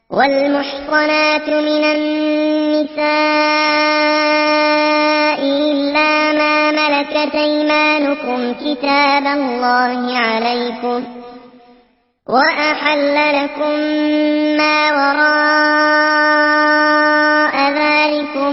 والمحصنات من النساء إلا ما ملكت أيمانكم كتاب الله عليكم، وأحل لكم ما وراء ذلكم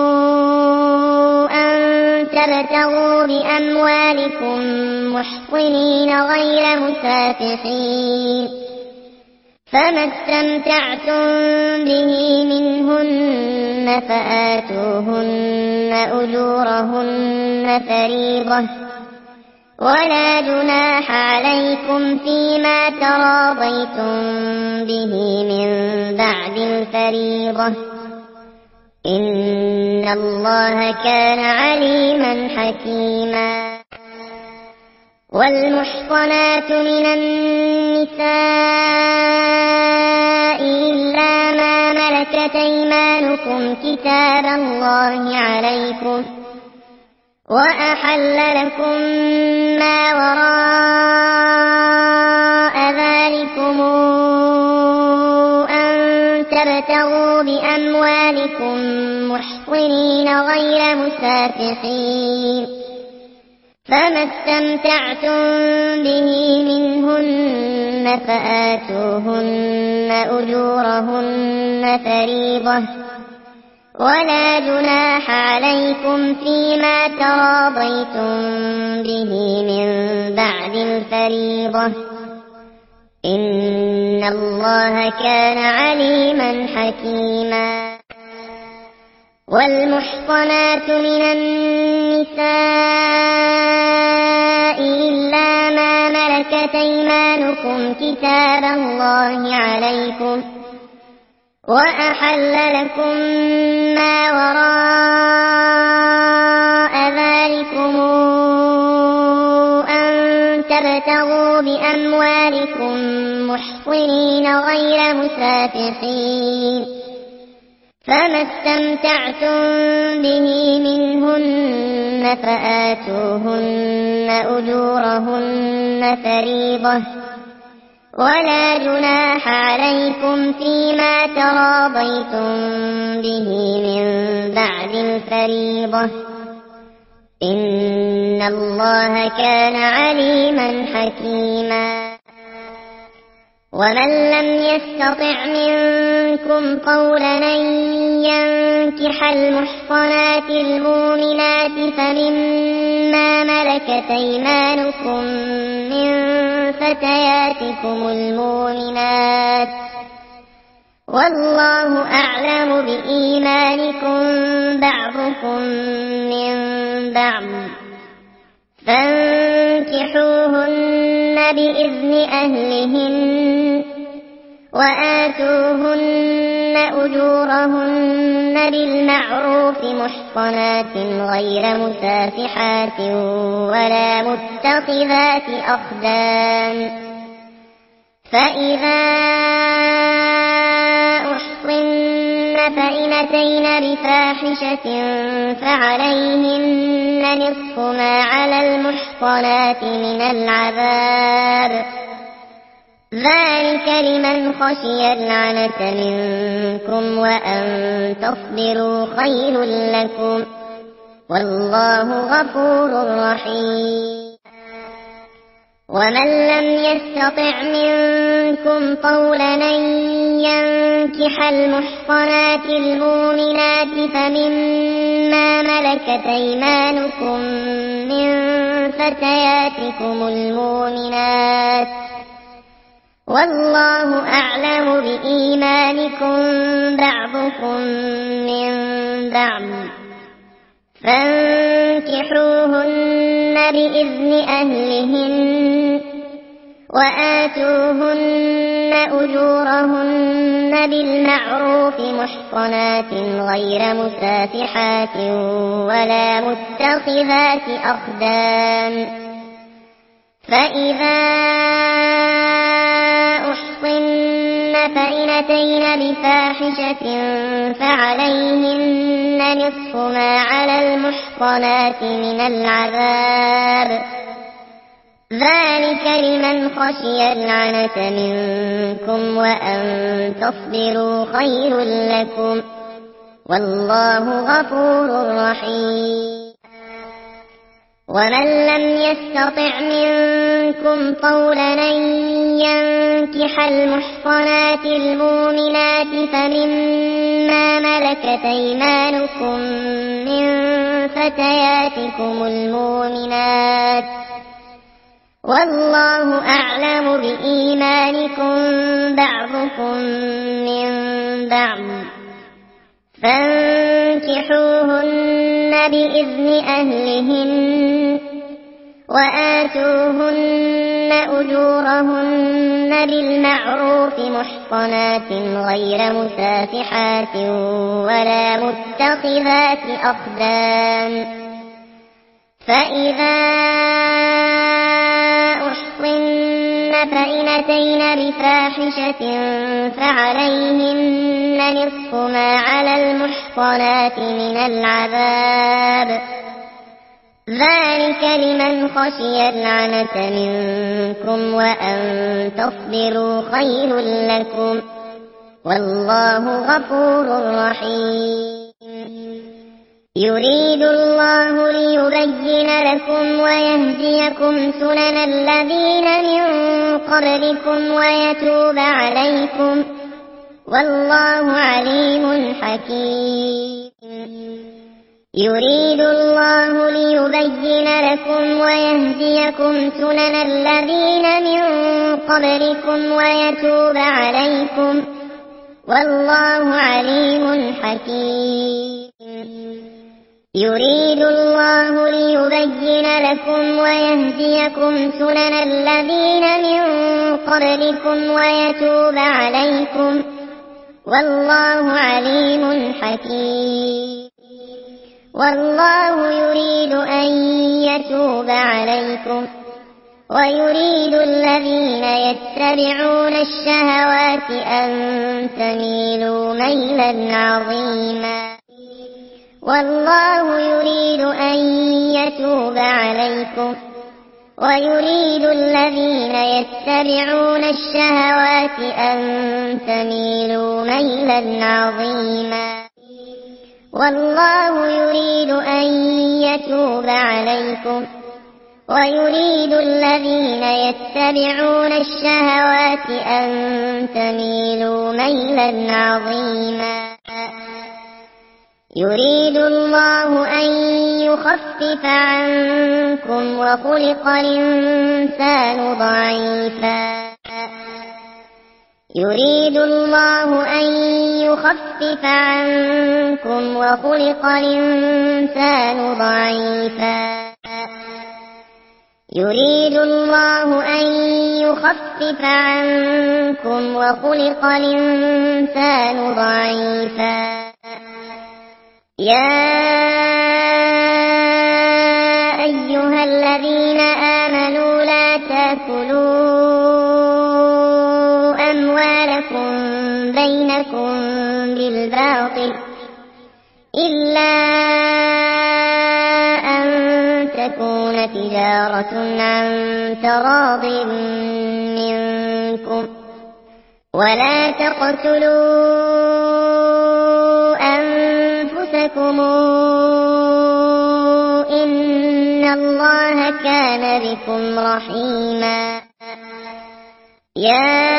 أن تبتغوا بأموالكم محصنين غير مسافحين، فما استمتعتم به منهن فآتوهن أجورهن فريضة، ولا جناح عليكم فيما تراضيتم به من بعد الفريضة، إن الله كان عليما حكيما. والمحصنات من النساء إلا ما ملكت أيمانكم كتاب الله عليكم، وأحل لكم ما وراء ذلكم أن تبتغوا بأموالكم محصنين غير مسافحين، فما استمتعتم به منهن فآتوهن أجورهن فريضة، ولا جناح عليكم فيما تراضيتم به من بعد الفريضة، إن الله كان عليما حكيما. والمحصنات من النساء إلا ما ملكت أيمانكم كتاب الله عليكم، وأحل لكم ما وراء ذلكم أن تبتغوا بأموالكم محصنين غير مسافحين، فما استمتعتم به منهن فآتوهن أجورهن فريضة، ولا جناح عليكم فيما تراضيتم به من بعد الفريضة، إن الله كان عليما حكيما. ومن لم يستطع منكم قولا أن ينكح المحصنات المؤمنات فمما ملكت أيمانكم من فتياتكم المؤمنات، والله أعلم بإيمانكم بعضكم من بعض، فانكحوهن بإذن أهلهن، وآتوهن أجورهن بالمعروف محصنات غير مسافحات ولا متخذات أخدان، فإذا أحصن فإن أتين بفاحشة فعليهن نصف ما على المحصنات من العذاب، ذلك لمن خشي العنة منكم، وأن تصبروا خير لكم، والله غفور رحيم. ومن لم يستطع منكم قولا أن ينكح المحصنات المؤمنات فمما ملكت أيمانكم من فتياتكم المؤمنات، والله أعلم بإيمانكم بعضكم من بعض، فانكحوهن بإذن أهلهن، وآتوهن أجورهن بالمعروف محصنات غير مسافحات ولا متخذات أخدان، فإذا أحصن فإن أتين بفاحشة فعليهن نصف ما على المحصنات من العذاب، ذلك لمن خشي العنة منكم وأن تصبروا خير لكم والله غفور رحيم. ومن لم يستطع منكم طولا أن ينكح المحصنات المؤمنات فمما ملكت أيمانكم من فتياتكم المؤمنات والله أعلم بإيمانكم بعضكم من بعض فانكحوهن بإذن أهلهن وآتوهن أجورهن بالمعروف محصنات غير مسافحات ولا متخذات أخدان فإذا أحصن فإن أتين بفاحشة فعليهن نصف ما على المحصنات من العذاب ذلك لمن خشي العنة منكم وأن تصبروا خير لكم والله غفور رحيم. يريد الله ليبين لكم ويهديكم سنن الذين من قبلكم ويتوب عليكم والله عليم حكيم. يريد الله ليبين لكم ويهديكم سنن الذين من قبلكم ويتوب عليكم والله عليم حكيم. يريد الله ليبين لكم ويهديكم سنن الذين من قبلكم ويتوب عليكم والله عليم حكيم. والله يريد أن يتوب عليكم ويريد الذين يتبعون الشهوات أن تميلوا ميلا عظيما والله يريد أن يتوب عليكم ويريد الذين يتبعون الشهوات أن تميلوا ميلا عظيما والله يريد أن يتوب عليكم ويريد الذين يتبعون الشهوات أن تميلوا ميلا عظيما يريد الله أن يخفف عنكم وخلق الإنسان ضعيفا يريد الله أن يخفف عنكم وخلق الإنسان ضعيفا يريد الله أن يخفف عنكم وخلق الإنسان ضعيفا يا أيها الذين آمنوا لا تأكلوا أموالكم بينكم بالباطل إلا أن تكون تجارة عن تراض منكم ولا تقتلوا أنفسكم إن الله كان بكم رحيما يا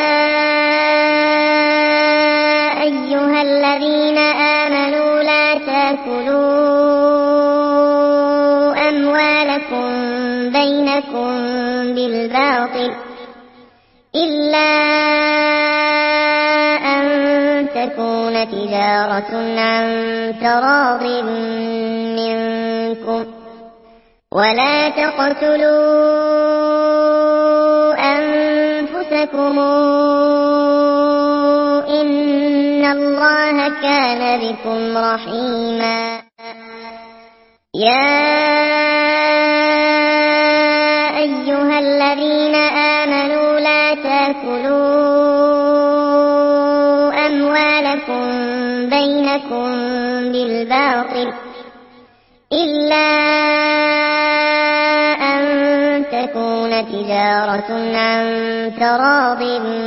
أيها الذين آمنوا لا تأكلوا أموالكم بينكم بالباطل إلا أن تكون تجارة عن تراض منكم ولا تقتلوا أنفسكم إن الله كان بكم رحيما يا أيها الذين آمنوا لا تأكلوا أموالكم بينكم بالباطل إلا أن تكون تجارة عن تراض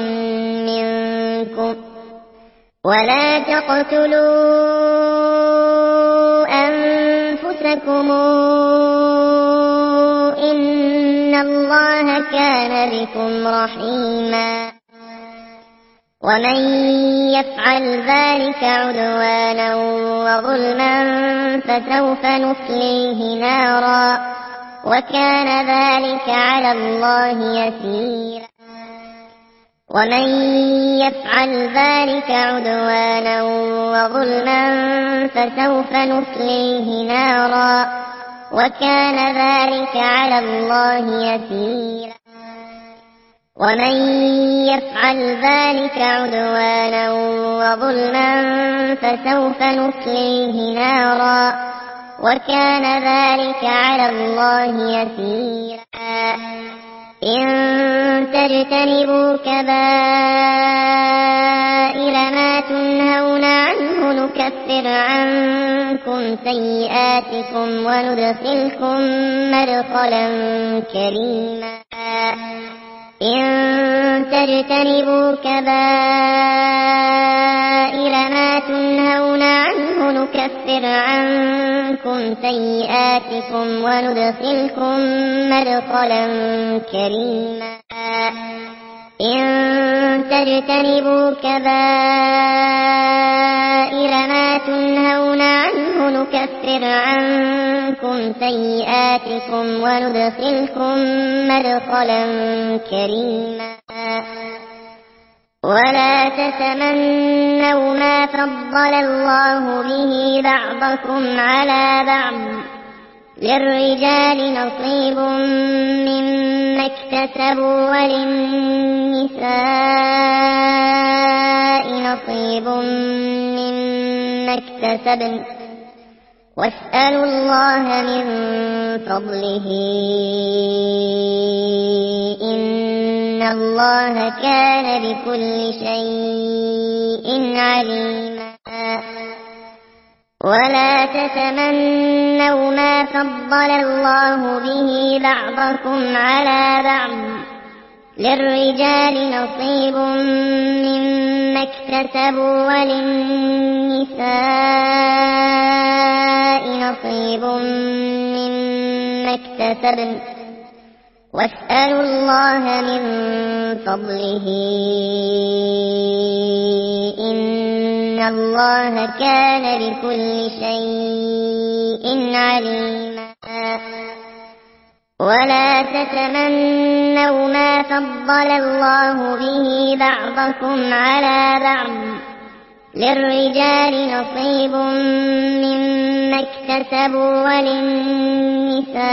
منكم ولا تقتلوا أنفسكم إن الله كان بكم رحيما ومن يفعل ذلك عدوانا وظلما فسوف نصليه نارا وكان ذلك على الله يسيرا ومن يفعل ذلك عدوانا وظلما فسوف نصليه نارا وكان ذلك على الله يسيرا ومن يفعل ذلك عدوانا وظلما فسوف نصليه نارا وكان ذلك على الله يسيرا إن تجتنبوا كبائر ما تنهون عنه نكفر عنكم سيئاتكم وندخلكم مدخلا كريما إن تجتنبوا كبائر ما تنهون عنه نكفر عنكم سيئاتكم وندخلكم مدخلا كريما إن تجتنبوا كبائر ما تنهون عنه نكفر عنكم سيئاتكم وندخلكم مدخلا كريما ولا تتمنوا ما فضل الله به بعضكم على بعض للرجال نصيب مما اكتسبوا وللنساء نصيب مما اكتسبن واسألوا الله من فضله إن الله كان بكل شيء عليما ولا تتمنوا ما فضل الله به بعضكم على بعض للرجال نصيب مما اكتسبوا وللنساء نصيب مما اكتسبن واسألوا الله من فضله إن الله كان بكل شيء عليما ولا تتمنوا ما فضل الله به بعضكم على بعض للرجال نصيب مما اكتسبوا وللنساء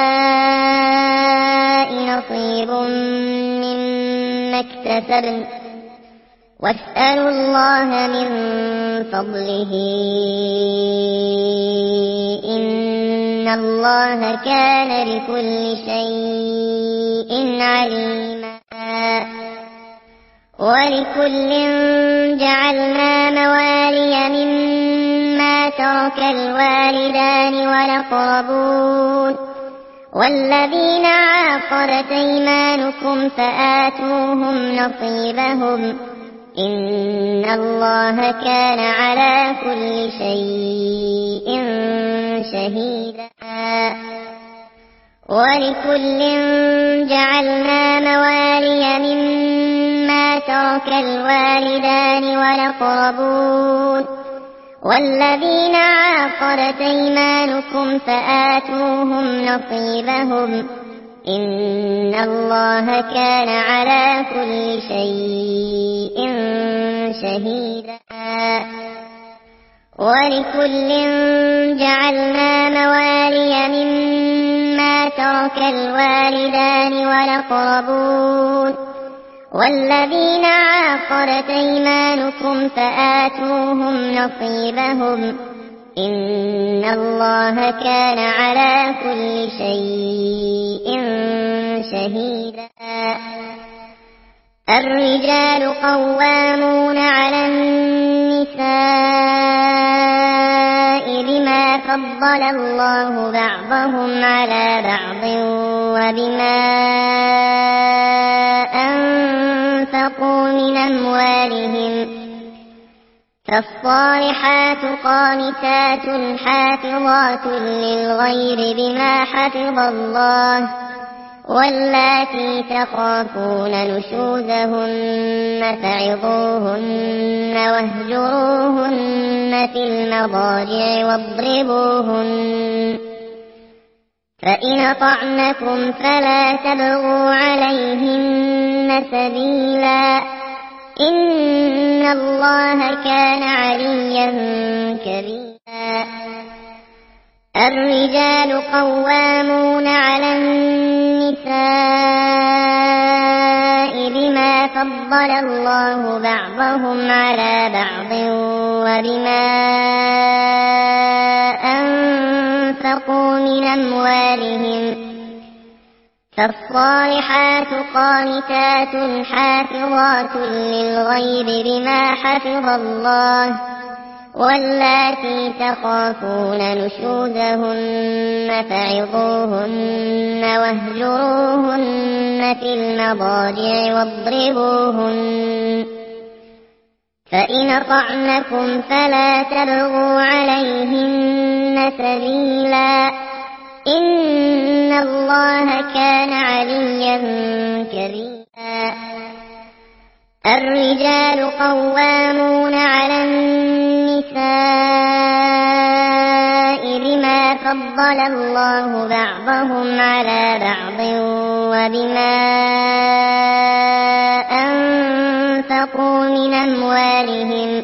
نصيب مما اكتسبن واسألوا الله من فضله إن الله كان بكل شيء عليما ولكل جعلنا موالي مما ترك الوالدان والأقربون والذين عاقدت أيمانكم فآتوهم نصيبهم إن الله كان على كل شيء شهيدا ولكل جعلنا موالي مما ترك الوالدان والأقربون والذين عاقدت أيمانكم فآتوهم نصيبهم إن الله كان على كل شيء شهيدا ولكل جعلنا موالي مما ترك الوالدان والأقربون والذين عاقدت أيمانكم فآتوهم نصيبهم إن الله كان على كل شيء شهيدا الرجال قوامون على النساء بما فضل الله بعضهم على بعض وبما أنفقوا من أموالهم فالصالحات قانتات حافظات للغيب بما حفظ الله واللاتي تخافون نشوزهن فعظوهن واهجروهن في المضاجع واضربوهن فإن أطعنكم فلا تبغوا عليهن سبيلا إن الله كان عليا كبيرا الرجال قوامون على النساء بما فضل الله بعضهم على بعض وبما أنفقوا من أموالهم فالصالحات قانتات حافظات للغيب بما حفظ الله واللاتي تخافون نشوزهن فعظوهن واهجروهن في المضاجع واضربوهن فإن أطعنكم فلا تبغوا عليهن سبيلا إن الله كان عليا كبيرا الرجال قوامون على النساء بما فضل الله بعضهم على بعض وبما أنفقوا من أموالهم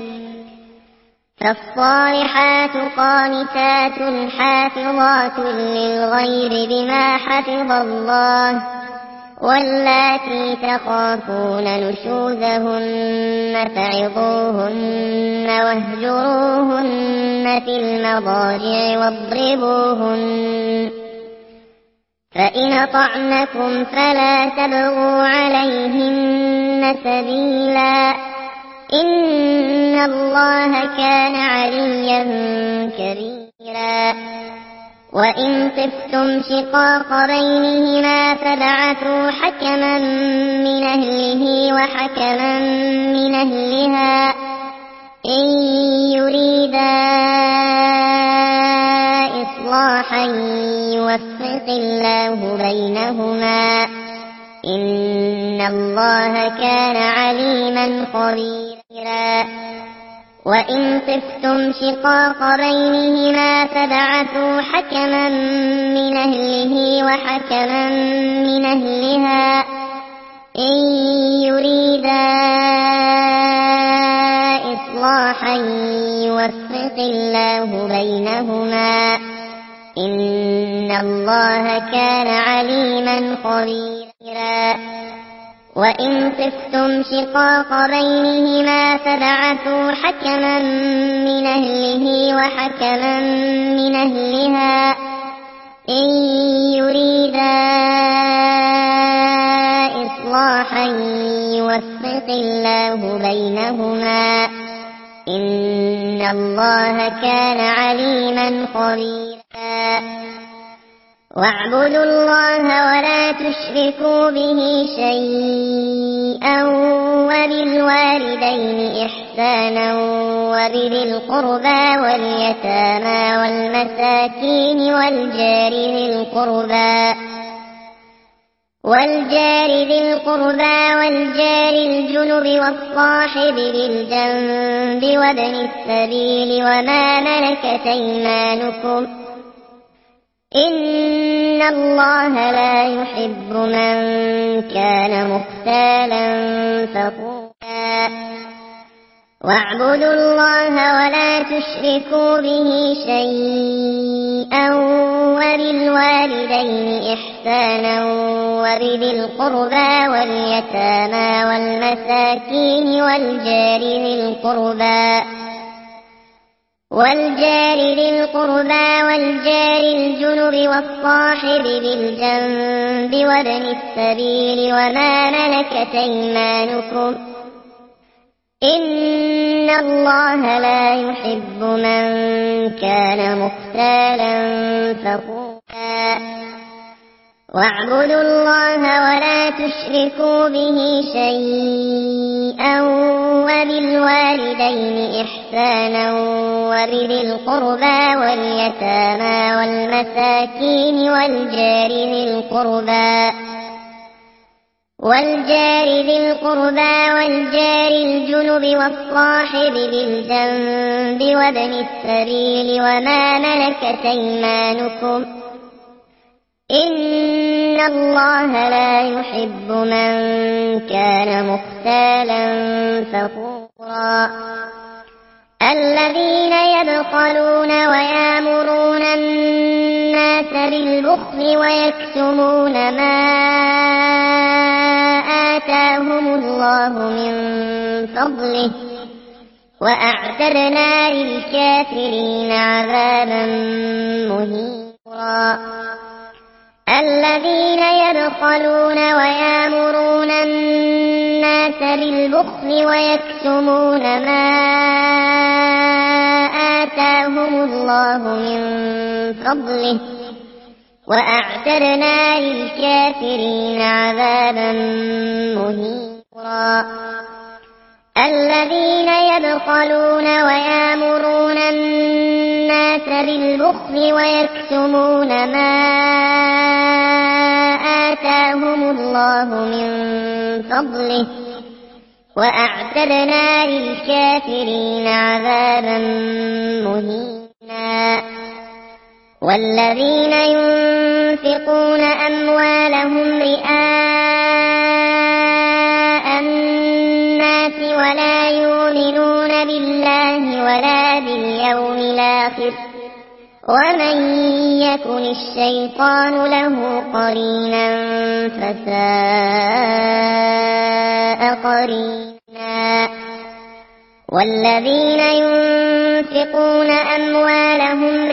فالصالحات قانتات حافظات للغيب بما حفظ الله واللاتي تخافون نشوزهن فعظوهن واهجروهن في المضاجع واضربوهن فإن أطعنكم فلا تبغوا عليهن سبيلا إن الله كان عليا كبيرا وإن خفتم شقاق بينهما فابعثوا حكما من أهله وحكما من أهلها إن يريدا إصلاحا يوفق الله بينهما إن الله كان عليما خبيرا وإن خفتم شقاق بينهما فابعثوا حكما من أهله وحكما من أهلها إن يريدا إصلاحا يوفق الله بينهما إن الله كان عليما خبيرا وإن خفتم شقاق بينهما فابعثوا حكما من أهله وحكما من أهلها إن يريدا إصلاحا يوفق الله بينهما إن الله كان عليما خبيرا واعبدوا الله ولا تشركوا به شيئا وبالوالدين إحسانا وبذي القربى واليتامى والمساكين والجار ذي القربى والجار الجنب والصاحب بالجنب وابن السبيل وما ملكت أيمانكم إن الله لا يحب من كان مختالا فخورا واعبدوا الله ولا تشركوا به شيئا وبالوالدين إحسانا وبذي القربى واليتامى والمساكين والجار ذي القربى والجار الجنب والصاحب بالجنب وابن السبيل وما ملكت أيمانكم إن الله لا يحب من كان مختالا فخورا واعبدوا الله ولا تشركوا به شيئا وبالوالدين إحسانا وبذي القربى واليتامى والمساكين والجار ذي القربى والجار الجنب والصاحب بالجنب وابن السبيل وما ملكت أيمانكم إن الله لا يحب من كان مختالا فخورا الذين يبخلون ويأمرون الناس بالبخل ويكتمون ما آتاهم الله من فضله وأعتدنا للكافرين عذابا مهينا الذين يبخلون ويأمرون الناس بالبخل ويكتمون ما آتاهم الله من فضله وأعتدنا للكافرين عذابا مهينا الذين يبخلون ويأمرون الناس بالبخل ويكتمون ما آتاهم الله من فضله وأعتدنا للكافرين عذابا مهينا والذين ينفقون أموالهم رئاء الناس ولا يؤمنون بالله ولا باليوم الآخر ومن يكن الشيطان له قرينا فساء قرينا والذين ينفقون أموالهم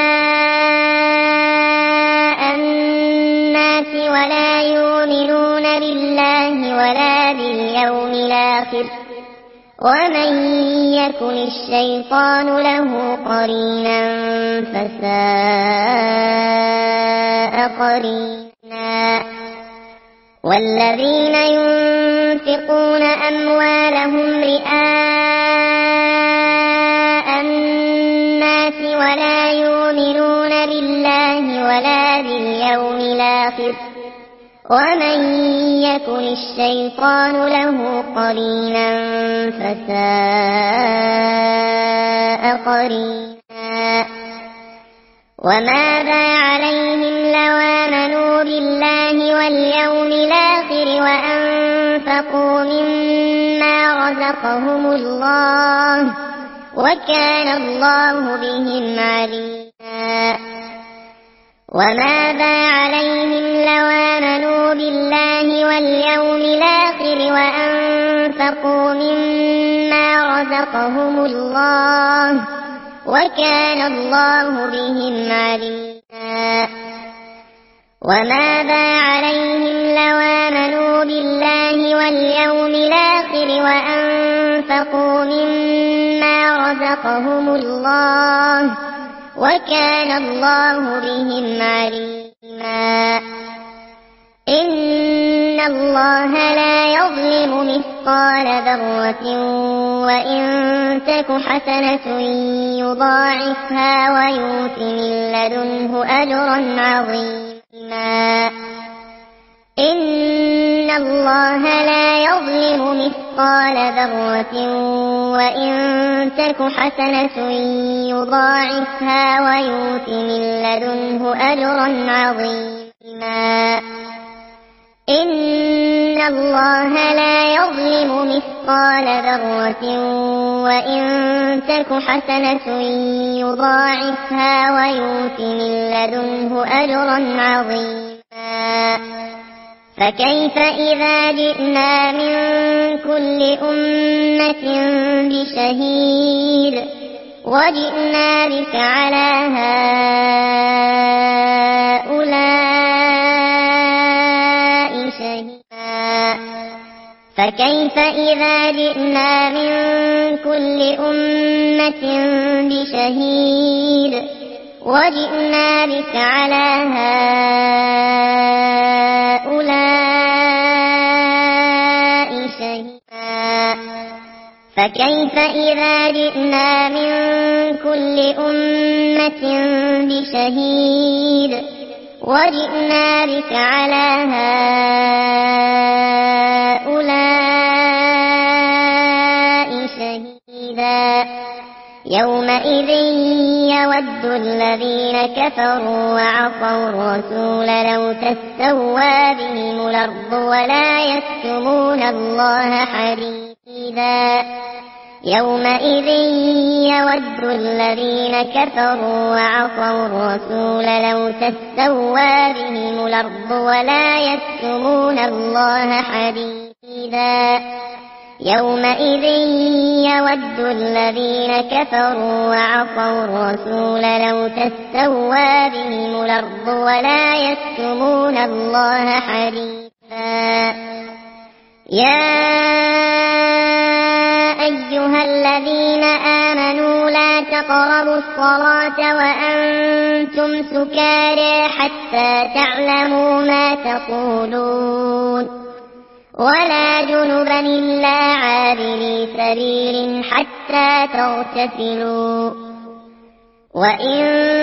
رئاء الناس ولا يؤمنون بالله ولا باليوم الآخر ومن يكن الشيطان له قرينا فساء قرينا والذين ينفقون أموالهم رئاء الناس ولا يؤمنون بالله ولا باليوم الآخر ومن يكن الشيطان له قرينا فساء قرينا وماذا عليهم لو آمنوا بالله واليوم الآخر وأنفقوا مما رزقهم الله وكان الله بهم عليما وماذا عليهم لو آمنوا بالله واليوم الآخر وأنفقوا مما رزقهم الله وكان الله بهم عليما وماذا عليهم لو آمنوا بالله واليوم الآخر وأنفقوا مما رزقهم الله وكان الله بهم عليما إن الله لا يظلم مثقال ذرة وإن تك حسنة يضاعفها ويؤت من لدنه أجرا عظيما إن الله لا يظلم مثقال ذرة وإن تك حسنة يضاعفها ويؤت من لدنه أجرا عظيما إن الله لا يظلم مثقال ذرة وإن تك حسنة يضاعفها ويؤت من لدنه أجرا عظيما فكيف إذا جئنا من كل أمة بشهيد وجئنا بك على هؤلاء شهيدا فكيف إذا جئنا من كل أمة بشهيد وجئنا بك على هؤلاء شهيدا فكيف إذا جئنا من كل أمة بشهيد وجئنا بك على هؤلاء شهيدا يومئذ يود الذين كفروا وعصوا الرسول لو تسوى بهم الأرض ولا يكتمون الله حديدا يومئذ يود الذين كفروا وعصوا الرسول لو تسوى بهم الأرض ولا يكتمون الله حديدا يومئذ يود الذين كفروا وعصوا الرسول لو تسوى بهم الأرض ولا يكتمون الله حديدا يا أيها الذين آمنوا لا تقربوا الصلاة وأنتم سكارى حتى تعلموا ما تقولون ولا جنبا إلا عابري سبيل حتى تغتسلوا وإن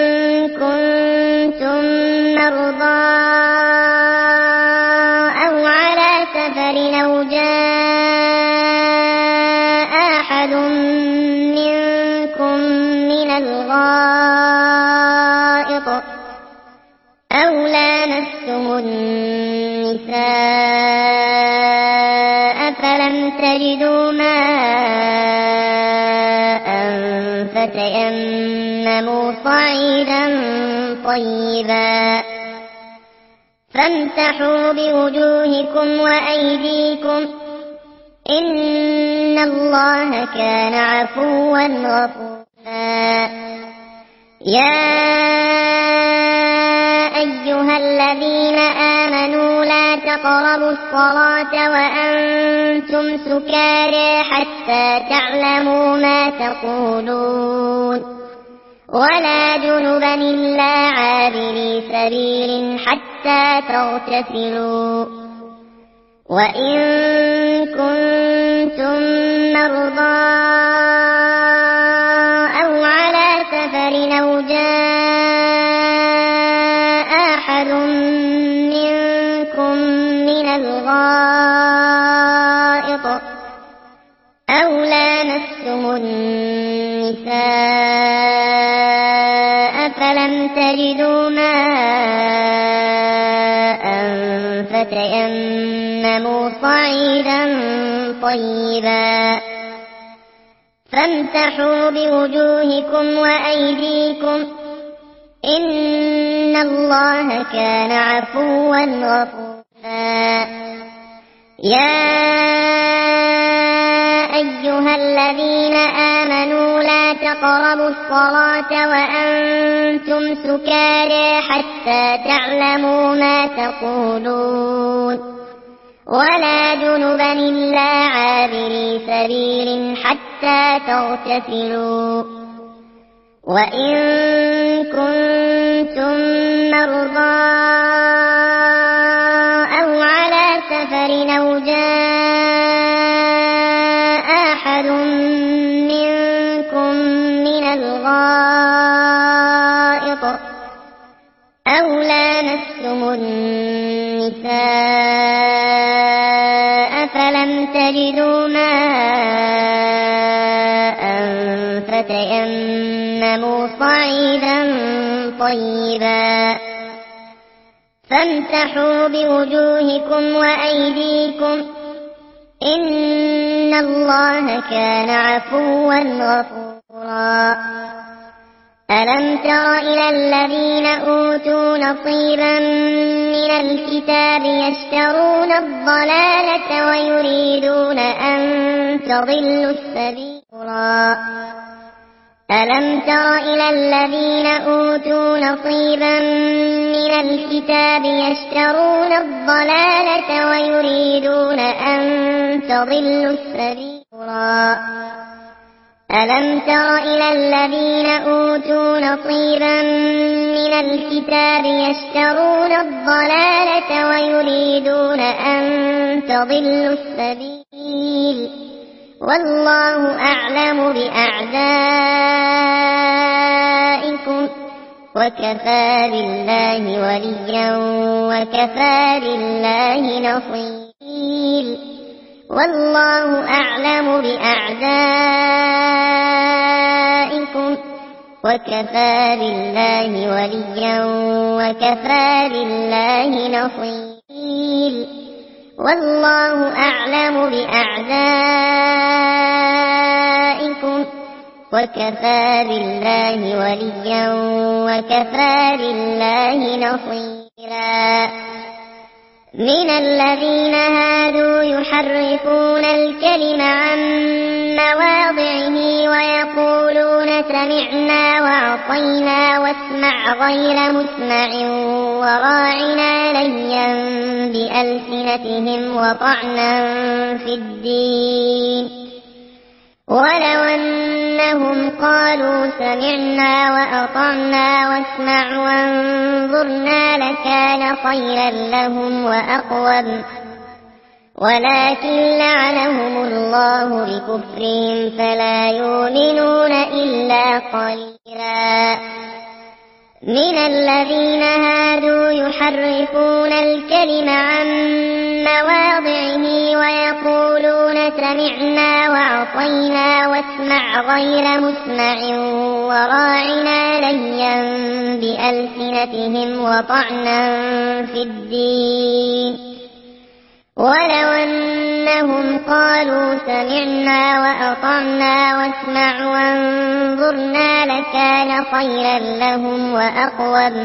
كنتم مرضى أو على سفر أو جاء أحد منكم من الغائط أو لامستم النساء فلم تجدوا ماء فتيمموا صعيدا طيبا فامسحوا بوجوهكم وأيديكم إن الله كان عفوا غفورا يا أيها الذين آمنوا لا تقربوا الصلاة وأنتم سكارى حتى تعلموا ما تقولون ولا جنبا إلا عابري سبيل حتى تغتسلوا وإن كنتم مرضى أو على سفر أو جاء أحد منكم من الغائط أو لامستم النساء فلم تجدوا ماء فتيمموا صعيدا طيبا فامسحوا بوجوهكم وأيديكم إن الله كان عفوا غفورا يا أيها الذين آمنوا لا تقربوا الصلاة وأنتم سكارى حتى تعلموا ما تقولون ولا جنبا إلا عابري سبيل حتى تغتسلوا وإن كنتم مرضى أو على سفر أو جاء أحد منكم من الغائط أو لامستم النساء فلم تجدوا ماء فتيمموا صعيدا طيبا فامسحوا بوجوهكم وأيديكم إن الله كان عفوا غفورا ألم تر إلى الذين أوتوا نصيبا من الكتاب يشترون الضلالة ويريدون أن تضلوا السبيل ألم تر إلى الذين أوتوا نصيبا من الكتاب يشترون الضلالة ويريدون أن تضلوا السبيل ألم تر إلى الذين أوتوا نصيبا من الكتاب يشترون الضلالة ويريدون أن تضلوا السبيل والله أعلم بأعدائكم وكفى بالله وليا وكفى بالله نصير والله أعلم بأعدائكم وكفى بالله وليا وكفى بالله نصير والله أعلم بأعدائكم وكفى بالله وليا وكفى بالله نصيرا من الذين هادوا يحرفون الكلم عن مواضعه ويقولون سمعنا وعصينا واسمع غير مسمع وراعنا ليا بألسنتهم وطعنا في الدين ولو أنهم قالوا سمعنا وأطعنا واسمع وانظرنا لكان خيرا لهم وأقوم ولكن لعنهم الله بكفرهم فلا يؤمنون إلا قليلا من الذين هادوا يحرفون الكلم عن مواضعه ويقولون سمعنا وعصينا واسمع غير مسمع وراعنا ليا بألسنتهم وطعنا في الدين ولو أنهم قالوا سمعنا وأطعنا واسمع وانظرنا لكان خيرا لهم وأقوم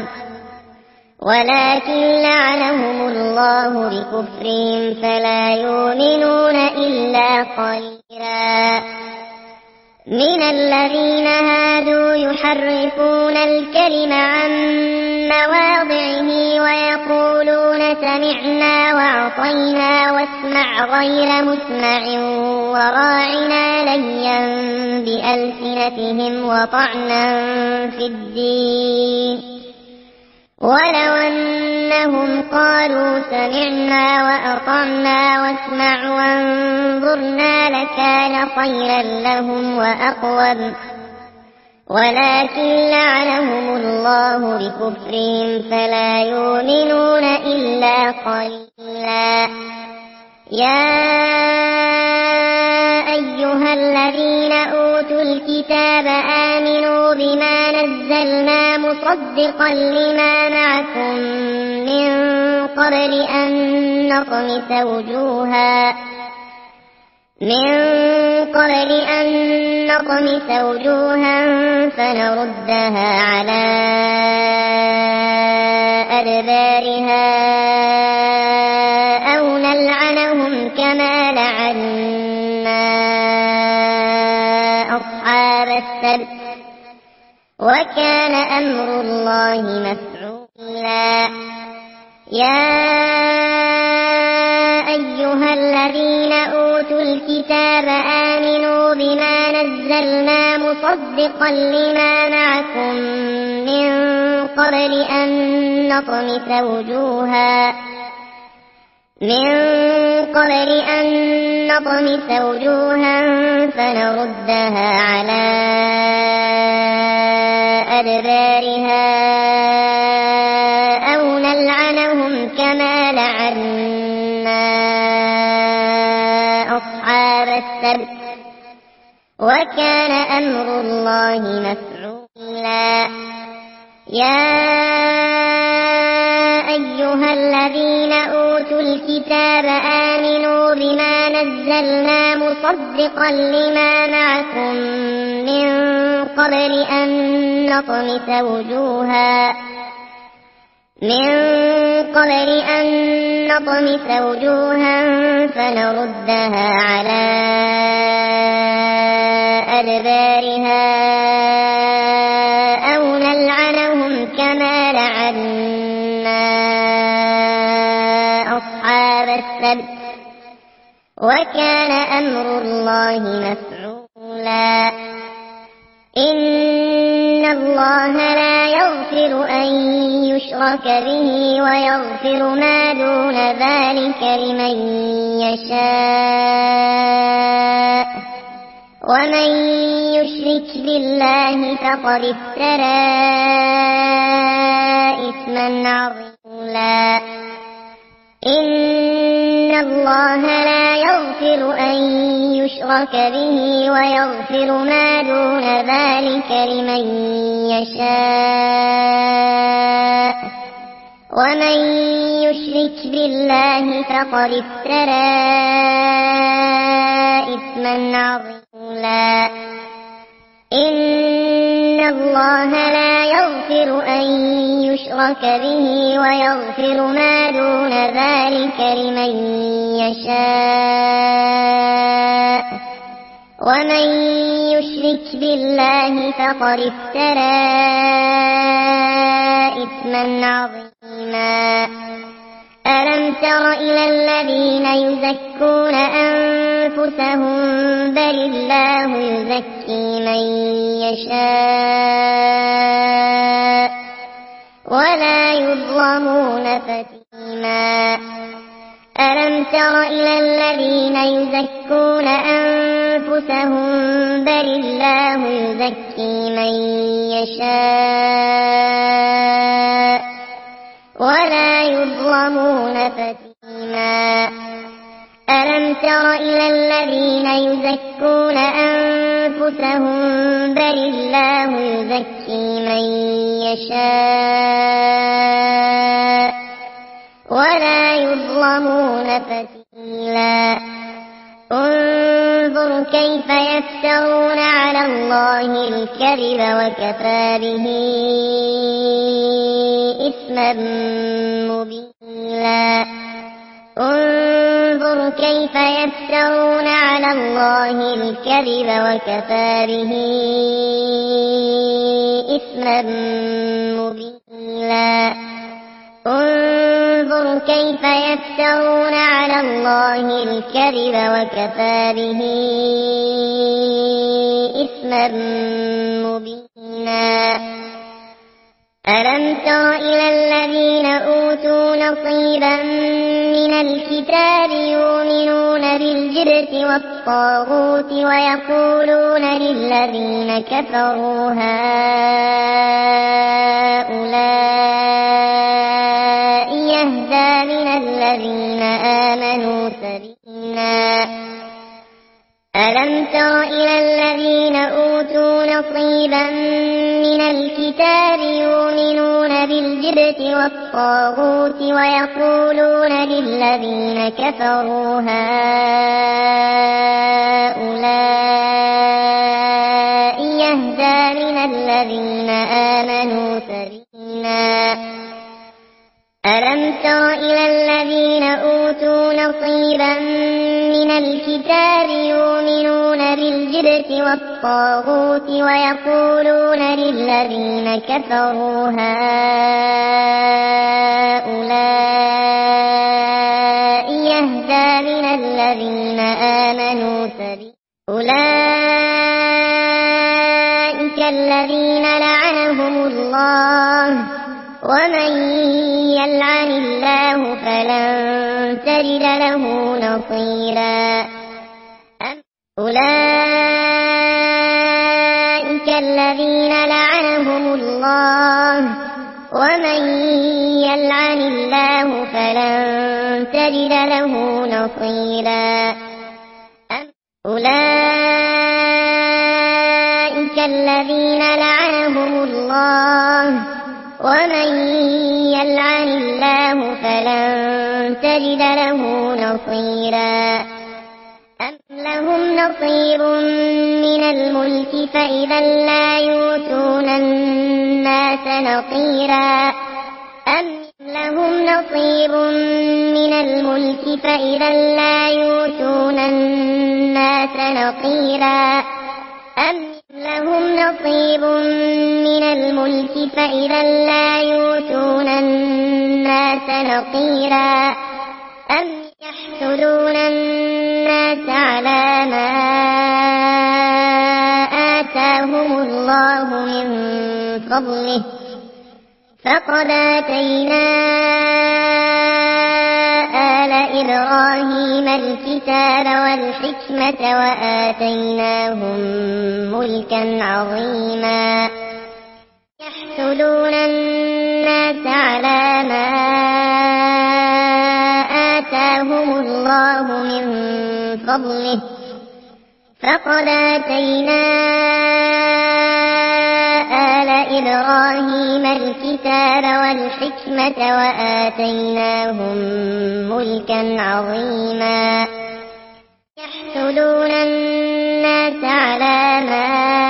ولكن لعنهم الله بكفرهم فلا يؤمنون إلا قليلا من الذين هادوا يحرفون الكلم عن مواضعه ويقولون سمعنا وعصينا واسمع غير مسمع وراعنا ليا بألسنتهم وطعنا في الدين ولو أنهم قالوا سمعنا وأطعنا واسمع وانظرنا لكان خيرا لهم وأقوم ولكن لعنهم الله بكفرهم فلا يؤمنون إلا قليلا يا أيها الذين أوتوا الكتاب آمنوا بما نزلنا مصدقا لما معكم من قبل أن نطمس وجوها فنردها على أدبارها أو نلعنهم كما لعنا أصحاب السبت وكان أمر الله مفعولا يا أيها الذين أوتوا الكتاب آمنوا بما نزلنا مصدقا لما معكم من قبل أن نطمس وجوها فنردها على أدبارها أو نلعنهم كما لعنا أصحاب السبت وكان أمر الله مفعولا يا أيها الذين أوتوا الكتاب آمنوا بما نزلنا مصدقا لما معكم من قبل أن نطمس وجوها فنردها على أدبارها أو نلعنهم كما لعنا أصحاب السبت وكان أمر الله مفعولا يغفر أن يشرك به ويغفر ما دون ذلك لمن يشاء ومن يشرك بالله فقد افترى إثما عظيما إن الله لا يغفر أن يشرك به ويغفر ما دون ذلك لمن يشاء ومن يشرك بالله فقد افترى إثما عظيما إن الله لا يغفر أن يشرك به ويغفر ما دون ذلك لمن يشاء ومن يشرك بالله فقد افترى إثما عظيما ألم تر إلى الذين يزكون أنفسهم بل الله يزكي من يشاء ولا يظلمون فتيلا ألم تر إلى الذين يزكون أنفسهم بل الله يزكي من يشاء ولا يظلمون فتيلا ألم تر إلى الذين يزكون أنفسهم بل الله يزكي من يشاء ولا يظلمون فتيلا انظر كيف يفترون على الله الكذب وكفى به إثما مبينا انظر كيف يفترون على الله الكذب وكفى به إثما مبينا انظر كيف يفترون على الله الكذب وكفى به إثما مبينا ألم تر إلى الذين أوتوا نصيبا من الكتاب يؤمنون بالجبت والطاغوت ويقولون للذين كفروا هؤلاء يهدى من الذين آمنوا سبيلا ألم تر إلى الذين أوتوا نصيبا من الكتاب يؤمنون بالجبت والطاغوت ويقولون للذين كفروا هؤلاء يهدى من الذين آمنوا سبيلا ألم تر إلى الذين أوتوا نصيبا من الكتاب يؤمنون بالجبت والطاغوت ويقولون للذين كفروا هؤلاء يهدى من الذين آمنوا سبيلا أولئك الذين لعنهم الله ومن يلعن الله فلن تجد له نصيرا أولئك الذين لعنهم الله ومن يلعن الله فلن تجد له نصيرا أولئك الذين لعنهم الله ومن يلعن الله فلن تجد له نصيرا أم لهم نصيب من الملك فإذا لا يؤتون الناس نصيرا أم لهم نصيب من الملك فإذا لا يؤتون الناس نصيرا أم لهم نصيب من الملك فإذا لا يؤتون الناس نصيرا أم يحسدون الناس على ما آتاهم الله من فضله فقد آتينا آل إبراهيم الكتاب والحكمة وآتيناهم ملكا عظيما يحسدون الناس على ما آتاهم الله من فضله فقد آتينا آل إبراهيم الكتاب والحكمة وآتيناهم ملكا عظيما يحسدون الناس على ما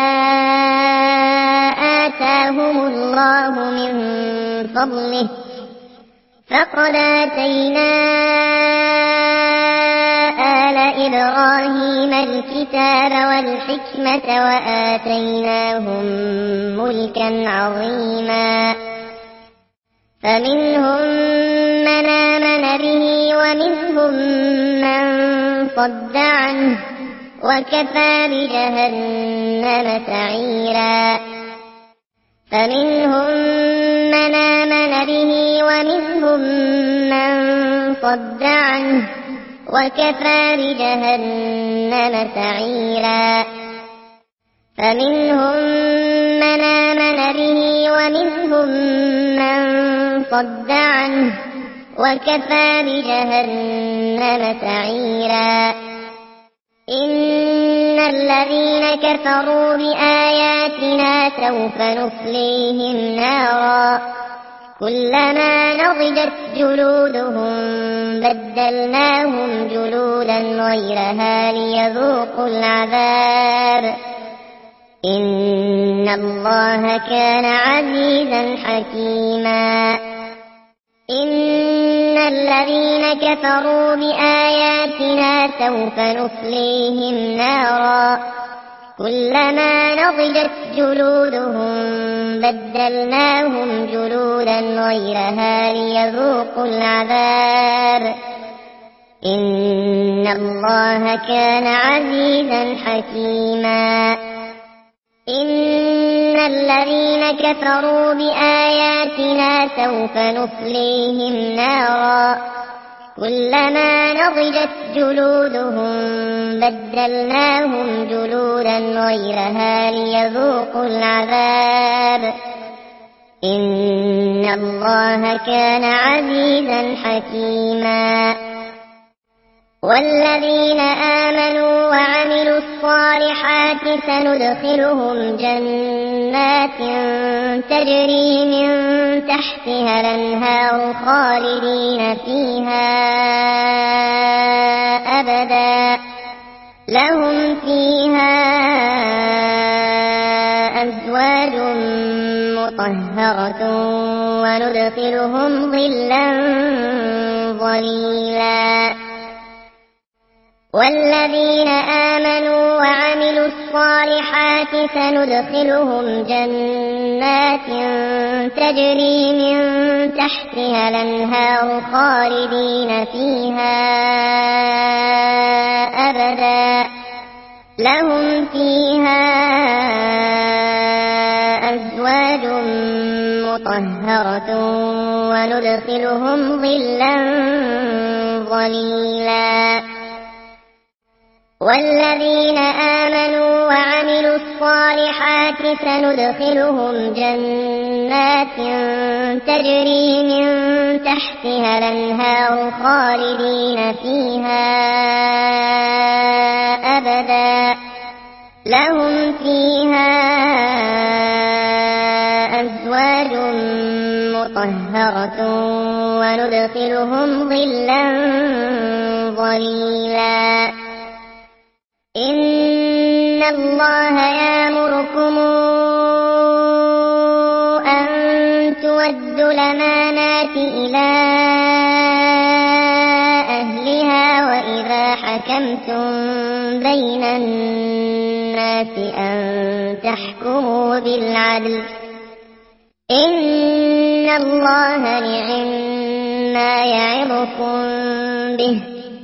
آتاهم الله من فضله فقد آتينا آل إبراهيم الكتاب والحكمة وآتيناهم ملكا عظيما فمنهم من آمن به ومنهم من صد عنه وكفى بجهنم سعيرا فمنهم من آمن به ومنهم من صد عنه وكفى بجهنم سعيرا فمنهم من آمن به ومنهم من صد عنه وكفى بجهنم سعيرا إن الذين كفروا بآياتنا سوف نصليهم نارا كلما نضجت جلودهم بدلناهم جلودا غيرها ليذوقوا العذاب إن الله كان عزيزا حكيما إن الذين كفروا بآياتنا سوف نصليهم نارا كلما نضجت جلودهم بدلناهم جلودا غيرها ليذوقوا العذاب إن الله كان عزيزا حكيما إن الذين كفروا بآياتنا سوف نصليهم نارا كلما نضجت جلودهم بدلناهم جلودا غيرها ليذوقوا العذاب إن الله كان عزيزا حكيما والذين آمنوا وعملوا الصالحات سندخلهم جنات تجري من تحتها الأنهار خالدين فيها أبدا لهم فيها أزواج مطهرة وندخلهم ظلا ظليلا والذين آمنوا وعملوا الصالحات سندخلهم جنات تجري من تحتها الأنهار خالدين فيها أبدا لهم فيها أزواج مطهرة وندخلهم ظلا ظليلا والذين آمنوا وعملوا الصالحات سندخلهم جنات تجري من تحتها الأنهار خالدين فيها أبدا لهم فيها أزواج مطهرة وندخلهم ظلا ظليلا إن الله يأمركم أن تودوا الأمانات إلى أهلها وإذا حكمتم بين الناس أن تحكموا بالعدل إن الله نعما يعظكم به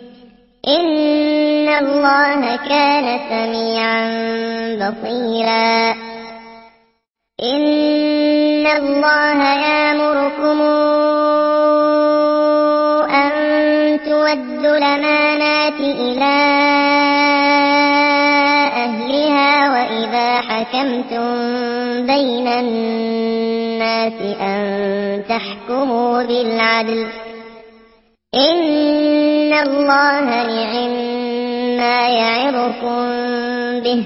إن الله كان سميعا بصيرا إن الله يأمركم أن تؤدوا الأمانات إلى أهلها وإذا حكمتم بين الناس أن تحكموا بالعدل إن الله نعما يعظكم به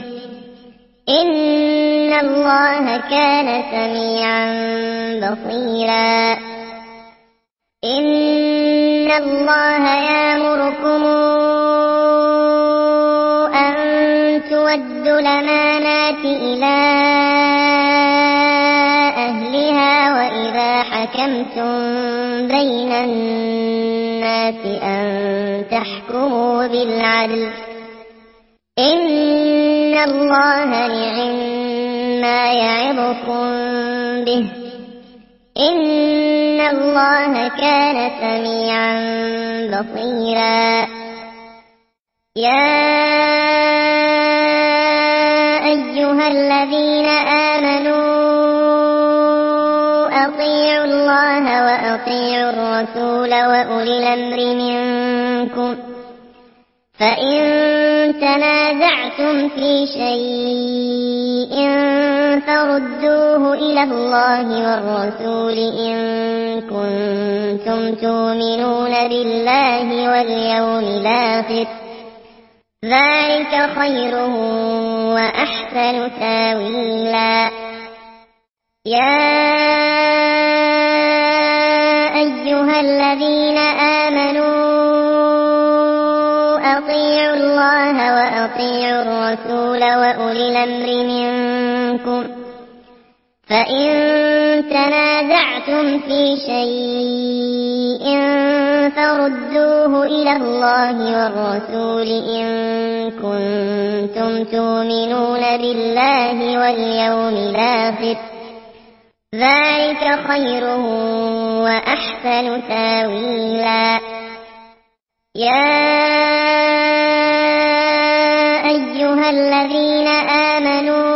إن الله كان سميعا بصيرا إن الله يأمركم أن تؤدوا الأمانات إلى أهلها وإذا حكمتم بين الناس أن تحكموا بالعدل إن الله نعما يعظكم به إن الله كان سميعا بصيرا يا أيها الذين آمنوا أطيعوا الله وأطيعوا الرسول وأولي الأمر منكم فإن تنازعتم في شيء فردوه إلى الله والرسول إن كنتم تؤمنون بالله واليوم الآخر ذلك خير وأحسن تاويلا يا أيها الذين آمنوا أطيعوا الله وأطيعوا الرسول وأولي الأمر منكم فإن تنازعتم في شيء فردوه إلى الله والرسول إن كنتم تؤمنون بالله واليوم الآخر ذلك خير وأحسن تاويلا يا أيها الذين آمنوا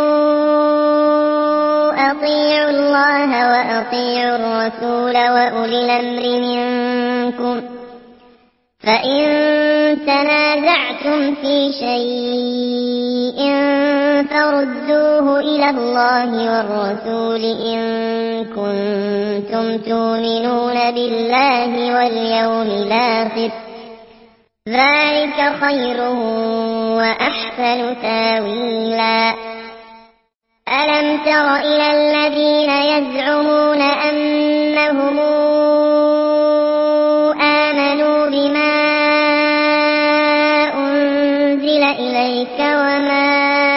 أطيعوا الله وأطيعوا الرسول وأولي الأمر منكم فإن تنازعتم في شيء فردوه إلى الله والرسول إن كنتم تؤمنون بالله واليوم الآخر ذلك خير وأحسن تاويلا ألم تر إلى الذين يزعمون أنهم آمنوا بما أنزل إليك وما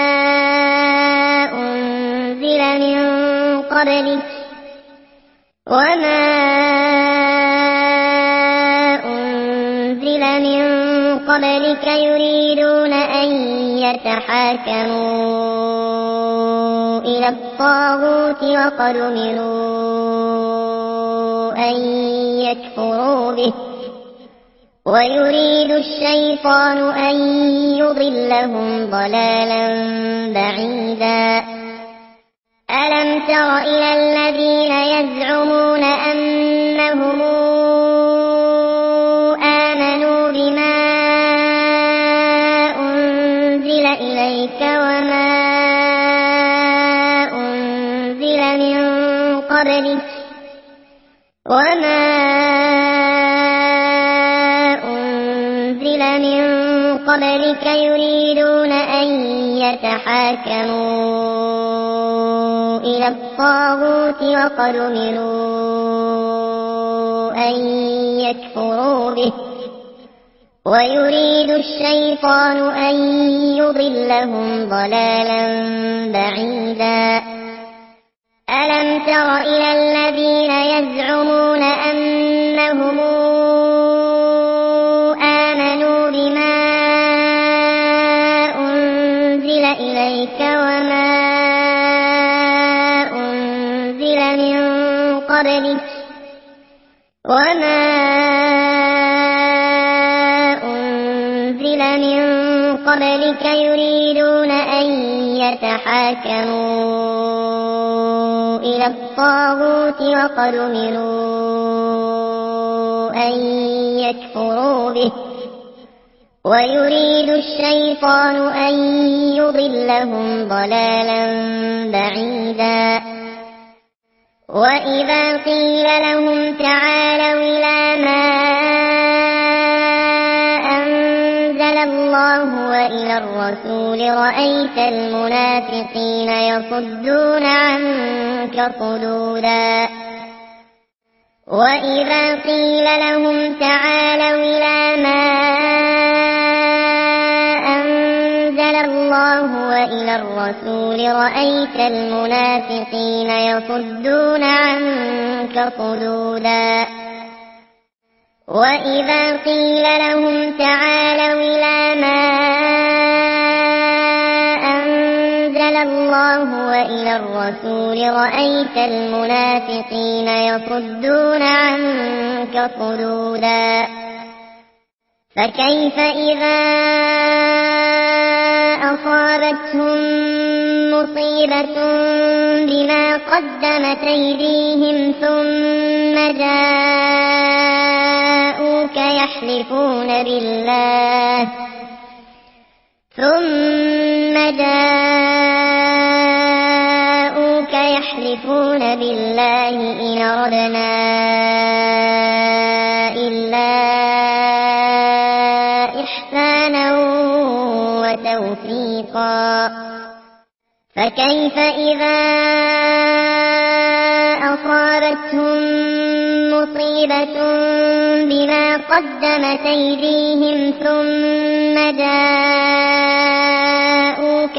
أنزل من قبلك يريدون أن يتحاكموا إلى الطاغوت وقد أمروا أن يكفروا به ويريد الشيطان أن يضلهم ضلالا بعيدا ألم تر إلى الذين يزعمون أنهم آمنوا بما أنزل إليك وما أنزل من قبلك يريدون أن يتحاكموا إلى الطاغوت وقد أمروا أن يكفروا به ويريد الشيطان أن يضلهم ضلالا بعيدا ألم تر إلى الذين يزعمون أنهم آمنوا بما أنزل إليك وما أنزل من قبلك يريدون أن يتحاكموا إلى الطاغوت وقد أمروا أن يكفروا به ويريد الشيطان أن يضلهم ضلالا بعيدا وإذا قيل لهم تعالوا إلى ما أنزل الله وإلى الرسول رأيت المنافقين يصدون عنك صدودا وإذا قيل لهم تعالوا إلى ما أنزل الله وإلى الرسول رأيت المنافقين يصدون عنك صدودا وإذا قيل لهم تعالوا إلى ما أنزل الله وإلى الرسول رأيت المنافقين يصدون عنك صدودا فكيف إذا أصابتهم مصيبة بما قدمت أيديهم ثم جاءوك يحلفون بالله إن أردنا إلا إحسانا وتوفيقا فكيف إذا أصابتهم مصيبة بما قدمت أيديهم ثم جاءوك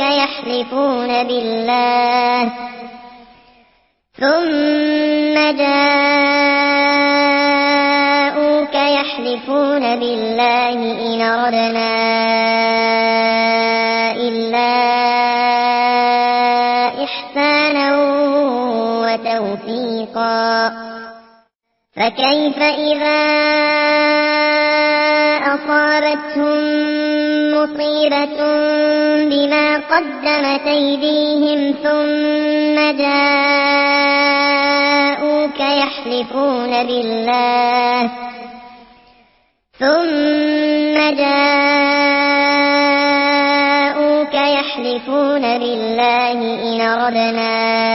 يحلفون بالله إن أردنا إلا إحسانا وتوفيقا فكيف إذا أصابتهم مصيبة بما قدمت أيديهم ثم جاءوك يحلفون بالله إن أردنا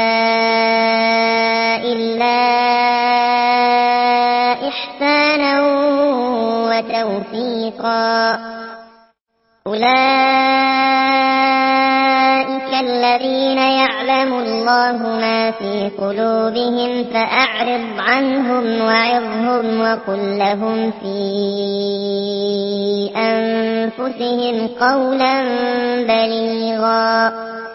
إلا إحسانا وتوفيقا أولئك الذين يعلم الله ما في قلوبهم فأعرض عنهم وعظهم وقل لهم في أنفسهم قولا بليغا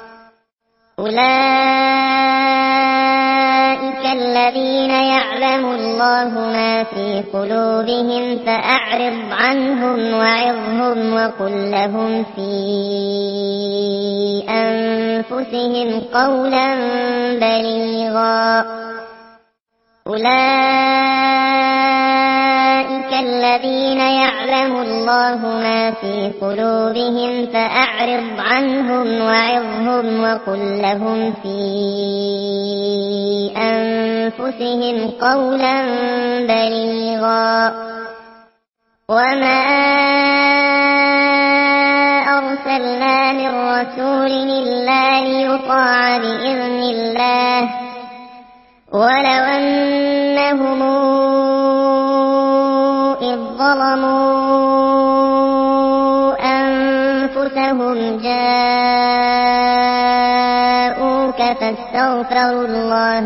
أولئك الذين يعلم الله ما في قلوبهم فأعرض عنهم وعظهم وقل لهم في أنفسهم قولا بليغا أولئك الذين يعلم الله ما في قلوبهم فأعرض عنهم وعظهم وقل لهم في أنفسهم قولا بليغا وما أرسلنا من رسول إلا ليطاع بإذن الله ولو أنهم إذ ظلموا أنفسهم جاءوك فاستغفروا الله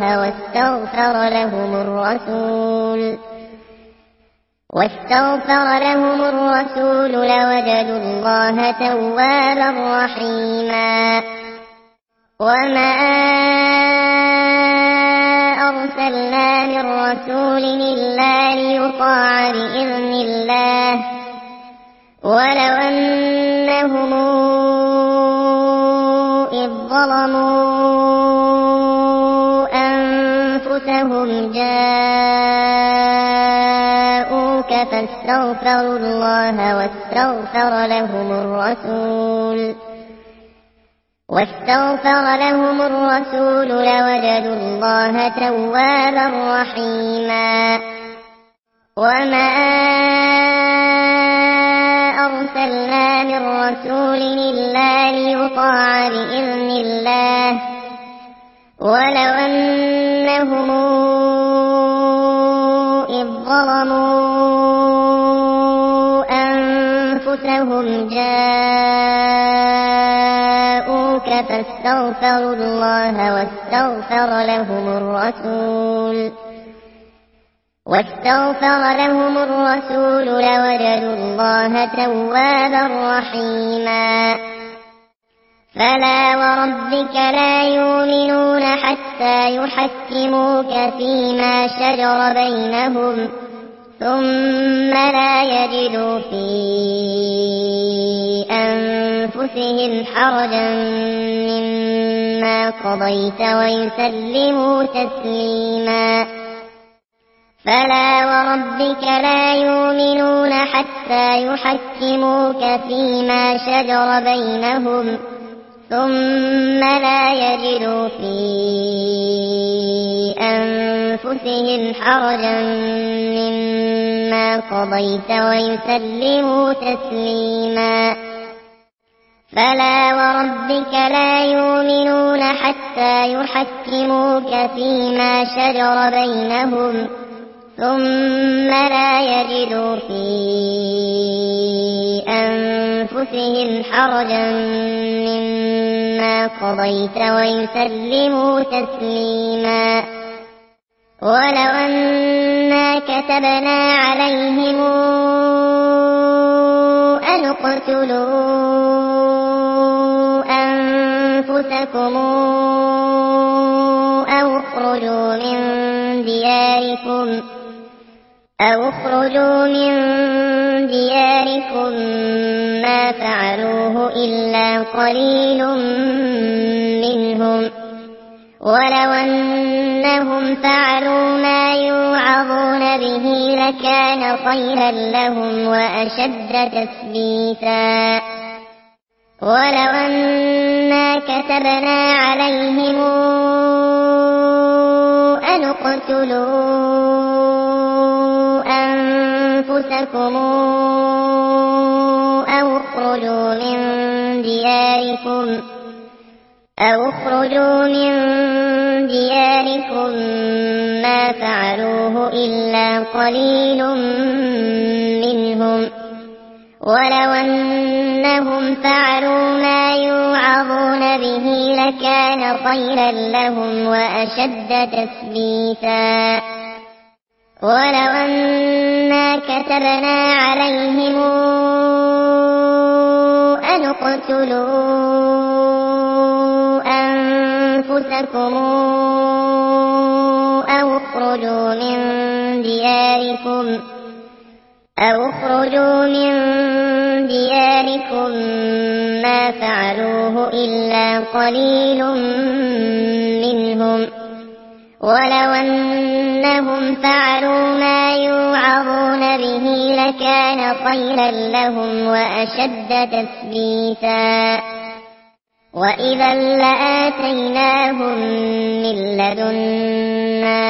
واستغفر لهم الرسول لوجدوا الله توابا رحيما وما أرسلنا من رسول إلا ليطاع بإذن الله ولو أنهم إذ ظلموا أنفسهم جاءوك فاستغفروا الله واستغفر لهم الرسول لوجدوا الله توابا رحيما. وما أرسلنا من رسول إلا ليطاع بإذن الله ولو أنهم إذ ظلموا أنفسهم جاءوك فاستغفروا الله واستغفر لهم الرسول لوجدوا الله توابا رحيما. فلا وربك لا يؤمنون حتى يحكموك فيما شجر بينهم ثم لا يجدوا في أنفسهم حرجا مما قضيت ويسلموا تسليما. فلا وربك لا يؤمنون حتى يحكموك فيما شجر بينهم ثم لا يجدوا في أنفسهم حرجا مما قضيت ويسلموا تسليما. فلا وربك لا يؤمنون حتى يحكموك فيما شجر بينهم ثم لا يجدوا في أنفسهم حرجا مما قضيت ويسلموا تسليما. ولو أنا كتبنا عليهم أن اقتلوا أنفسكم أو اخرجوا من دياركم ما فعلوه إلا قليل منهم ولو أنهم فعلوا ما يوعظون به لكان خيرا لهم وأشد تثبيتا. ولو أنا كتبنا عليهم أن اقتلوا أنفسكم أو اخرجوا من دياركم ما فعلوه إلا قليل منهم ولو أنهم فعلوا ما يوعظون به لكان خيرا لهم وأشد تثبيتا. ولو أنا كتبنا عليهم أن اقتلوا أنفسكم أو اخرجوا من دياركم ما فعلوه إلا قليل منهم ولو أنهم فعلوا ما يوعظون به لكان خيرا لهم وأشد تثبيتا. وإذا لآتيناهم من لدنا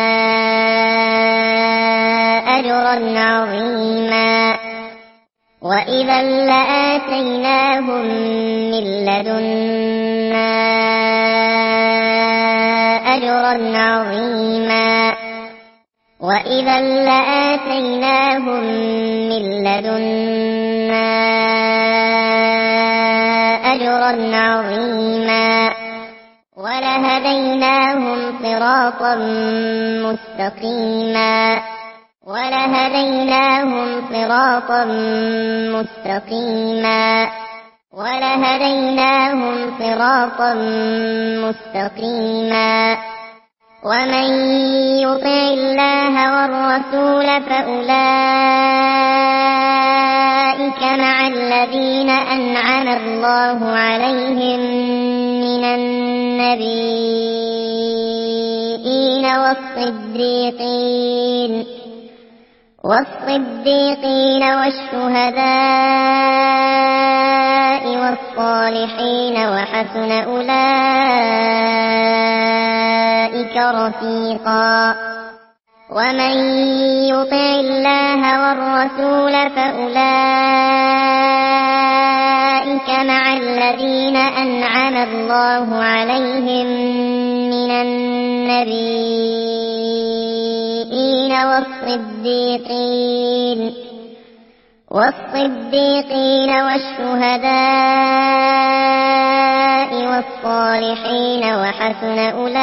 أجرا عظيما. وإذا لآتيناهم من لدنا أجرا عظيما. وإذا لآتيناهم من لدنا أجرا عظيما. ولهديناهم صراطا مستقيما. ولهديناهم صراطا مستقيما. ومن يطع الله والرسول فأولئك مع الذين أنعم الله عليهم من النبيين والصديقين والشهداء والصالحين وحسن أولئك رفيقا ومن يطع الله والرسول فأولئك مع الذين أنعم الله عليهم من النبيين والصديقين والشهداء والصالحين وحسن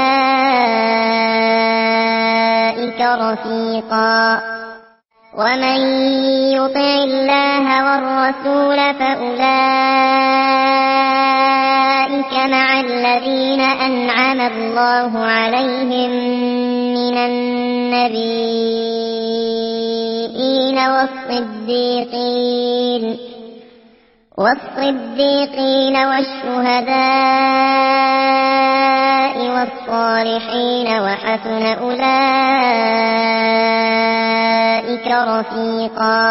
أولئك رفيقا ومن يطع الله والرسول فأولئك مع الذين أنعم الله عليهم من النبيين والصديقين والشهداء والصالحين وحسن أولئك رفيقا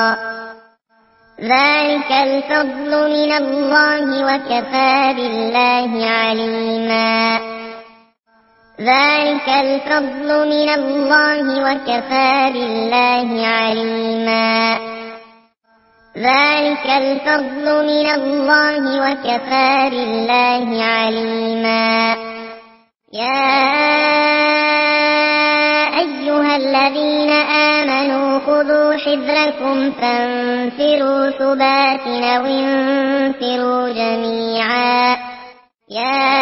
ذلك الفضل من الله وكفى بالله عليما ذلك الفضل من الله وكفى بالله عليما ذلك الفضل من الله وكفى بالله عليما يا أيها الذين آمنوا خذوا حذركم فانفروا ثبات أو انفروا جميعا يا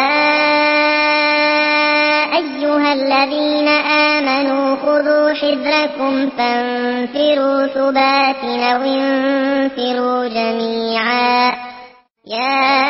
أيها الذين آمنوا خذوا حذركم فانفروا ثبات أو انفروا جميعا يا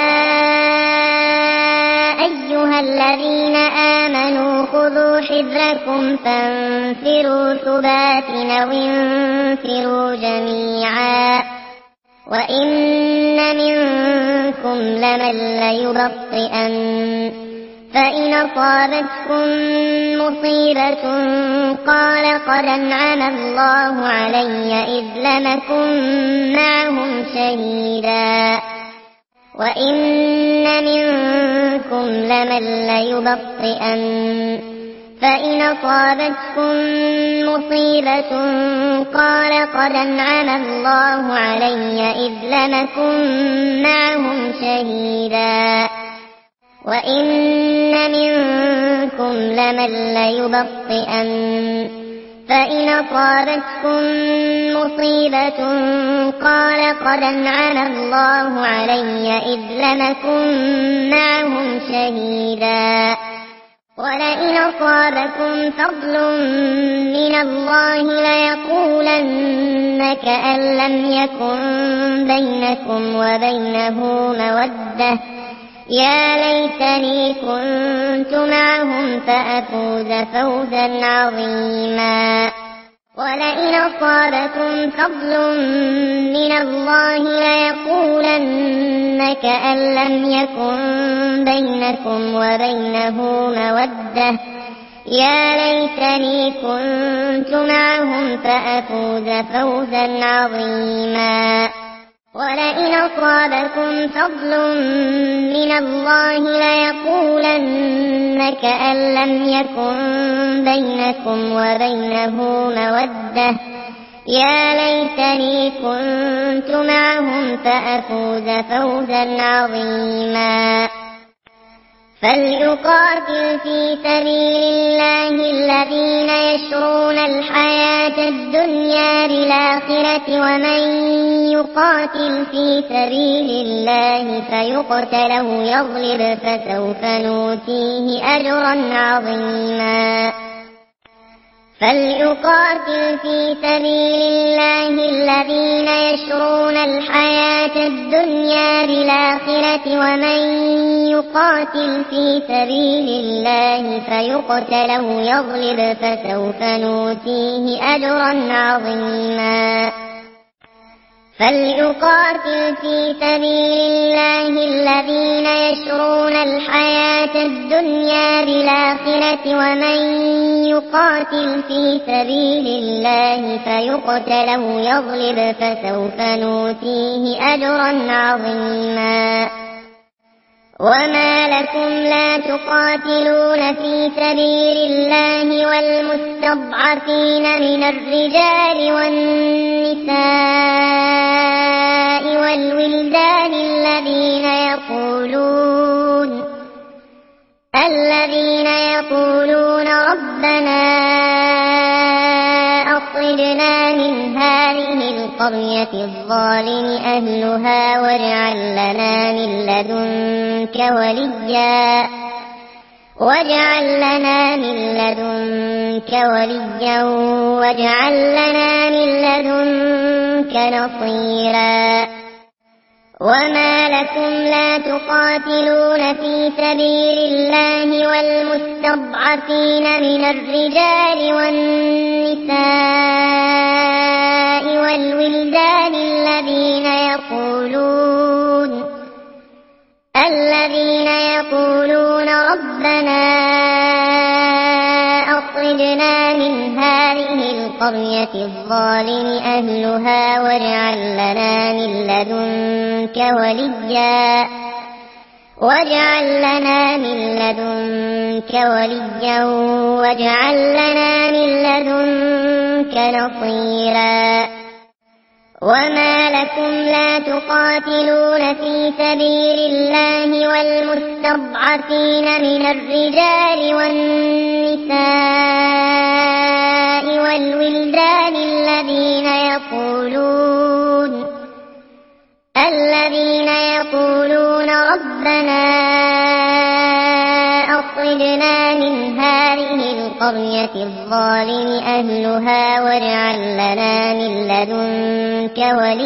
أيها الذين آمنوا خذوا حذركم فانفروا ثبات أو انفروا جميعا وإن منكم لمن ليبطئن فإن أصابتكم مصيبة قال قد أنعم الله علي إذ لم أكن معهم شهيدا وإن منكم لمن ليبطئن فإن أصابتكم مصيبة قال قد أنعم الله علي إذ لم أكن معهم شهيدا وإن منكم لمن ليبطئن فإن أصابتكم مصيبة قال قد أنعم الله علي إذ لم أكن معهم شهيدا ولئن أصابكم فضل من الله ليقولن كأن لم يكن بينكم وبينه مودة يا ليتني كنت معهم فأفوز فوزا عظيما ولئن أصابكم فضل من الله ليقولن كأن لم يكن بينكم وبينه مودة يا ليتني كنت معهم فأفوز فوزا عظيما ولئن أصابكم فضل من الله ليقولن كأن لم يكن بينكم وبينه مودة يا ليتني كنت معهم فأفوز فوزا عظيما فليقاتل في سبيل الله الذين يشرون الحياة الدنيا بالآخرة ومن يقاتل في سبيل الله فيقتل أو يغلب فسوف نؤتيه أجرا عظيما فليقاتل في سبيل الله الذين يشرون الحياة الدنيا بالآخرة ومن يقاتل في سبيل الله فيقتل أو يغلب فسوف نؤتيه أجرا عظيما فليقاتل في سبيل الله الذين يشرون الحياة الدنيا بالآخرة البينات ومن يقاتل في سبيل الله فيقتل أو يغلب فسوف نؤتيه أجرا عظيما وما لكم لا تقاتلون في سبيل الله والمستضعفين من الرجال والنساء والولدان الذين يقولون ربنا أخرجنا من هذه القرية الظالم أهلها واجعل لنا من لدنك وليا واجعل لنا من لدنك نصيرا وما لكم لا تقاتلون في سبيل الله والمستضعفين من الرجال والنساء والولدان الذين يقولون ربنا أخرجنا من هذه القرية الظالم أهلها واجعل لنا من لدنك وليا واجعل لنا من لدنك نصيرا وما لكم لا تقاتلون في سبيل الله والمستضعفين من الرجال والنساء والولدان الذين يقولون ربنا أخرجنا من هذه القرية الظالم أهلها واجعل لنا من لدنك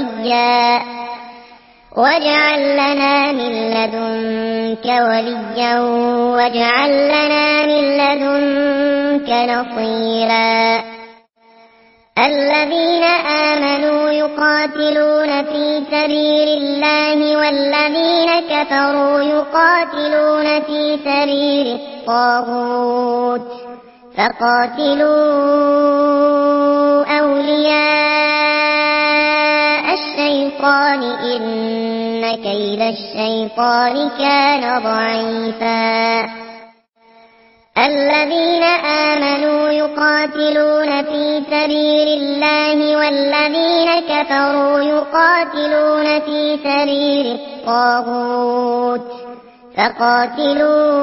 وليا واجعل لنا من لدنك نصيرا الذين آمنوا يقاتلون في سبيل الله والذين كفروا يقاتلون في سبيل الطاغوت فقاتلوا أولياء الشيطان إن كيد الشيطان كان ضعيفا الذين آمنوا يقاتلون في سبيل الله والذين كفروا يقاتلون في سبيل الطاغوت فقاتلوا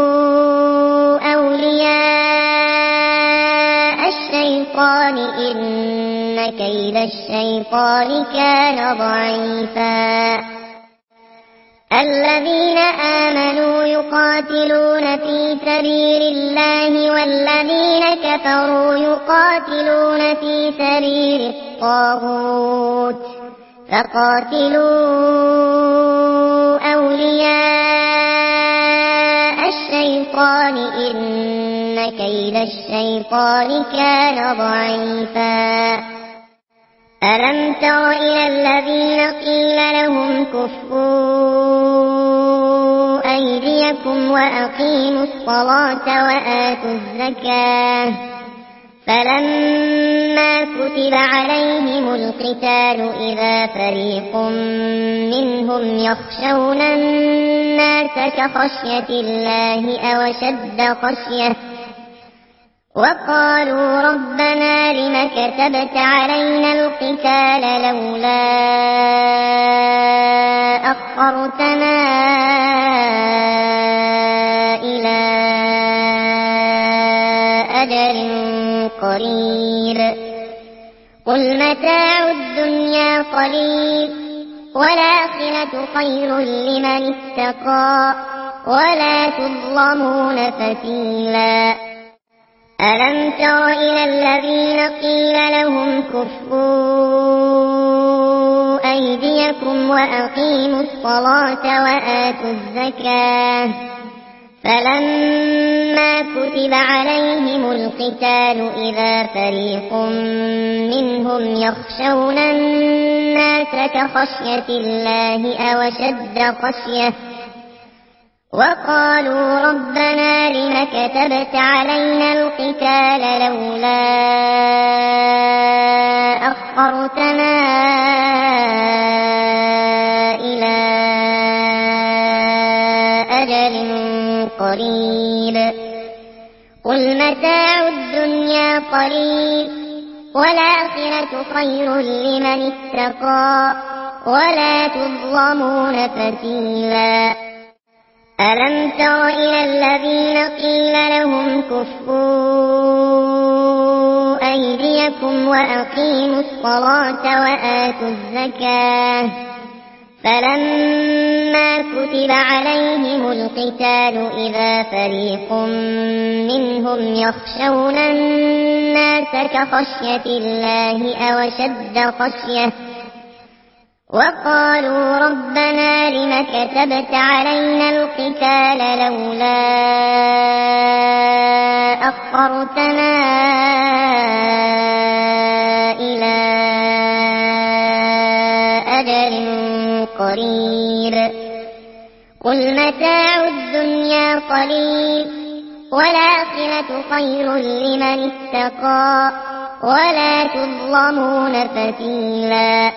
أولياء الشيطان إن كيد الشيطان كان ضعيفا الذين آمنوا يقاتلون في سبيل الله والذين كفروا يقاتلون في سبيل الطاغوت فقاتلوا أولياء الشيطان إن كيد الشيطان كان ضعيفا ألم تر إلى الذين قيل لهم كفوا أيديكم وأقيموا الصلاة وآتوا الزكاة فلما كتب عليهم القتال إذا فريق منهم يخشون الناس كخشية الله أو أشد خشية وقالوا ربنا لم كتبت علينا القتال لولا أخرتنا إلى أجل قريب قل متاع الدنيا قليل والآخرة خير لمن اتقى ولا تظلمون فتيلا ألم تر إلى الذين قيل لهم كفوا أيديكم وأقيموا الصلاة وآتوا الزكاة فلما كتب عليهم القتال إذا فريق منهم يخشون الناس كخشية الله أو أشد خشية وقالوا ربنا لم كتبت علينا القتال لولا أخرتنا إلى أجل قريب قل متاع الدنيا قليل والآخرة خير لمن اتقى ولا تظلمون فتيلا ألم تر إلى الذين قيل لهم كفوا أيديكم وأقيموا الصلاة وآتوا الزكاة فلما كتب عليهم القتال إذا فريق منهم يخشون الناس كخشية الله أو أشد خشية وقالوا ربنا لم كتبت علينا القتال لولا أخرتنا إلى أجل قريب قل متاع الدنيا قليل والآخرة خير لمن اتقى ولا تظلمون فتيلا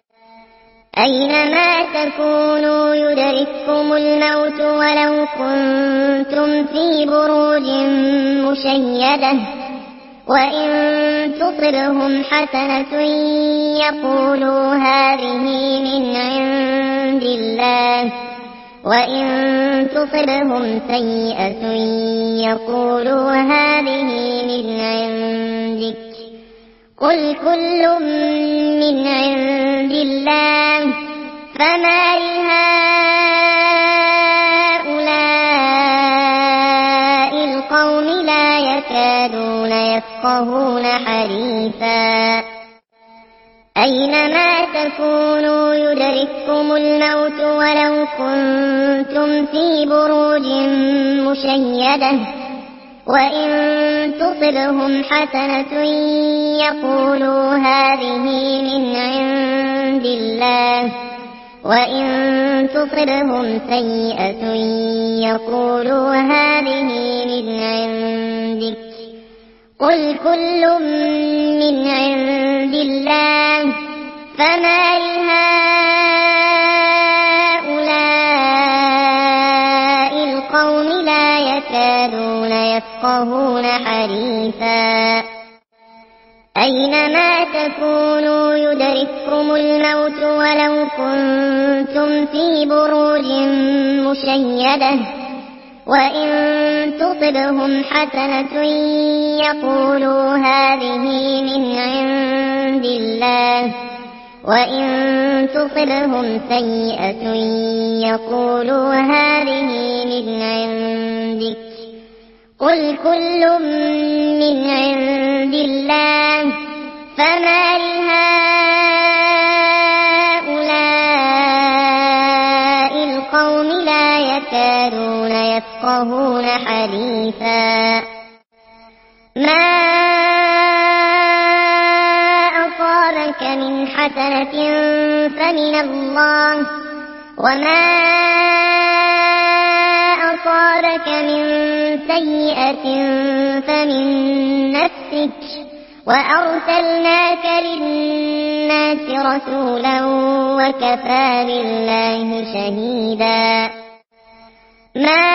أينما تكونوا يدرككم الموت ولو كنتم في بروج مشيدة وإن تصبهم حسنة يقولوا هذه من عند الله وإن تصبهم سيئة يقولوا هذه من عندك قل كل من عند الله فما لهؤلاء القوم لا يكادون يفقهون حديثا أينما تكونوا يدرككم الموت ولو كنتم في بروج مشيدة وإن تصبهم حسنة يقولوا هذه من عند الله وإن تصبهم سيئة يقولوا هذه من عندك قل كل من عند الله فما لهؤلاء القوم لا يكادون يفقهون حديثا أينما تكونوا يدرككم الموت ولو كنتم في بروج مشيدة وإن تصبهم حسنة يقولوا هذه من عند الله وإن تصبهم سيئة يقولوا هذه من عندك قل كل من عند الله فما لهؤلاء القوم لا يكادون يفقهون حديثا ما أصابك من حسنة فمن الله وما أصابك من سيئة فمن نفسك وأرسلناك للناس رسولا وكفى بالله شهيدا ما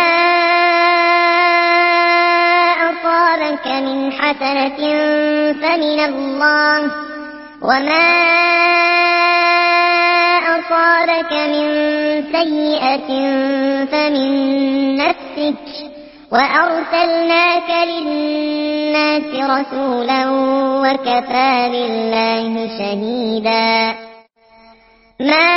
أصابك من حسنة فمن الله وما أصابك من سيئة فمن نفسك وأرسلناك للناس رسولا وكفى بالله شهيدا ما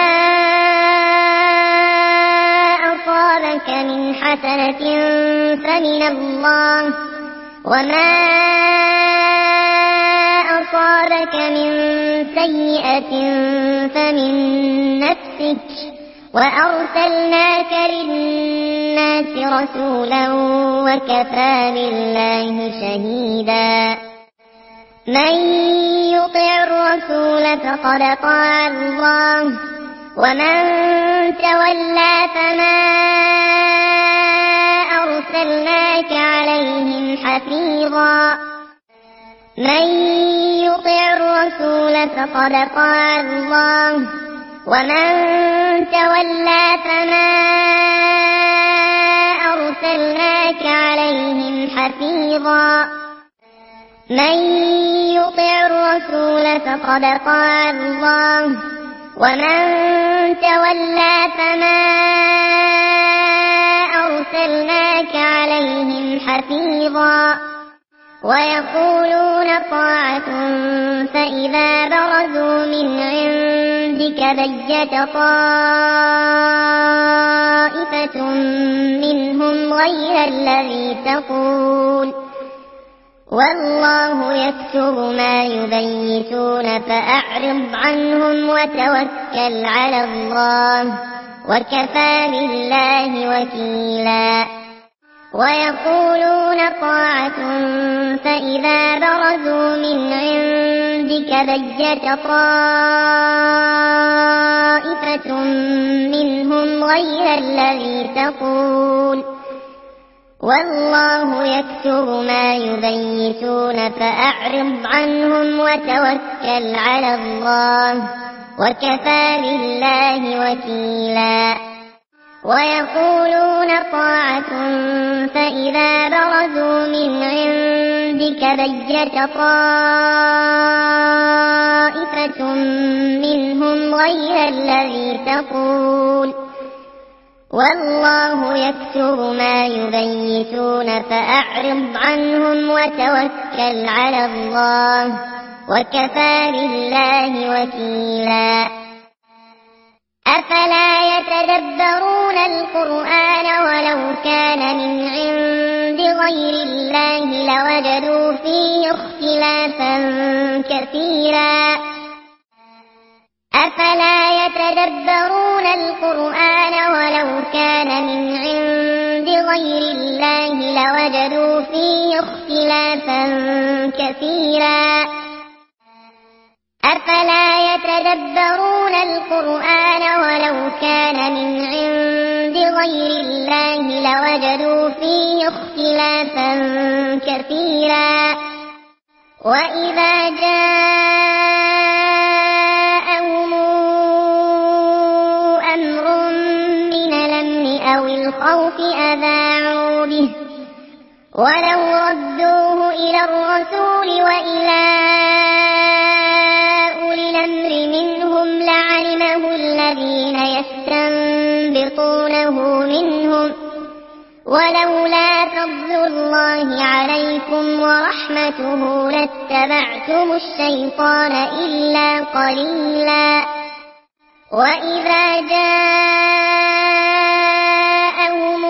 أصابك من حسنة فمن الله وما أصابك من سيئة فمن نفسك وأرسلناك للناس رسولا وكفى بالله شهيدا من يطع الرسول فقد طاع الله ومن تولى فما أرسلناك عليهم حفيظا من يطع الرسول فقد طاع الله ومن تولى فما أرسلناك عليهم حفيظا من يطع الرسول فقد طاع الله ومن تولى فما أرسلناك عليهم حفيظا ويقولون طاعة فإذا برزوا من عندك بيت طائفة منهم غير الذي تقول والله يكتب ما يبيتون فأعرض عنهم وتوكل على الله وكفى بالله وكيلا ويقولون طاعة فإذا برزوا من عندك بيت طائفة منهم غير الذي تقول والله يكتب ما يبيتون فأعرض عنهم وتوكل على الله وكفى بالله وكيلا ويقولون طاعة فإذا برزوا من عندك بيت طائفة منهم غير الذي تقول والله يكتب ما يبيتون فأعرض عنهم وتوكل على الله وكفى بالله وكيلا أفلا يتدبرون القرآن ولو كان من عند غير الله لوجدوا فيه اختلافا كثيرا أفلا يتدبرون القرآن ولو كان من عند غير الله لوجدوا فيه اختلافا كثيرا أفلا يتدبرون القرآن ولو كان من عند غير الله لوجدوا فيه اختلافا كثيرا وإذا جاءهم أمر من الأمن أو الخوف أذاعوا به ولو ردوه إلى الرسول وإلى أولي الأمر منهم لعلمه الذين يستنبطونه منهم ولولا فضل الله عليكم ورحمته لاتبعتم الشيطان إلا قليلا وإذا جاءهم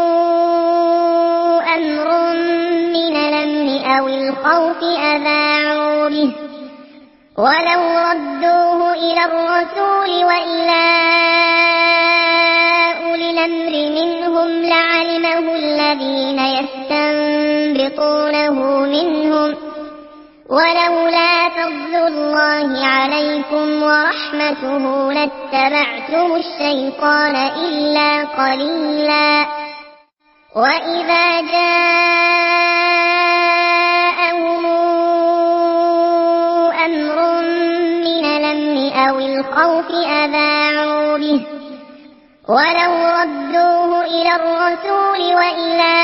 أمر من الأمن أو الخوف أذاعوا به ولو ردوه إلى الرسول وإلى أولي الأمر منهم لعلمه الذين يستنبطونه منهم ولولا فضل الله عليكم ورحمته لاتبعتم الشيطان إلا قليلا وإذا جاءهم أمر من الأمن أو الخوف أذاعوا به ولو ردوه إلى الرسول وإلى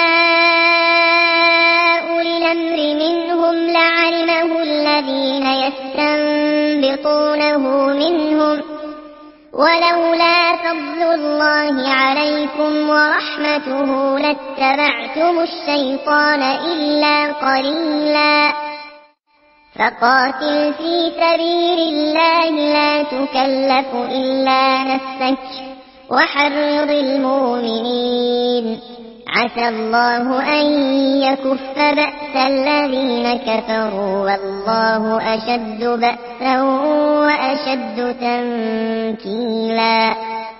أولي الأمر منهم لعلمه الذين يستنبطونه منهم ولولا فضل الله عليكم ورحمته لاتبعتم الشيطان إلا قليلا فقاتل في سبيل الله لا تكلف إلا نفسك وحرض المؤمنين عسى الله أن يكف بأس الذين كفروا والله أشد بأسا وأشد تنكيلا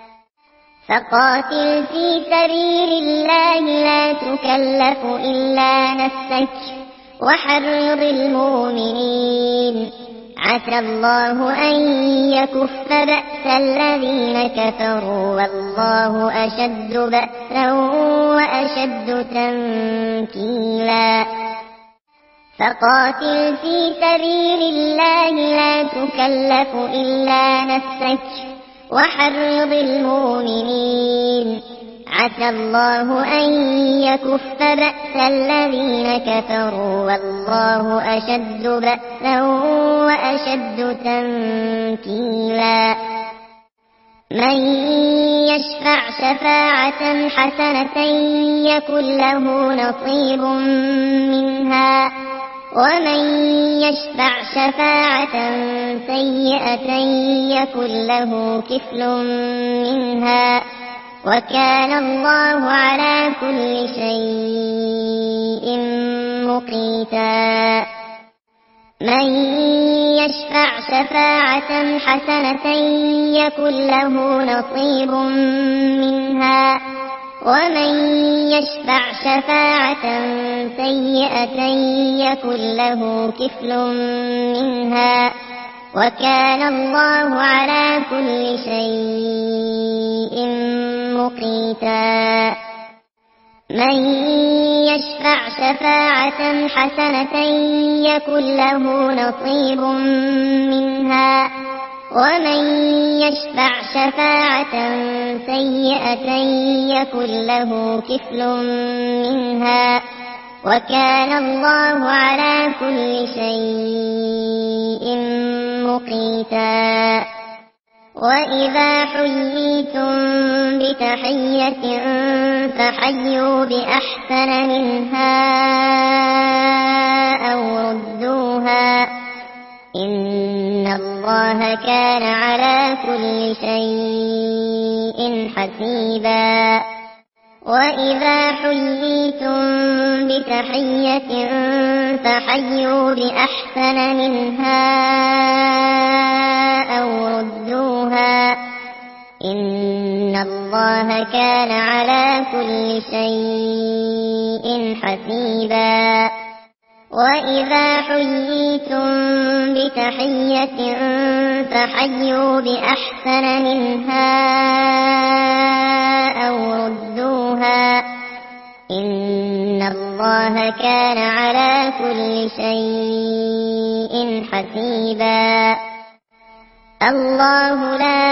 فقاتل في سبيل الله لا تكلف إلا نفسك وحرض المؤمنين عسى الله أن يكف بأس الذين كفروا والله أشد بأسا وأشد تنكيلا فقاتل في سبيل الله لا تكلف إلا نفسك وحرض المؤمنين عسى الله أن يكف بأس الذين كفروا والله أشد بأسا وأشد تنكيلا من يشفع شفاعة حسنة يكن له نصيب منها ومن يشفع شفاعة سيئة يكن له كفل منها وكان الله على كل شيء مقيتا من يشفع شفاعة حسنة يكن له نصيب منها ومن يشفع شفاعة سيئة يكن له كفل منها وكان الله على كل شيء مقيتا من يشفع شفاعة حسنة يكن له نصيب منها ومن يشفع شفاعة سيئة يكن له كفل منها وكان الله على كل شيء مقيتا وإذا حييتم بتحية فحيوا بأحسن منها أو ردوها إن الله كان على كل شيء حسيبا وإذا حييتم بتحية فحيوا بأحسن منها أو ردوها إن الله كان على كل شيء حسيبا وإذا حييتم بتحية فحيوا بأحسن منها أو ردوها إن الله كان على كل شيء حسيبا الله لا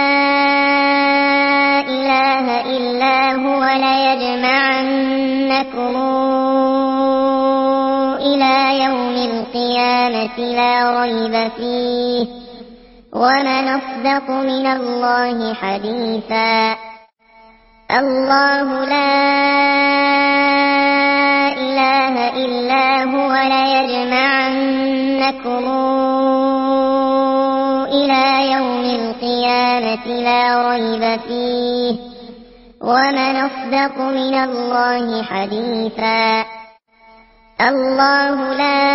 إله إلا هو ليجمعنكم إلى يوم القيامة لا ريب فيه ومن أصدق من الله حديثا الله لا إله إلا هو ليجمعنكم إلى يوم القيامة لا ريب فيه ومن أصدق من الله حديثا الله لا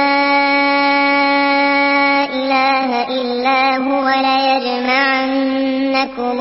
إله إلا هو ليجمعنكم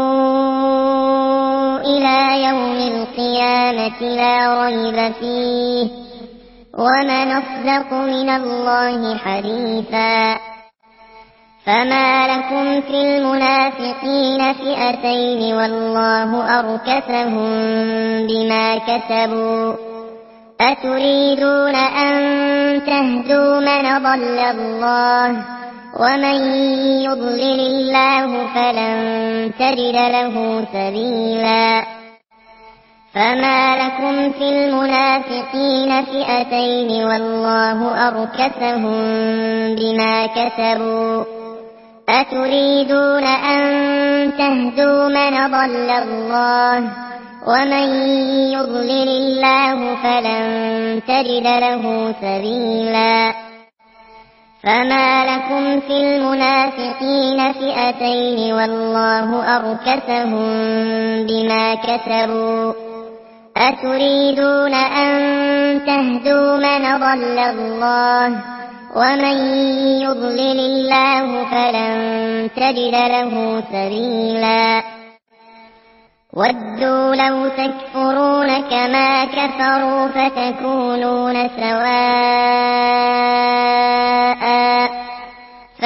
إلى يوم القيامة لا ريب فيه ومن أصدق من الله حديثا فما لكم في المنافقين فئتين والله أركسهم بما كسبوا أتريدون أن تهدوا من ضل الله ومن يضلل الله فلن تجد له سبيلا فما لكم في المنافقين فئتين والله أركسهم بما كسبوا أتريدون أن تهدوا من ضل الله ومن يضلل الله فلن تجد له سبيلا فما لكم في المنافقين فئتين والله أركسهم بما كسبوا أتريدون أن تهدوا من ضل الله ومن يضلل الله فلن تجد له سبيلا ودوا لو تكفرون كما كفروا فتكونون سواء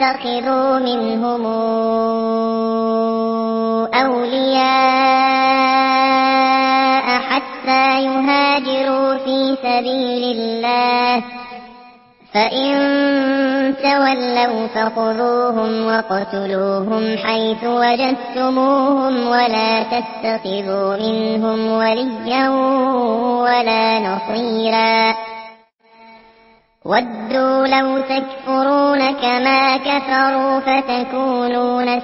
تتخذوا منهم أولياء حتى يهاجروا في سبيل الله، فإن تولوا فخذوهم وقتلوهم حيث وجدتموهم ولا تتخذوا منهم وليا ولا نصيرا. ودوا لو تكفرون كما كفروا فتكونون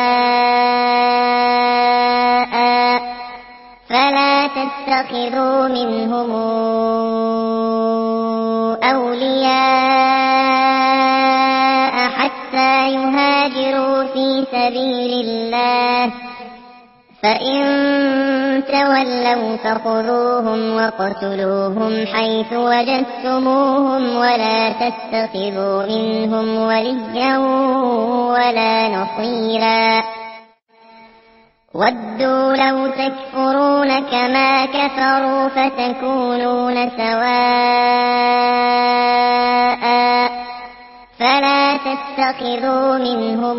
سواء، فلا تتخذوا منهم أولياء حتى يهاجروا في سبيل الله، فإن تولوا فخذوهم وقتلوهم حيث وجدتموهم ولا تتخذوا منهم وليا ولا نصيرا. ودوا لو تكفرون كما كفروا فتكونون سواء، فلا تتخذوا منهم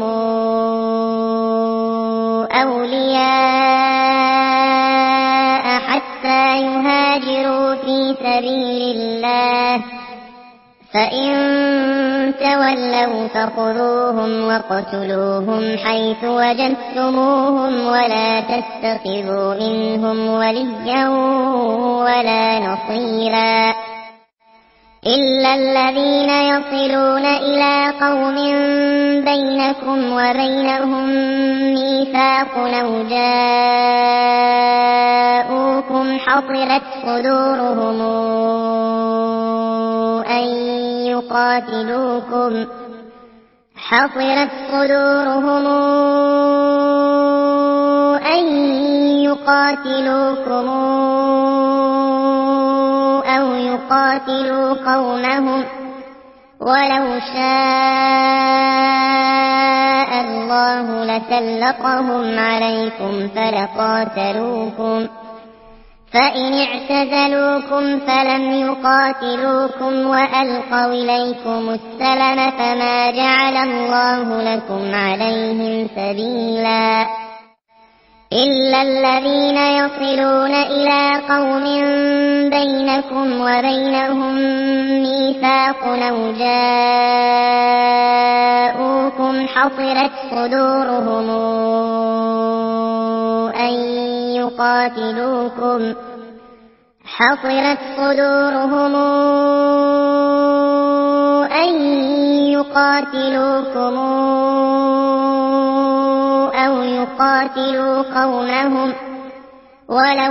أولياء حتى يهاجروا في سبيل الله، فإن تولوا فخذوهم وقتلوهم حيث وجدتموهم ولا تتخذوا منهم وليا ولا نصيرا. إلا الذين يصلون إلى قوم بينكم وبينهم ميثاق أو جاءوكم حصرت صدورهم أن يقاتلوكم أو يقاتلوا قومهم، ولو شاء الله لسلطهم عليكم فلقاتلوكم، فإن اعتزلوكم فلم يقاتلوكم وألقوا إليكم السلم فما جعل الله لكم عليهم سبيلا. إلا الذين يصلون إلى قوم بينكم وبينهم ميثاق أو جاءوكم حصرت صدورهم أن يقاتلوكم أو يقاتلوا قومهم، ولو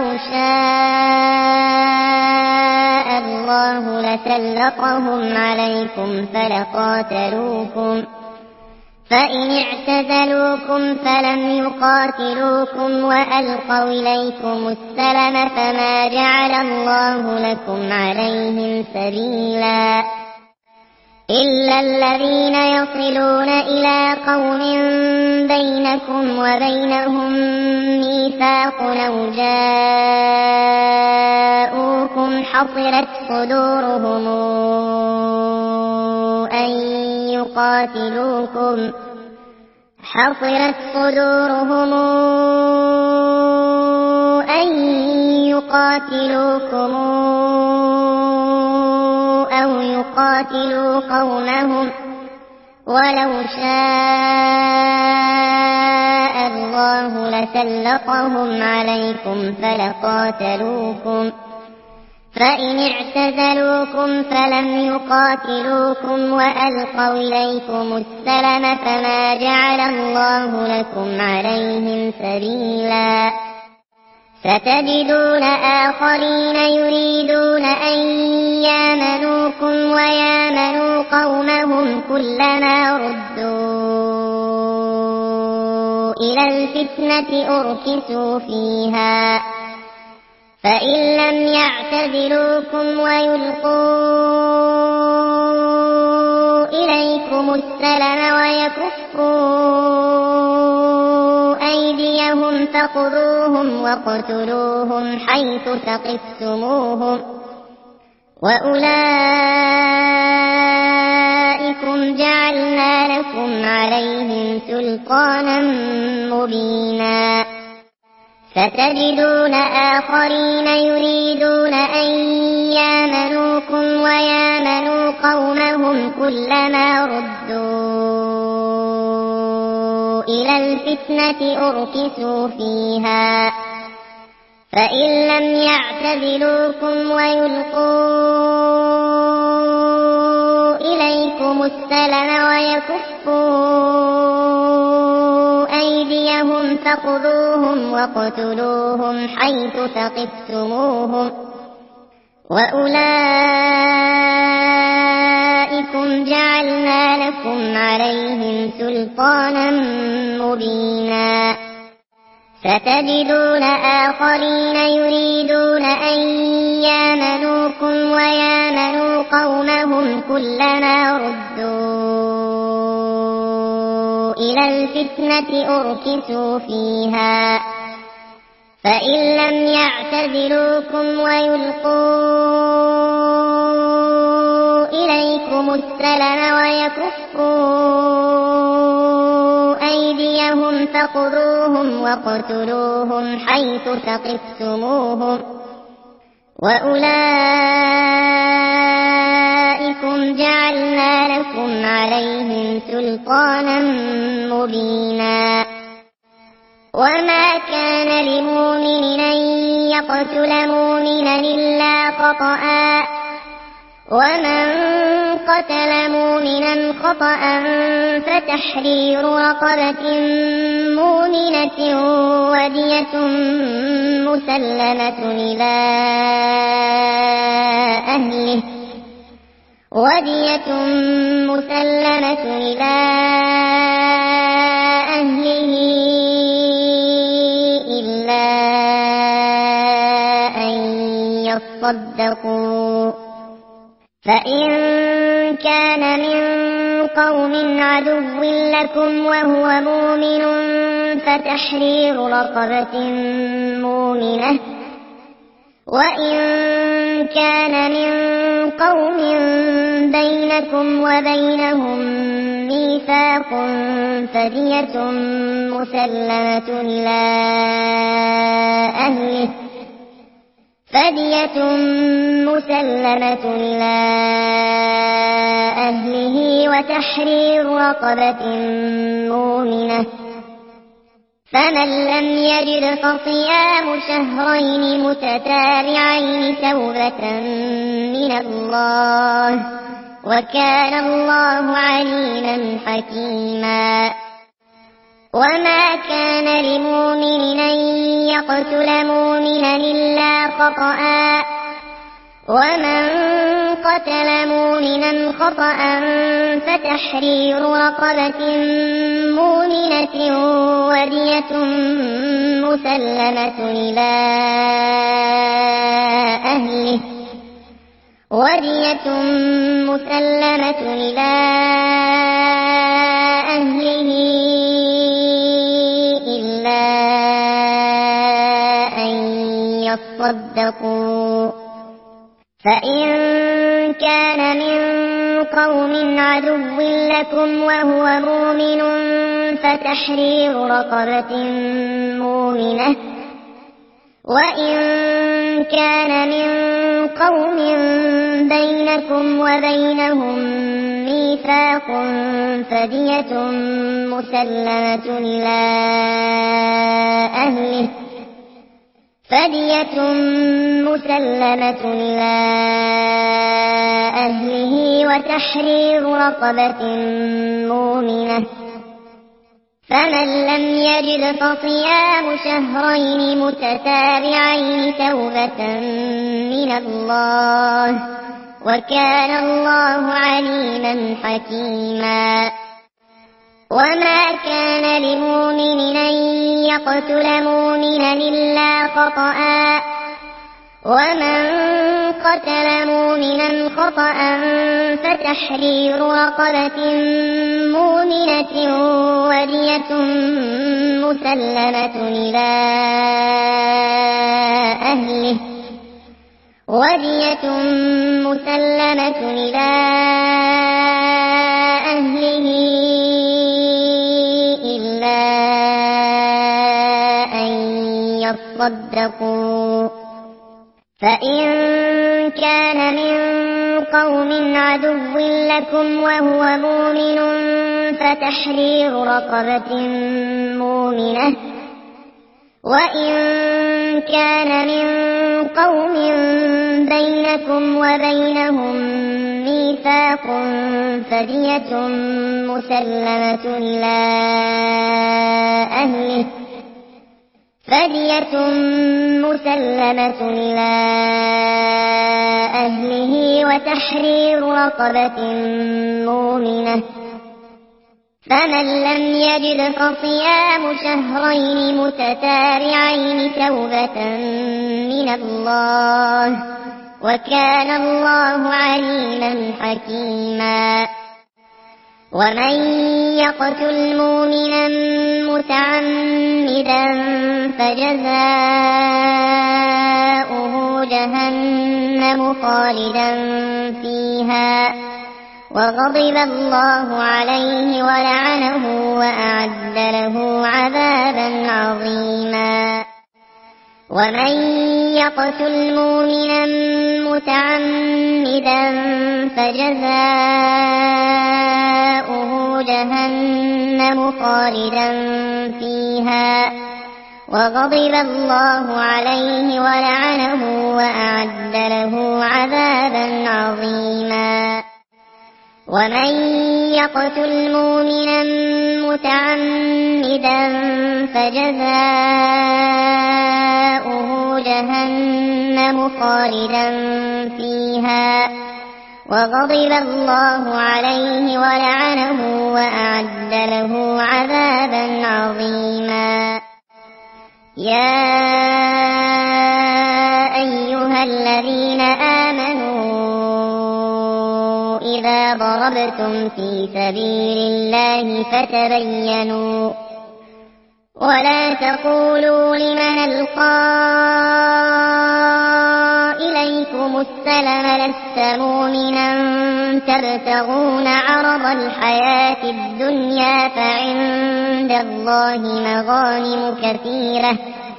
شاء الله لسلطهم عليكم فلقاتلوكم، فإن اعتزلوكم فلم يقاتلوكم وألقوا إليكم السلم فما جعل الله لكم عليهم سبيلا. إلا الذين يصلون إلى قوم بينكم وبينهم ميثاق أو جاءوكم حصرت صدورهم أن يقاتلوكم أو يقاتلوا قومهم، ولو شاء الله لسلطهم عليكم فلقاتلوكم، فإن اعتزلوكم فلم يقاتلوكم وألقوا إليكم السلم فما جعل الله لكم عليهم سبيلا. ستجدون آخرين يريدون أن يامنوكم ويامنوا قومهم كلما ردوا إلى الفتنة أركسوا فيها، فإن لم يعتزلوكم ويلقوا إليكم السلم ويكفوا أيديهم فخذوهم وقتلوهم حيث ثقفتموهم، وأولئكم جعلنا لكم سلطانا مبينا ستجدون آخرين يريدون أن يامنوكم ويامنوا قومهم كلما ردوا إلى الفتنة أركسوا فيها فإن لم يعتزلوكم ويلقوا إليكم السلم ويكفوا أيديهم فخذوهم واقتلوهم حيث ثقفتموهم وأولئكم جعلنا لكم عليهم سلطانا مبينا ستجدون آخرين يريدون أن يامنوكم ويامنوا قومهم كلما ردوا إلى الفتنة أركسوا فيها فإن لم يعتزلوكم ويلقوا إليكم السلم ويكفوا أيديهم فخذوهم واقتلوهم حيث ثقفتموهم وأولئكم جعلنا لكم عليهم سلطانا مبينا وما كان لمؤمن أن يقتل مؤمنا إلا خطأ ومن قتل مؤمنا خطأ فتحرير رقبة مؤمنة ودية مسلمة إلى أهله إلا أن يصدقوا فإن كان من قوم عدو لكم وهو مؤمن فتحرير رقبة مؤمنة وإن كان من قوم بينكم وبينهم ميثاق فدية مسلمة إلى أهله وتحرير رقبة مؤمنة فمن لم يجد فصيام شهرين متتابعين توبة من الله وكان الله عليما حكيما وما كان لمؤمن أن يقتل مؤمنا إلا خطأ ومن قتل مؤمنا خطأ فتحرير رقبة مؤمنة ودية مسلمة إلى أهله إلا أن يصدقوا فإن كان من قوم عدو لكم وهو مؤمن فتحرير رقبة مؤمنة وإن كان من قوم بينكم وبينهم ميثاق فدية مسلمة إلى أهله وتحرير رقبة مؤمنة فمن لم يجد فصيام شهرين متتابعين توبة من الله وكان الله عليما حكيما وما كان لمؤمن أن يقتل مؤمنا إلا خطأ ومن قتل مؤمنا خطأ فتحرير رقبة مؤمنة ودية مسلمة إلى أهله إلا واتقوا. فإن كان من قوم عدو لكم وهو مؤمن فتحرير رقبة مؤمنة، وإن كان من قوم بينكم وبينهم ميثاق فدية مسلمة إلى أهله وتحرير رقبة مؤمنة. فمن لم يجد فصيام شهرين متتابعين توبة من الله، وكان الله عليما حكيما. ومن يقتل مؤمنا متعمدا فجزاؤه جهنم خالدا فيها وغضب الله عليه ولعنه وأعد له عذابا عظيما. ومن يقتل مؤمنا متعمدا فجزاؤه جهنم خالدا فيها وغضب الله عليه ولعنه وأعد له عذابا عظيما. ومن يقتل مؤمنا متعمدا فجزاؤه جهنم خالدا فيها وغضب الله عليه ولعنه وأعد له عذابا عظيما. يا أيها الذين آمنوا إذا ضربتم في سبيل الله فتبينوا ولا تقولوا لمن ألقى إليكم السلم لست مؤمنا تبتغون عرض الحياة الدنيا فعند الله مغانم كثيرة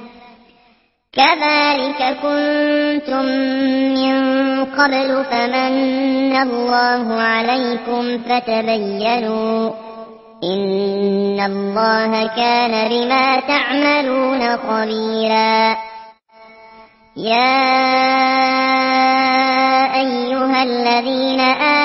كذلك كنتم من قبل فمن الله عليكم فتبينوا إن الله كان بما تعملون خبيرا. يا أيها الذين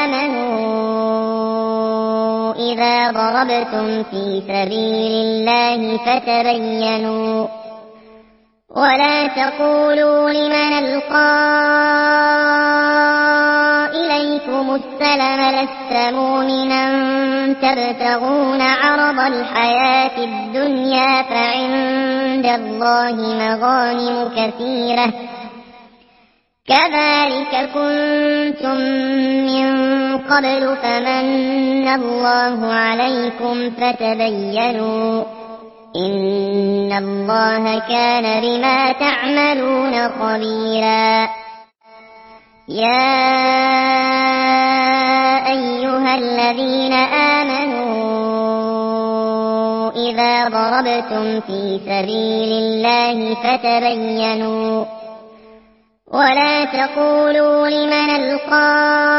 آمنوا إذا ضربتم في سبيل الله فتبينوا ولا تقولوا لمن ألقى إليكم السلم لست مؤمنا تبتغون عرض الحياة الدنيا فعند الله مغانم كثيرة كذلك كنتم من قبل فمن الله عليكم فتبينوا إن الله كان بما تعملون خبيرا. يا أيها الذين آمنوا إذا ضربتم في سبيل الله فتبينوا ولا تقولوا لمن ألقى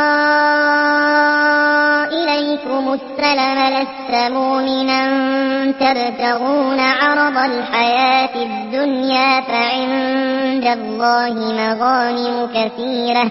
إليكم السلم لست مؤمنا تبتغون عرض الحياة الدنيا فعند الله مغانم كثيرة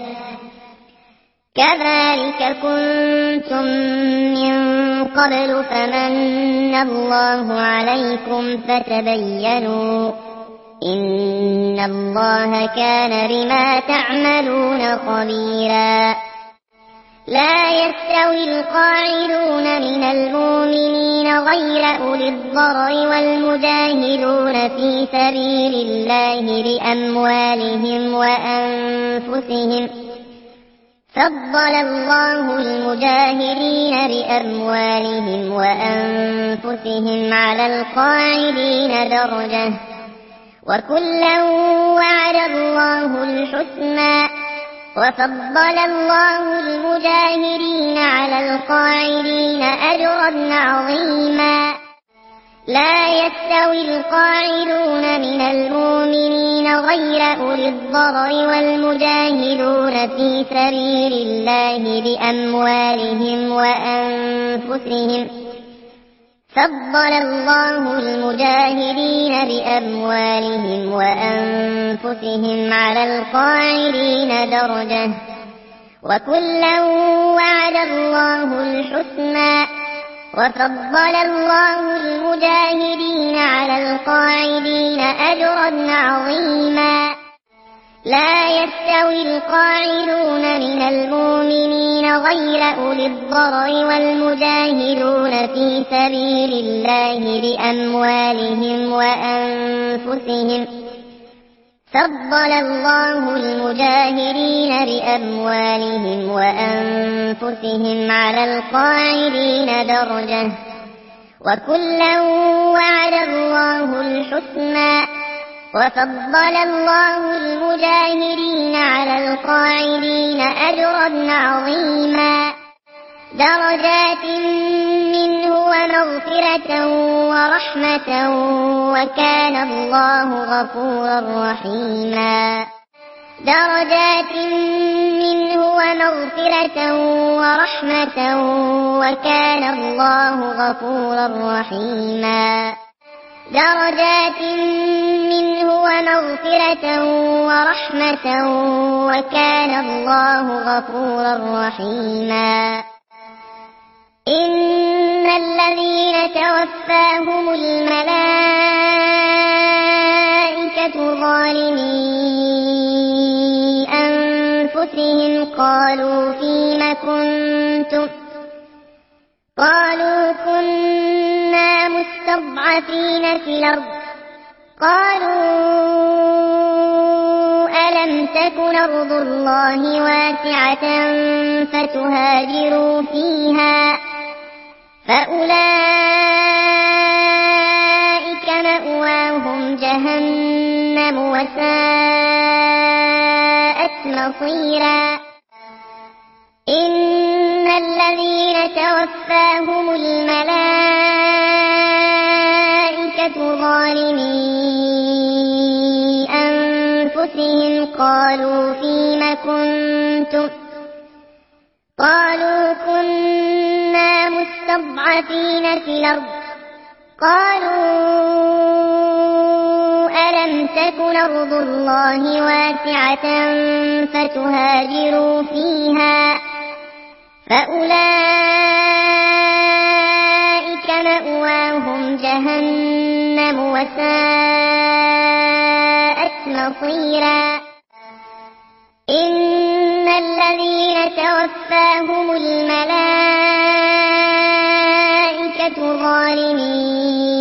كذلك كنتم من قبل فمن الله عليكم فتبينوا إن الله كان بما تعملون خبيرا. لا يستوي القاعدون من المؤمنين غير أولي الضرر والمجاهدون في سبيل الله بأموالهم وأنفسهم فضل الله المجاهدين بأموالهم وأنفسهم على القاعدين درجة وكلا وعد الله الحسنى وفضل الله المجاهدين على القاعدين أجرا عظيما. لا يستوي القاعدون من المؤمنين غير أولي الضرر والمجاهدون في سبيل الله بأموالهم وأنفسهم. فضل الله المجاهدين بأموالهم وأنفسهم على القاعدين درجة، وكلا وعد الله الحسنى، وفضل الله المجاهدين على القاعدين أجرا عظيما. لا يستوي القاعدون من المؤمنين غير أولي الضرر والمجاهدون في سبيل الله بأموالهم وأنفسهم. فضل الله المجاهدين بأموالهم وأنفسهم على القاعدين درجة، وكلا وعد الله الحسنى، وفضل الله المجاهدين على القاعدين أجرا عظيما. درجات منه ومغفرة ورحمة، وكان الله غفورا رحيما. درجات منه ومغفرة ورحمة، وكان الله غفورا رحيما. درجات منه ومغفرة ورحمة، وكان الله غفورا رحيما. إن الذين توفاهم الملائكة ظالمي أنفسهم قالوا فيم كنتم؟ قالوا كنا مستضعفين في الأرض. قالوا ألم تكن أرض الله واسعة فتهاجروا فيها؟ فأولئك مأواهم جهنم وساءت مصيرا. إن الذين توفاهم الملائكة ظالمي أنفسهم قالوا فيم كنتم؟ قالوا كنا مستضعفين في الأرض. قالوا ألم تكن أرض الله واسعة فتهاجروا فيها؟ فأولئك مأواهم جهنم وساءت مصيرا. إن الذين توفاهم الملائكة ظالمي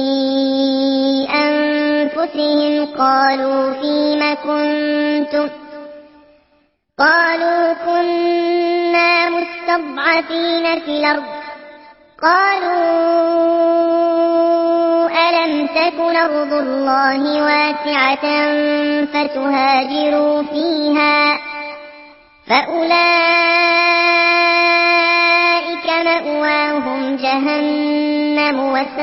أنفسهم قالوا فيم كنتم؟ قالوا كنا مستضعفين في الأرض. قالوا ألم تكن أرض الله واسعة فتهاجروا فيها؟ فأولئك مأواهم جهنم وساءت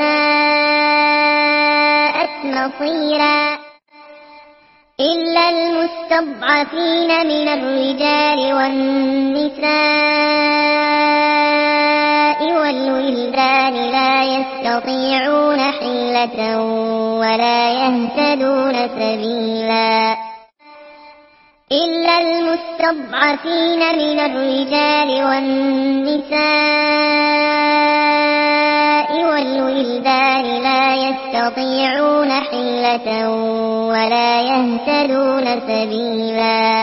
مصيرا. إلا المستضعفين من الرجال والنساء والولدان لا يستطيعون حيلة ولا يهتدون سبيلا. إلا المستضعفين من الرجال والنساء والولدان لا يستطيعون حيلة ولا يهتدون سبيلا.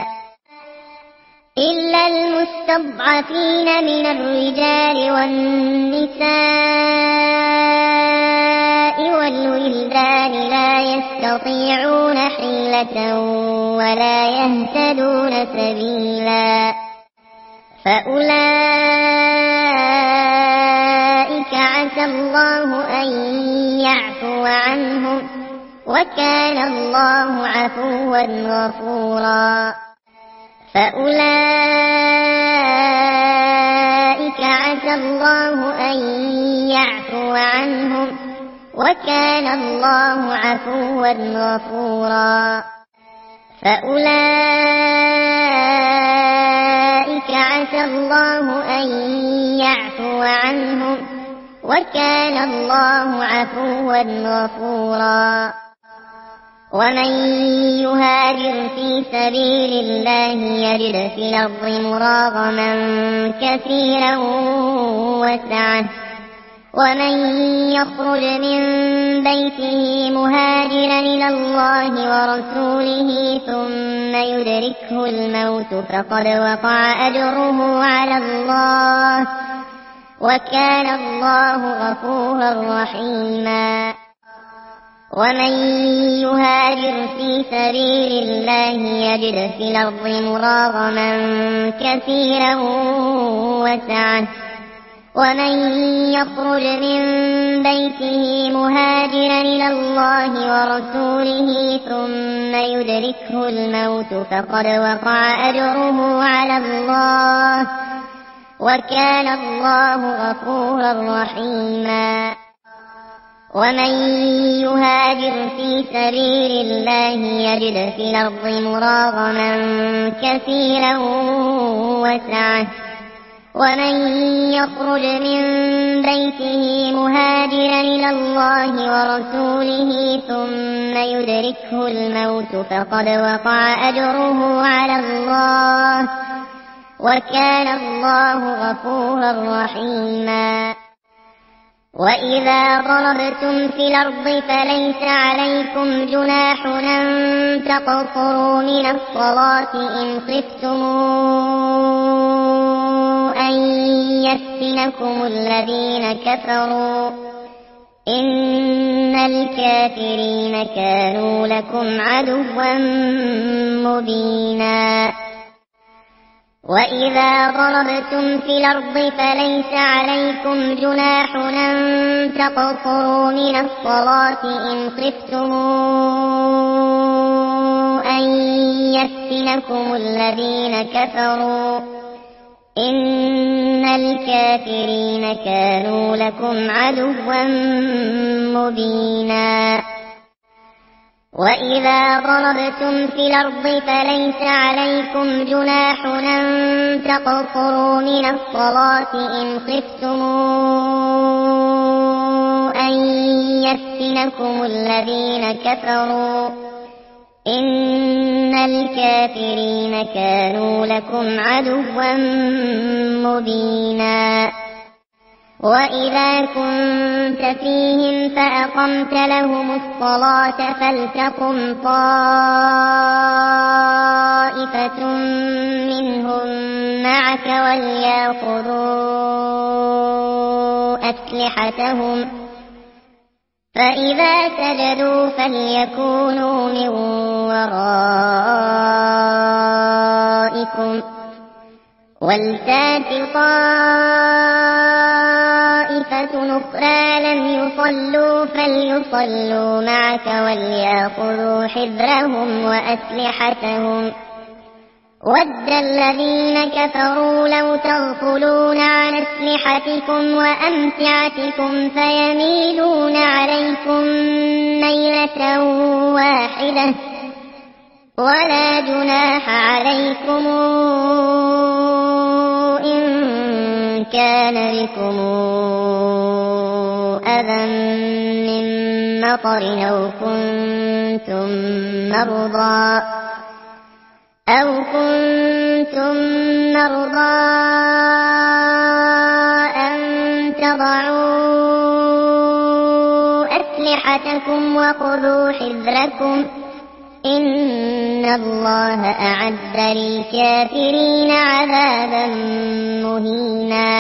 إلا المستضعفين من الرجال والنساء والولدان لا يستطيعون حيلة ولا يهتدون سبيلا. فأولئك عسى الله أن يعفو عنهم، وكان الله عفوا غفورا. فأولئك عسى الله أن يعفو عنهم، وكان الله عفوا غفورا. فأولئك عسى الله أن يعفو عنهم، وكان الله عفوا غفورا. ومن يهاجر في سبيل الله يجد في الأرض مراغما كثيرا وسعة، ومن يخرج من بيته مهاجرا إلى الله ورسوله ثم يدركه الموت فقد وقع أجره على الله، وكان الله غفورا رحيما. ومن يهاجر في سبيل الله يجد في الأرض مراغما كثيرا وسعة، ومن يخرج من بيته مهاجرا إلى الله ورسوله ثم يدركه الموت فقد وقع أجره على الله، وكان الله غفورا رحيما. ومن يهاجر في سبيل الله يجد في الأرض مراغما كثيرا وسعة، ومن يخرج من بيته مهاجرا إلى الله ورسوله ثم يدركه الموت فقد وقع أجره على الله، وكان الله غفورا رحيما. وإذا ضربتم في الأرض فليس عليكم جناح أن تقصروا من الصلاة إن خفتم أن يفتنكم الذين كفروا، إن الكافرين كانوا لكم عدوا مبينا. وإذا ضربتم في الأرض فليس عليكم جناح أن تقصروا من الصلاة إن خفتم أن يفتنكم الذين كفروا، إن الكافرين كانوا لكم عدوا مبينا. وإذا ضربتم في الأرض فليس عليكم جناح أن تقصروا من الصلاة إن خفتم أن يفتنكم الذين كفروا، إن الكافرين كانوا لكم عدوا مبينا. وإذا كنت فيهم فأقمت لهم الصلاة فلتقم طائفة منهم معك وليأخذوا أسلحتهم، فإذا سجدوا فليكونوا من ورائكم، ولتأت طائفة أخرى لم يصلوا فليصلوا معك وليأخذوا حذرهم وأسلحتهم. وَدَّ الذين كفروا لو تغفلون عن أسلحتكم وأمتعتكم فيميلون عليكم ميلة واحدة، ولا جناح عليكم إن كان بكم أذى من مطر أو كنتم مرضى أن تضعوا أسلحتكم وخذوا حذركم، إن الله أعد للكافرين عذابا مهينا.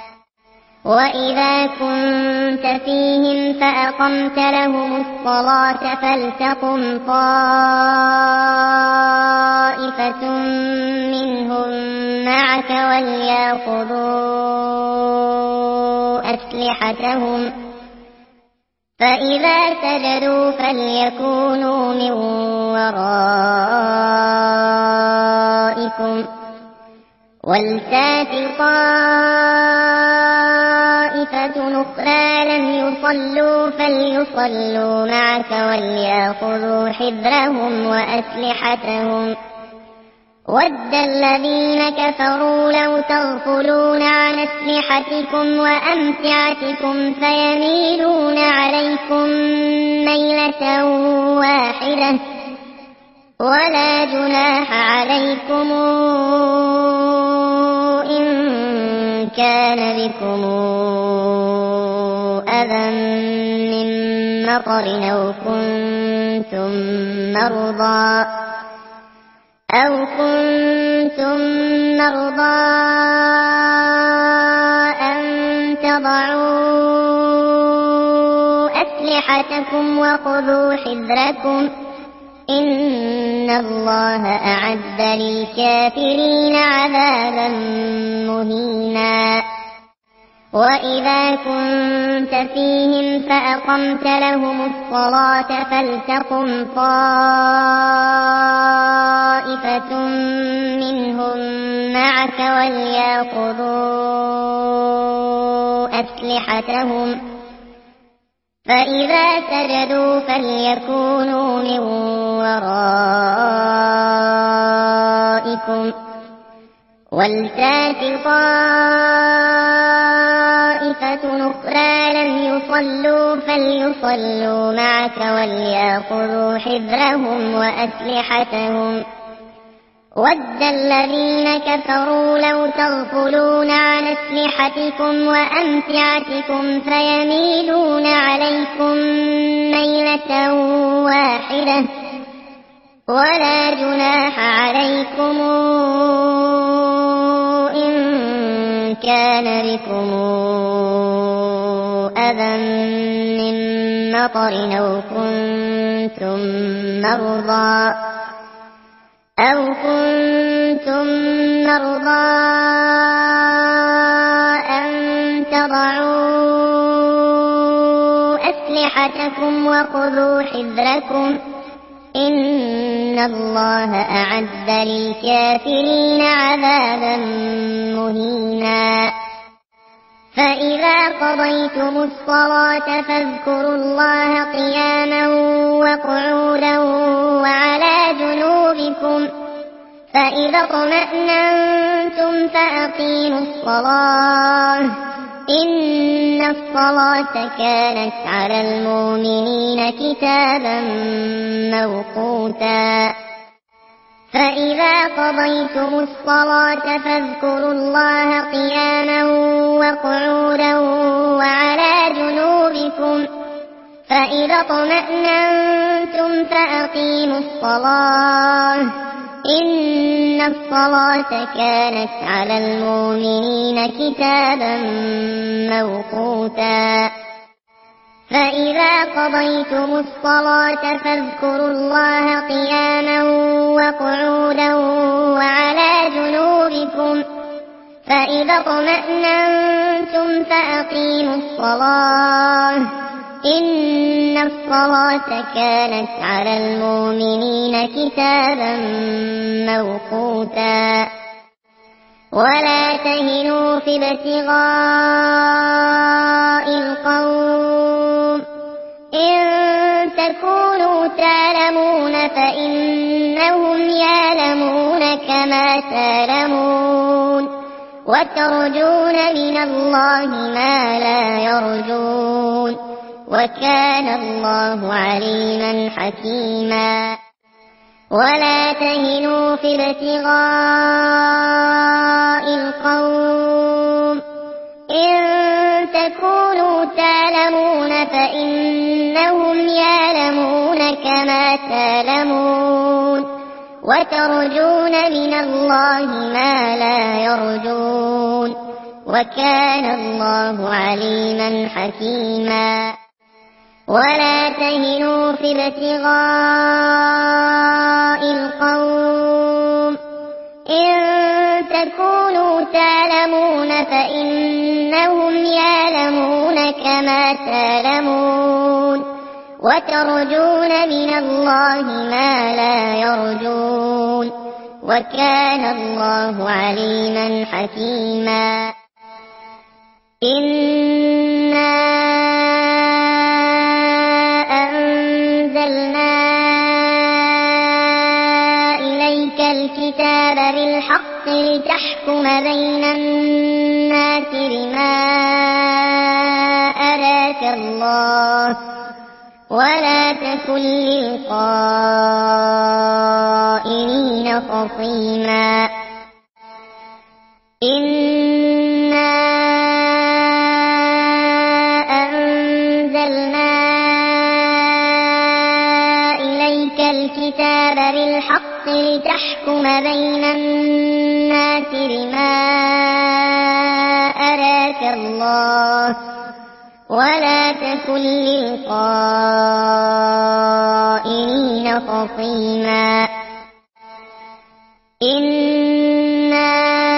وإذا كنت فيهم فأقمت لهم الصلاة فلتقم طائفة منهم معك وليأخذوا أسلحتهم، فإذا سجدوا فليكونوا من ورائكم، ولتأت طائفة طائفة أخرى لم يصلوا فليصلوا معك وليأخذوا حذرهم وأسلحتهم ود الذين كفروا لو تغفلون عن أسلحتكم وأمتعتكم فيميلون عليكم ميلة واحدة ولا جناح عليكم إن كان بكم أذى من مطر أو كنتم مرضى أن تضعوا أسلحتكم وخذوا حذركم إن الله أعد للكافرين عذابا مهينا وإذا كنت فيهم فأقمت لهم الصلاة فلتقم طائفة منهم معك وليأخذوا أسلحتهم فإذا سجدوا فليكونوا من ورائكم ولتأت طائفة أخرى لم يصلوا فليصلوا معك وليأخذوا حذرهم وأسلحتهم ود الذين كفروا لو تغفلون عن أسلحتكم وأمتعتكم فيميلون عليكم ميلة واحدة ولا جناح عليكم إن كان بكم أذى من مطر أو كنتم مرضى أن تضعوا أسلحتكم وخذوا حذركم إن الله أعد للكافرين عذابا مهينا فإذا قضيتم الصلاة فاذكروا الله قياما وقعودا وعلى جنوبكم فإذا اطمأننتم فأقيموا الصلاة إن الصلاة كانت على المؤمنين كتابا موقوتا فإذا قضيتم الصلاة فاذكروا الله قياما وقعودا وعلى جنوبكم فإذا اطمأننتم فأقيموا الصلاة إن الصلاة كانت على المؤمنين كتابا موقوتا فإذا قضيتم الصلاة فاذكروا الله قياما وقعودا وعلى جنوبكم فإذا اطمأننتم فأقيموا الصلاة إن الصلاة كانت على المؤمنين كتابا موقوتا ولا تهنوا في ابتغاء القوم إن تكونوا تعلمون فإنهم يعلمون كما تعلمون وترجون من الله ما لا يرجون وكان الله عليما حكيما ولا تهنوا في ابتغاء القوم إن تكونوا تعلمون فإنهم يعلمون كما تعلمون وترجون من الله ما لا يرجون وكان الله عليما حكيما ولا تهنوا في ابتغاء القوم إن تكونوا تعلمون فإنهم يعلمون كما تعلمون وترجون من الله ما لا يرجون وكان الله عليما حكيما لتحكم بين الناس بما أراك الله ولا تكن للخائنين خصيما إنا أنزلنا إليك الكتاب بالحق لتحكم بين الناس بما أراك الله ولا تكن للخائنين خصيما إنا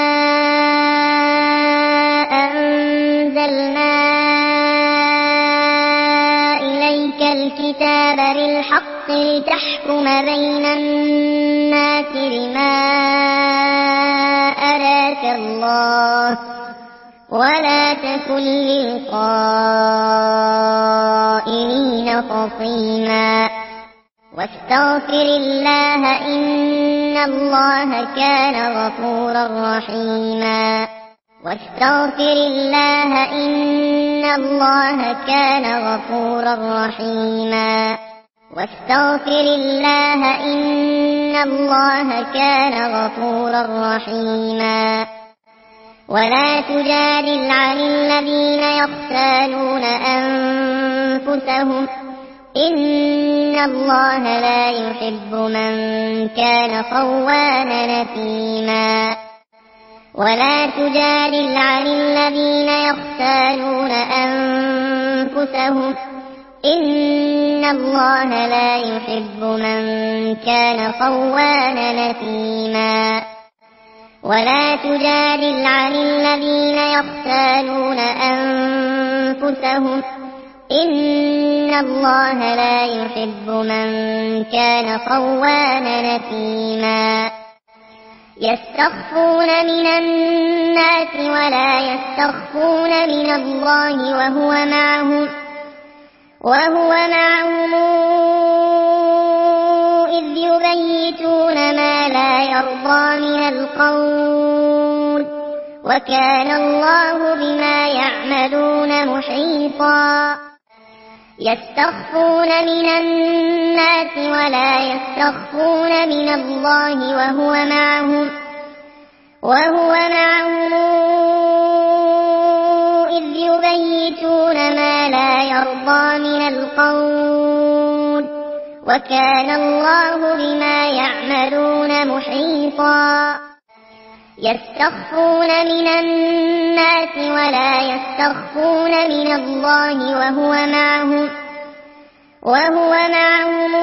أنزلنا إليك الكتاب بالحق لتحكم بين الناس بما أراك الله ولا تكن للخائنين خصيما واستغفر الله إن الله كان غفورا رحيما واستغفر الله إن الله كان غفورا رحيما واستغفر الله إن الله كان غفورا رحيما ولا تجادل عن الذين يختالون أنفسهم إن الله لا يحب من كان خوانا نثيما ولا تجادل عن الذين يختالون أنفسهم إن الله لا يحب من كان خوانا نثيما ولا تجادل عن الذين يختالون أنفسهم إن الله لا يحب من كان خوانا نثيما يستخفون من الناس ولا يستخفون من الله وهو معهم إذ يبيتون ما لا يرضى من القول وكان الله بما يعملون محيطا يستخفون من الناس ولا يستخفون من الله وهو معهم إذ يبيتون ما لا يرضى من القول وكان الله بما يعملون محيطا يستخفون من الناس ولا يستخفون من الله وهو معهم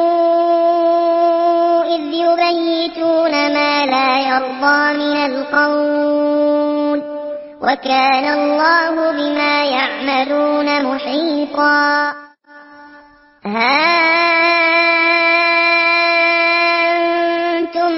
إذ يبيتون ما لا يرضى من القول وكان الله بما يعملون محيطا ها أنتم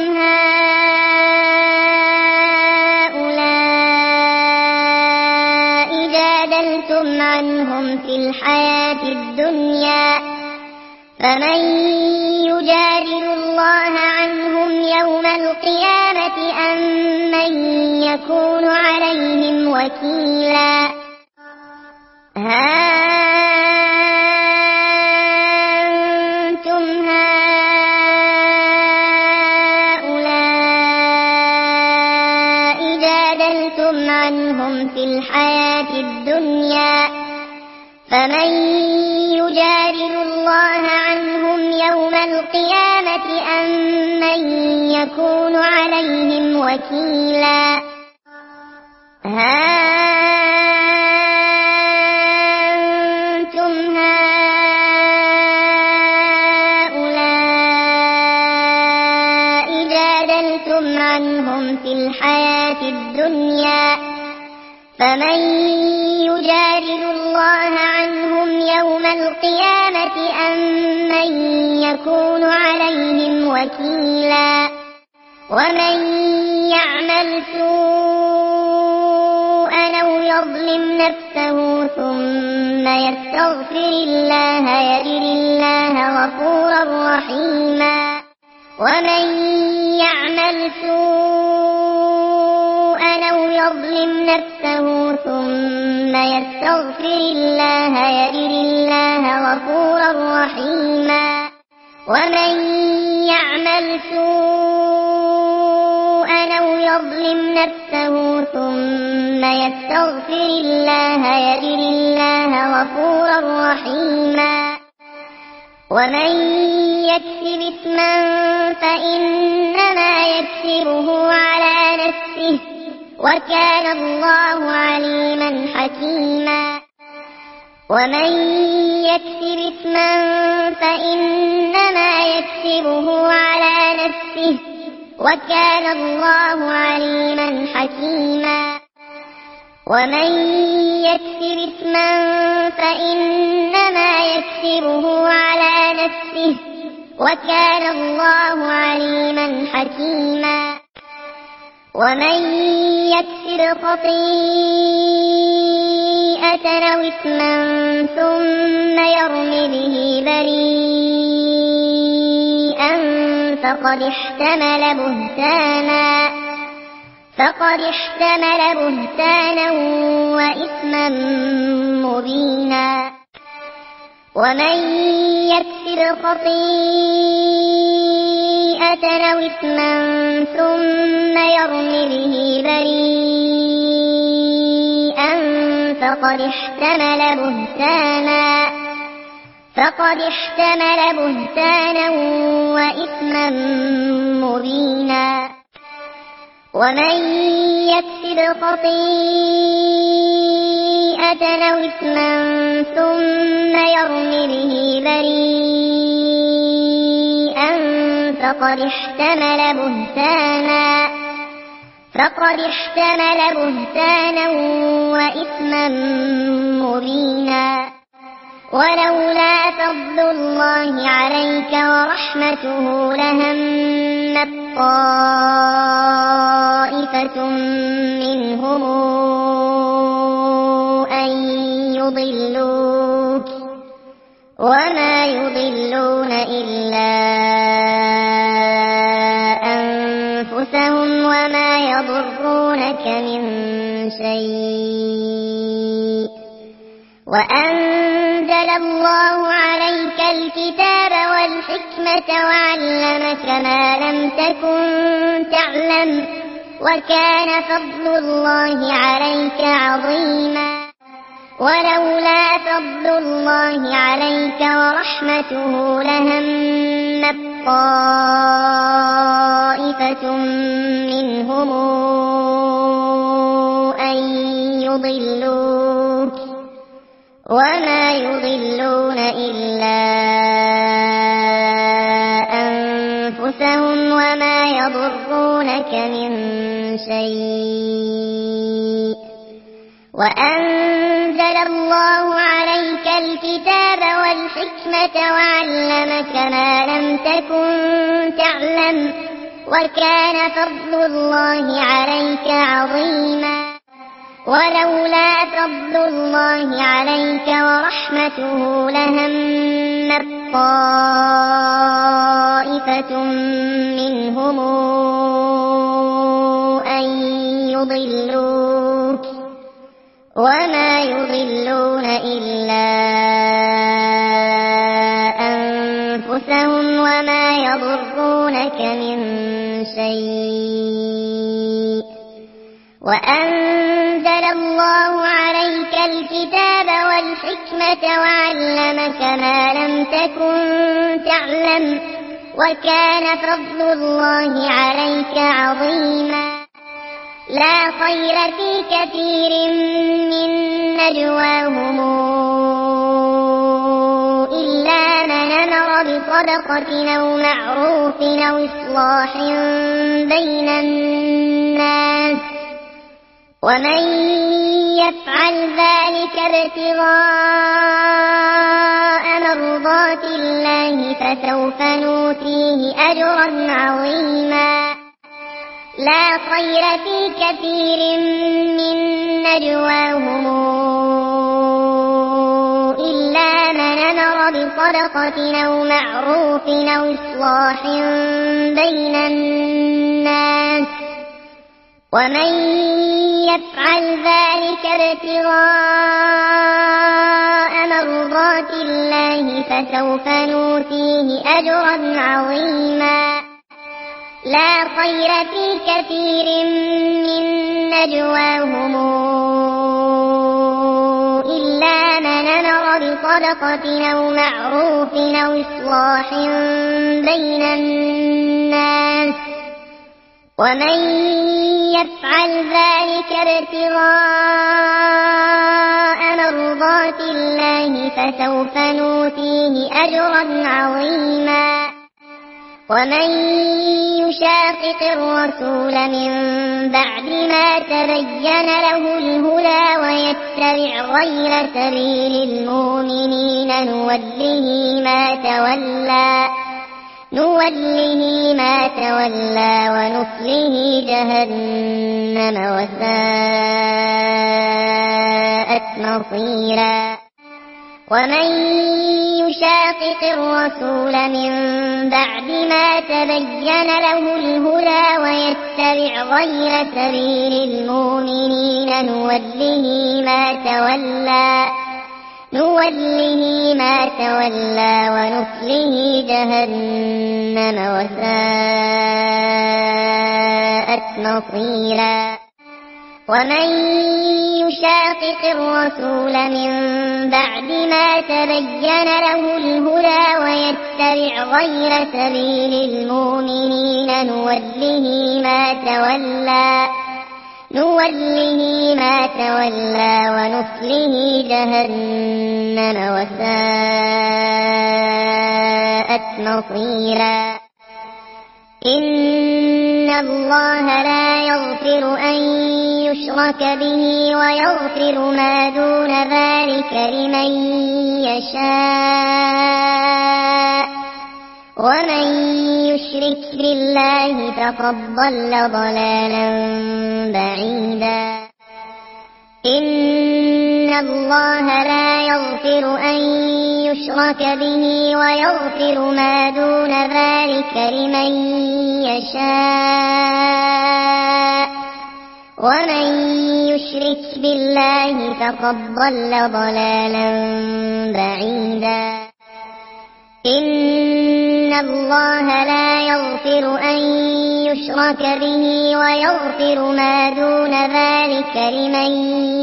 هؤلاء جادلتم عنهم في الحياة الدنيا فمن يجادل الله عنهم يوم القيامة أم من يكون عليهم وكيلا ها أنتم هؤلاء جادلتم عنهم في الحياة الدنيا فمن يجادل الله عنهم يوم القيامة أم من يكون عليهم وكيلا ها أنتم هؤلاء جادلتم عنهم في الحياة الدنيا فمن يجادل الله عنهم يوم القيامة أم من يكون عليهم وكيلا ومن يعمل سوءا أو يظلم نفسه ثم يستغفر الله يجد الله غفورا رحيما ومن يعمل سوءا أو يظلم نفسه ثم يستغفر الله يجد الله غفورا رحيما ومن يعمل سوءا أو يظلم نفسه ثم يستغفر الله يجد الله غفورا رحيما ومن يكسب إثما فإنما يكسبه على نفسه وكان الله عليما حكيما ومن يكسب إثما فإنما يكسبه على نفسه وكان الله عليما حكيما ومن يكسب إثما فإنما يكسبه على نفسه وكان الله عليما حكيما ومن يكسب خطيئة أو إثما ثم يرم به بريئا فقد احتمل بهتانا وإثما مبينا ومن يكسب خطيئة أو إثما ثم يرم به بريئا فقد احتمل بهتانا وإثما مبينا ومن يكسب خطيئة أو إثما ثم يرم به بريئا فقد احتمل بهتانا وإثما مبينا ولولا فضل الله عليك ورحمته لهمت طائفة منهم أن يضلوك وما يضلون إلا أنفسهم وما يضرونك من شيء وأنزل الله عليك الكتاب والحكمة وعلمك ما لم تكن تعلم وكان فضل الله عليك عظيما ولولا فضل الله عليك ورحمته لهمت طائفة منهم أن يضلوك وما يضلون إلا أنفسهم وما يضرونك من شيء وأنزل الله عليك الكتاب والحكمة وعلمك ما لم تكن تعلم وكان فضل الله عليك عظيما ولولا فضل الله عليك ورحمته لهمت طائفة منهم أن يضلوك وما يضلون إلا أنفسهم وما يضرونك من شيء وأنزل الله عليك الكتاب والحكمة وعلمك ما لم تكن تعلم وكان فضل الله عليك عظيما لا خير في كثير من نجواهم إلا من أمر بصدقة أو معروف أو إصلاح بين الناس ومن يفعل ذلك ابتغاء مرضات الله فسوف نؤتيه أجرا عظيما لا خير في كثير من نجواهم إلا من أمر بصدقة أو معروف أو إصلاح بين الناس ومن يفعل ذلك ابتغاء مرضات الله فسوف نؤتيه أجرا عظيما لا خير في كثير من نجواهم إلا من أمر بصدقة أو معروف أو إصلاح بين الناس ومن يفعل ذلك ابتغاء مرضات الله فسوف نؤتيه أجرا عظيما ومن يشاقق الرسول من بعد ما تبين له الهدى ويتبع غير سبيل المؤمنين نوله ما تولى ونصله جهنم وساءت مصيرا ومن يشاقق الرسول من بعد ما تبين له الهدى ويتبع غير سبيل المؤمنين نوله ما تولى ونصله جهنم وساءت مصيرا ومن يشاقق الرسول من بعد ما تبين له الهدى ويتبع غير سبيل المؤمنين نوله ما تولى ونصله جهنم وساءت مصيرا إن الله لا يغفر أن يشرك به ويغفر ما دون ذلك لمن يشاء ومن يشرك بالله فقد ضل ضلالا بعيدا إن الله لا يغفر أن يشرك به ويغفر ما دون ذلك لمن يشاء ومن يشرك بالله فقد ضل ضلالا بعيدا إن الله لا يغفر أن يشرك به ويغفر ما دون ذلك لمن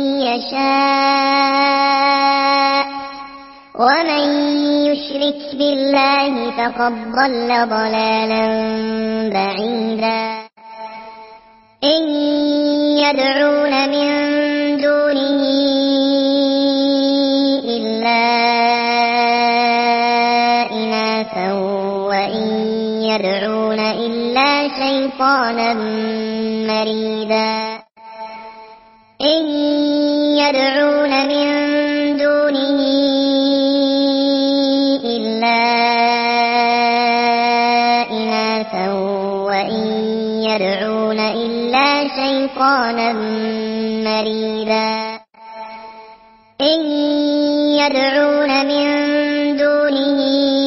يشاء ومن يشرك بالله فقد ضل ضلالا بعيدا إن يدعون من دونه إلا إناثا وإن يدعون إلا شيطانا مريدا إن يدعون من دونه إلا إناثا وإن يدعون إلا شيطانا مريدا إن يدعون من دونه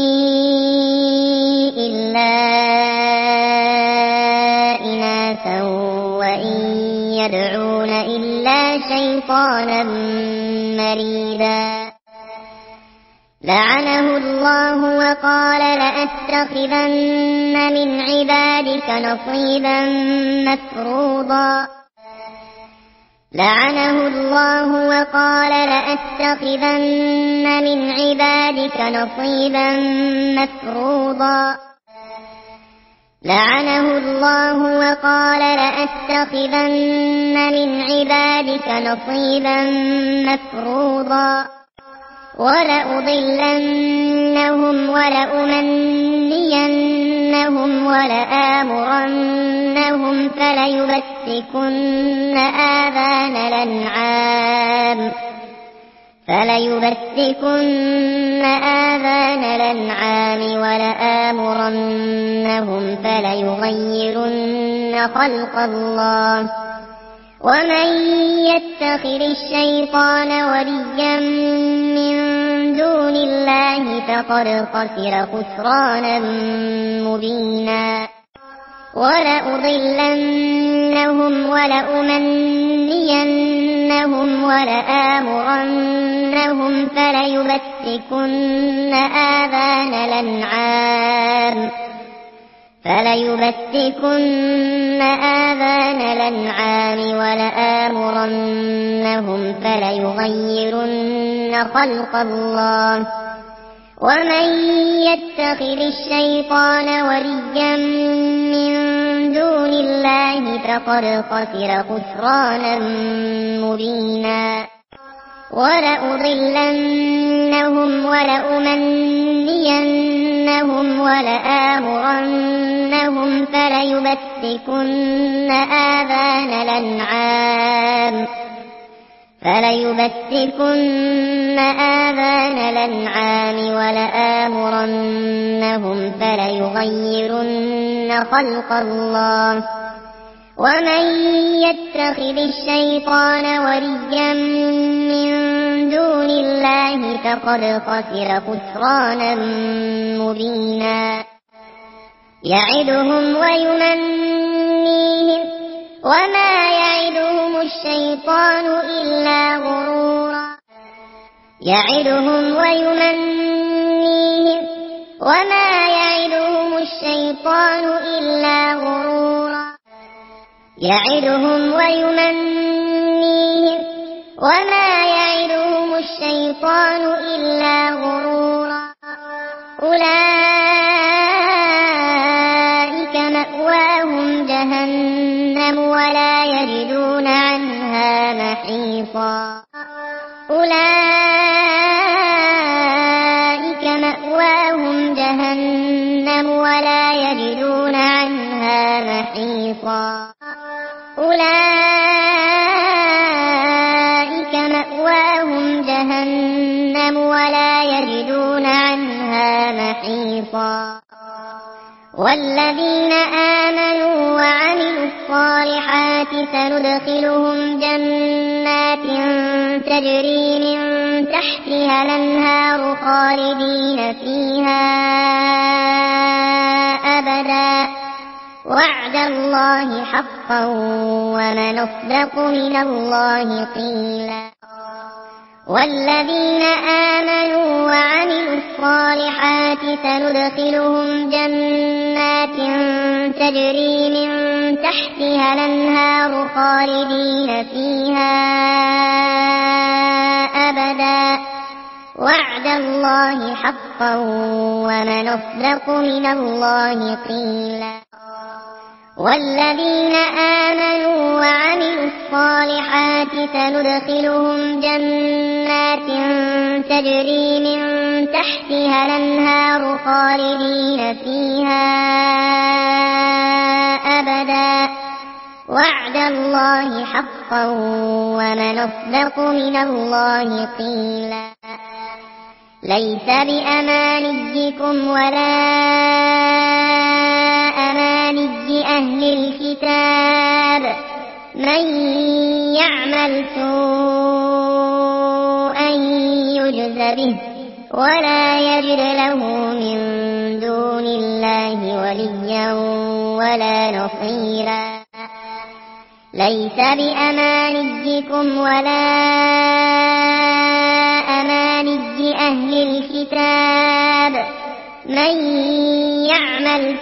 إلا إناثا وإن يدعون إلا شيطانا مريدا لعنه الله وقال لأتخذن من عبادك نصيبا مفروضا لعنه الله وقال لأتخذن من عبادك نصيبا مفروضا لعنه الله وقال لأتخذن من عبادك نصيبا مفروضا ولأضلنهم ولأمنينهم ولآمرنهم فليبتكن آذان الأنعام ولآمرنهم فليغيرن خلق الله ومن يتخذ الشيطان وليا من دون الله فقد خسر خسرانا مبينا ولأضلنهم ولأمنينهم ولآمرنهم فليبتكن آذان الأنعام ولآمرنهم فليغيرن خلق الله ومن يتخذ الشيطان وليا من دون الله فقد خسر خسرانا مبينا ولأضلنهم ولأمنينهم ولآمرنهم فليبتكن آذان الأنعام ولآمرنهم فليغيرن خلق الله ومن يتخذ الشيطان وليا من دون الله فقد خسر خسرانا مبينا يعدهم ويمنيهم وما يعدهم الشيطان إلا غرورا يعدهم ويمنيهم وما يعدهم الشيطان إلا غرورا يعدهم ويمنيهم وما يعدهم الشيطان إلا غرورا أولئك مأواهم جهنم ولا يجدون عنها محيصا أولئك مأواهم جهنم ولا يجدون عنها محيصا أولئك مأواهم جهنم ولا يجدون عنها محيصا والذين آمنوا وعملوا الصالحات سندخلهم جنات تجري من تحتها الأنهار خالدين فيها أبدا وعد الله حقا ومن أصدق من الله قيلا والذين آمنوا وعملوا الصالحات سندخلهم جنات تجري من تحتها الأنهار خالدين فيها أبدا وعد الله حقا ومن أصدق من الله قيلا والذين آمنوا وعملوا الصالحات سندخلهم جنات تجري من تحتها الأنهار خالدين فيها أبدا وعد الله حقا ومن أصدق من الله قيلا ليس بأمانيكم ولا أماني أهل الكتاب من يعمل سوءا يجز به ولا يجد له من دون الله وليا ولا نصيرا ليس بأمانيكم ولا أماني أهل الكتاب من يعمل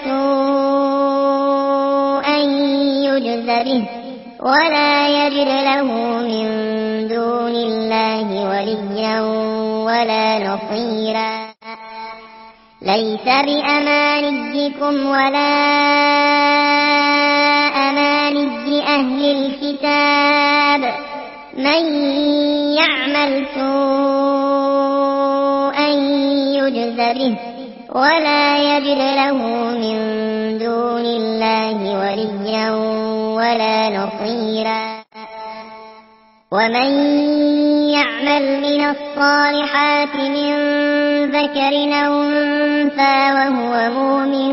سوءا يجز به ولا يجد له من دون الله وليا ولا نصيرا ليس بأمانيكم ولا أماني أهل الكتاب من يعمل سوءا يجز به ولا يجد له من دون الله وليا ولا نصيرا ومن يعمل من الصالحات من ذكر أو أنثى وهو مؤمن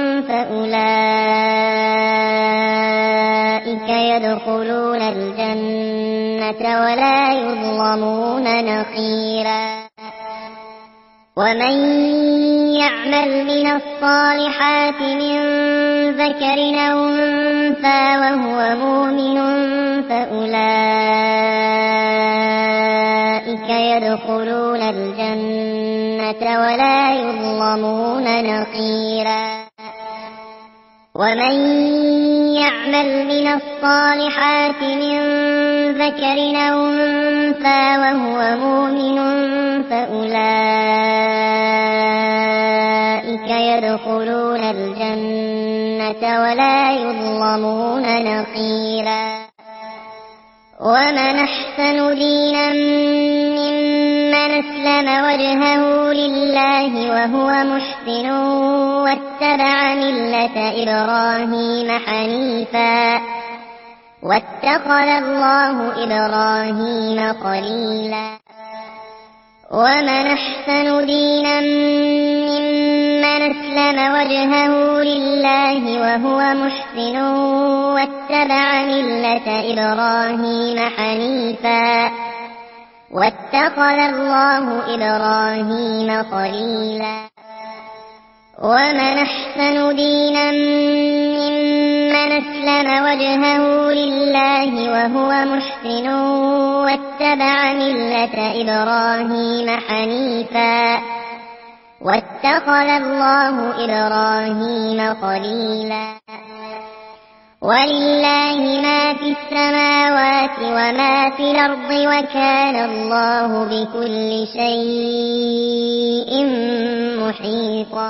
فأولئك يدخلون الجنة ولا يظلمون نقيرا ومن يعمل من الصالحات من ذكر أو أنثى وهو مؤمن فأولئك يدخلون الجنة ولا يظلمون نقيرا ومن يعمل من الصالحات من ذكر أو أنثى وهو مؤمن فأولئك يدخلون الجنة ولا يظلمون نقيرا ومن أحسن دينا ممن أسلم وجهه لله وهو محسن واتبع ملة إبراهيم حنيفا واتخذ الله إبراهيم خليلا ومن أحسن دينا ممن أسلم وجهه لله وهو محسن واتبع ملة إبراهيم حنيفا واتخذ الله إبراهيم خليلا ومن أحسن دينا ممن أسلم وجهه لله وهو محسن واتبع ملة إبراهيم حنيفا واتخذ الله إبراهيم خليلا ولله ما في السماوات وما في الأرض وكان الله بكل شيء محيطا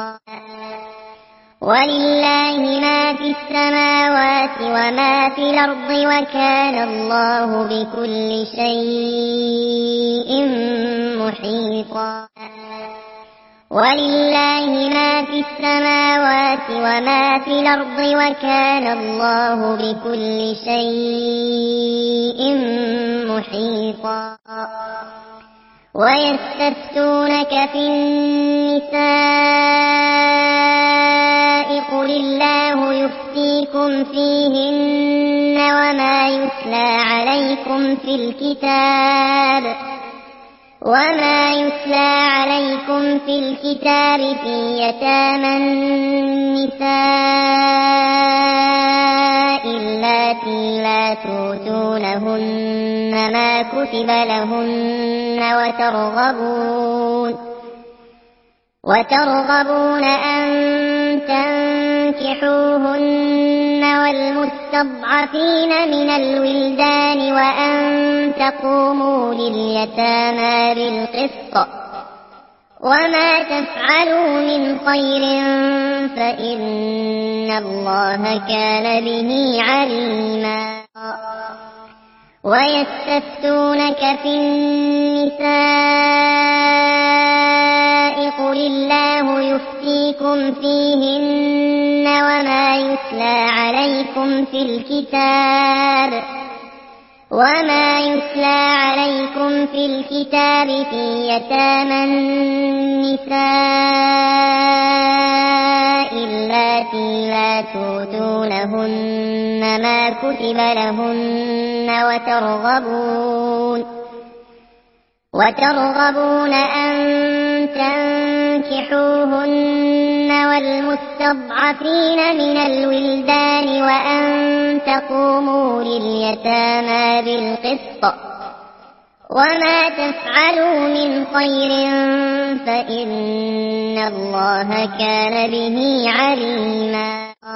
ولله ما في السماوات وما في الأرض وكان الله بكل شيء محيطا ولله ما في السماوات وما في الأرض وكان الله بكل شيء محيطا ويستفتونك في النساء قل الله يفتيكم فيهن وما يتلى عليكم في الكتاب في يتامى النساء اللاتي لا تؤتونهن ما كتب لهن وترغبون أن تنكحوهن والمستضعفين من الولدان وأن تقوموا لليتامى بالقسط وما تفعلوا من خير فإن الله كان به عليما ويستفتونك في النساء قل الله يفتيكم فيهن وما يتلى عليكم في الكتاب في يتامى النساء اللاتي لا تؤتونهن ما كتب لهن وترغبون أن تنكحوهن والمستضعفين من الولدان وأن تقوموا لليتامى بالقسط وما تفعلوا من خير فإن الله كان به عليما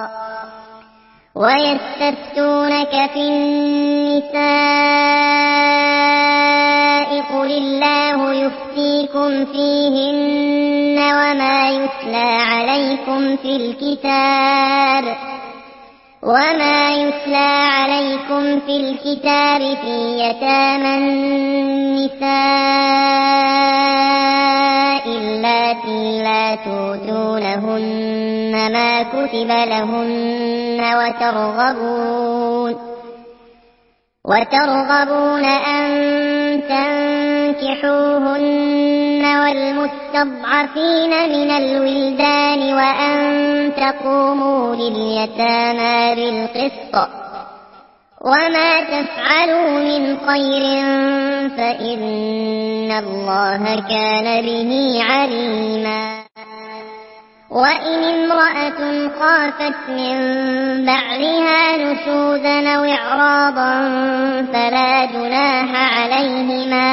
ويستفتونك في النساء قل الله يفتيكم فيهن وما يتلى عليكم في الكتاب في يتامى النساء اللاتي لا تؤتونهن ما كتب لهن وترغبون أن تنكحوهن والمستضعفين من الولدان وأن تقوموا لليتامى بالقسط وما تفعلوا من خير فإن الله كان به عليما وإن امرأة خافت من بعلها نشوزا أو إعراضا فلا جناح عليهما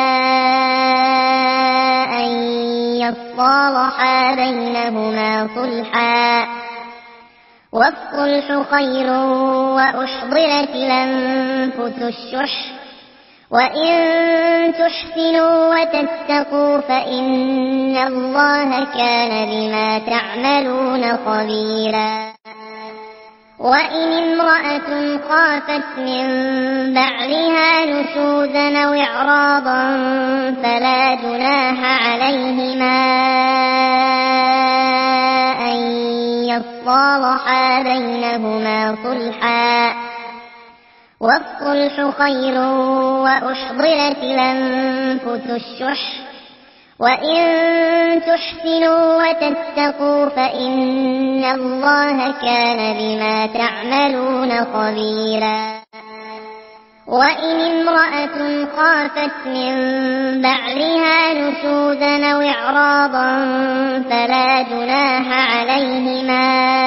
أن يصالحا بينهما صلحا، والصلح خير وأحضرت الأنفس الشح، وإن تحسنوا وتتقوا فإن الله كان بما تعملون خبيرا. وإن امرأة خافت من بعلها نشوزا أو إعراضا فلا جناح عليهما أن يصالحا بينهما صلحا، والصلح خير وأحضرت الأنفس الشح، وإن تحسنوا وتتقوا فإن الله كان بما تعملون خبيرا. وإن امرأة خافت من بعلها نشوزا أو إعراضا فلا جناح عليهما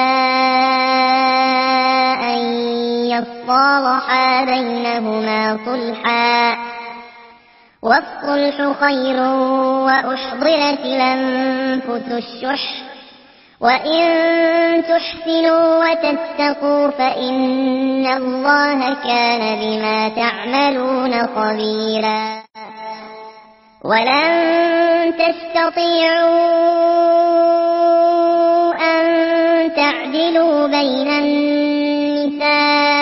أن يصالحا بينهما صلحا، والصلح خير وأحضرت الأنفس الشح، وإن تحسنوا وتتقوا فإن الله كان بما تعملون خبيرا. ولن تستطيعوا أن تعدلوا بين النساء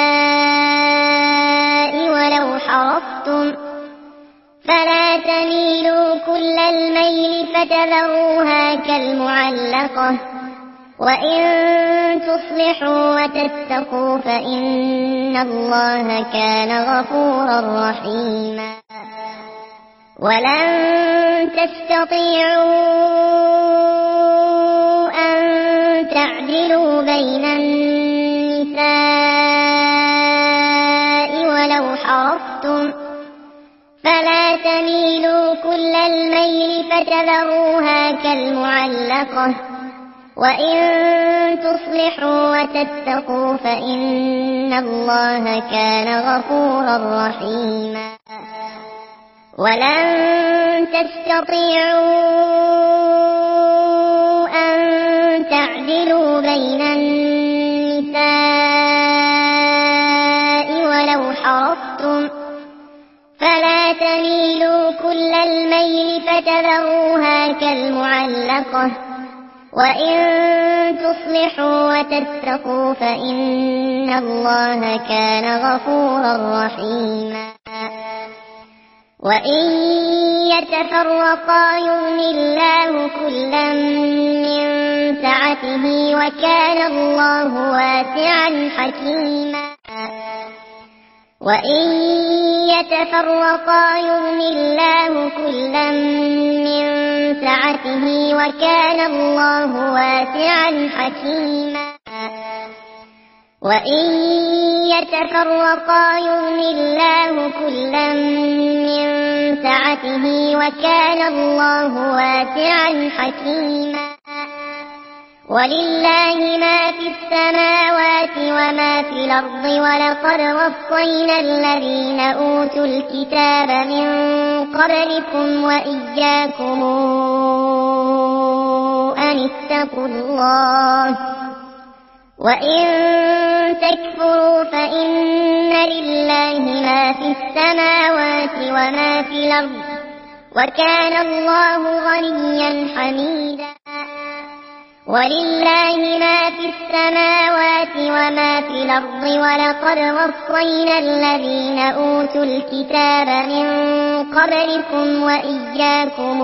ولو حرصتم، فلا تميلوا كل الميل فتذروها كالمعلقة، وإن تصلحوا وتتقوا فإن الله كان غفورا رحيما. ولن تستطيعوا أن تعدلوا بين النساء ولو حرصتم، فلا تميلوا كل الميل فتذروها كالمعلقة، وإن تصلحوا وتتقوا فإن الله كان غفورا رحيما. ولن تستطيعوا أن تعدلوا بين النساء ولو حرصتم، فلا تميلوا كل الميل فتذروها كالمعلقة، وإن تصلحوا وتتقوا فإن الله كان غفورا رحيما. وإن يتفرقا يغن الله كلا من سعته وكان الله واسعا حكيما. وإن يتفرقا يغن الله كلا من سعته وكان الله واسعا حكيما. وإن يتفرقا يغن الله كلا من سعته وكان الله واسعا حكيما. ولله ما في السماوات وما في الأرض، ولقد وصينا الذين أوتوا الكتاب من قبلكم وإياكم أن اتقوا الله، وإن تكفروا فإن لله ما في السماوات وما في الأرض، وكان الله غنيا حميدا. ولله ما في السماوات وما في الأرض، ولقد وصينا الذين أوتوا الكتاب من قبلكم وإياكم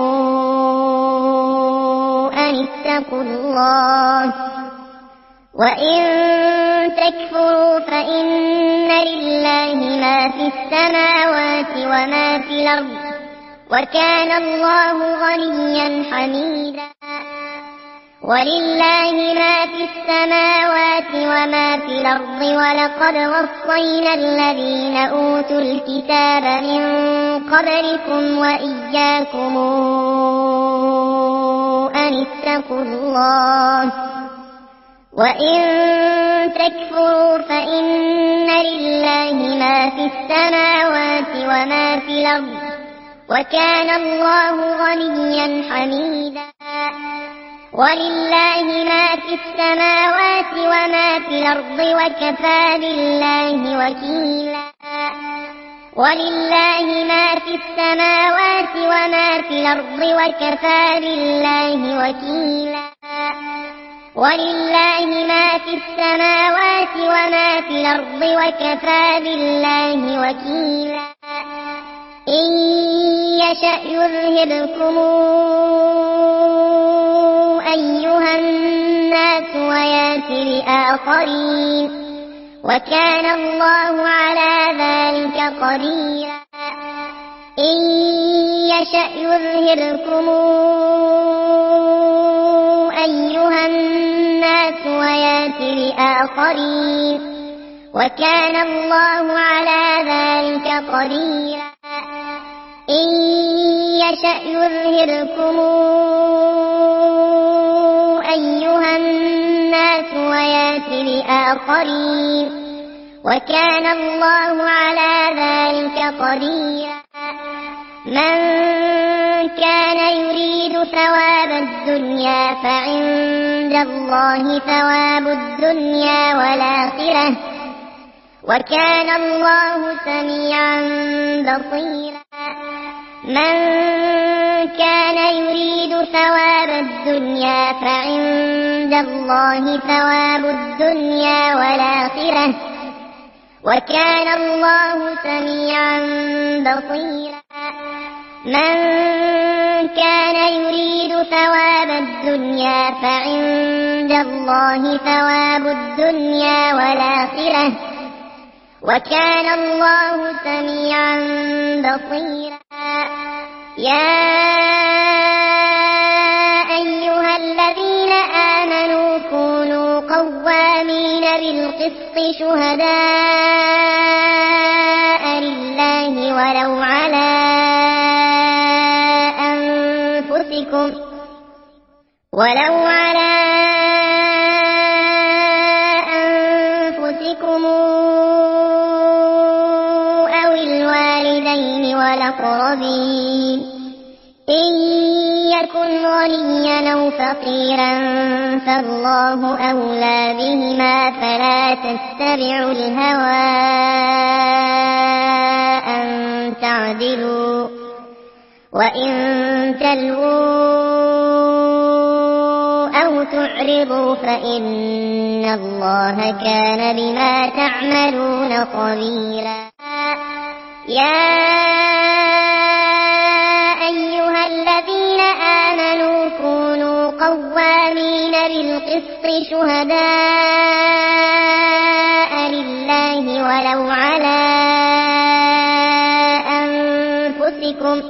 أن اتقوا الله، وإن تكفروا فإن لله ما في السماوات وما في الأرض، وكان الله غنيا حميدا. ولله ما في السماوات وما في الأرض، ولقد وصينا الذين أوتوا الكتاب من قبلكم وإياكم أن اتقوا الله وإن تكفروا فإن لله ما في السماوات وما في الأرض وكان الله غنيا حميدا ولله ما في السماوات وما في الأرض وكفى بالله وكيلا ولله ما في السماوات وما في الأرض وكفى بالله وكيلا ولله ما في السماوات وما في الأرض وكفى بالله وكيلا إن يشأ يذهبكم أيها الناس ويأتي بآخرين وكان الله على ذلك قديرا إن يشأ يذهبكم أيها الناس ويأتي بآخرين وكان الله على ذلك قديرا إن يشأ يذهبكم أيها الناس ويأتي بآخرين وكان الله على ذلك قديرا من كان يريد ثواب الدنيا فعند الله ثواب الدنيا والآخرة وكان الله سميعا بصيرا من كان يريد ثواب الدنيا فعند الله ثواب الدنيا والآخرة وكان الله سميعا بصيرا من كان يريد ثواب الدنيا فعند الله ثواب الدنيا والآخرة وكان الله سميعا بصيرا يا أيها الذين آمنوا كونوا قوامين بالقسط شهداء لله ولو على أنفسكم أو الوالدين والأقربين إن يكن غنيا أو فقيرا فالله أولى بهما فلا تتبعوا الهوى أن تعدلوا وإن تلووا أو تعرضوا فإن الله كان بما تعملون خبيرا يا أيها الذين آمنوا كونوا قوامين بالقسط شهداء لله ولو على أنفسكم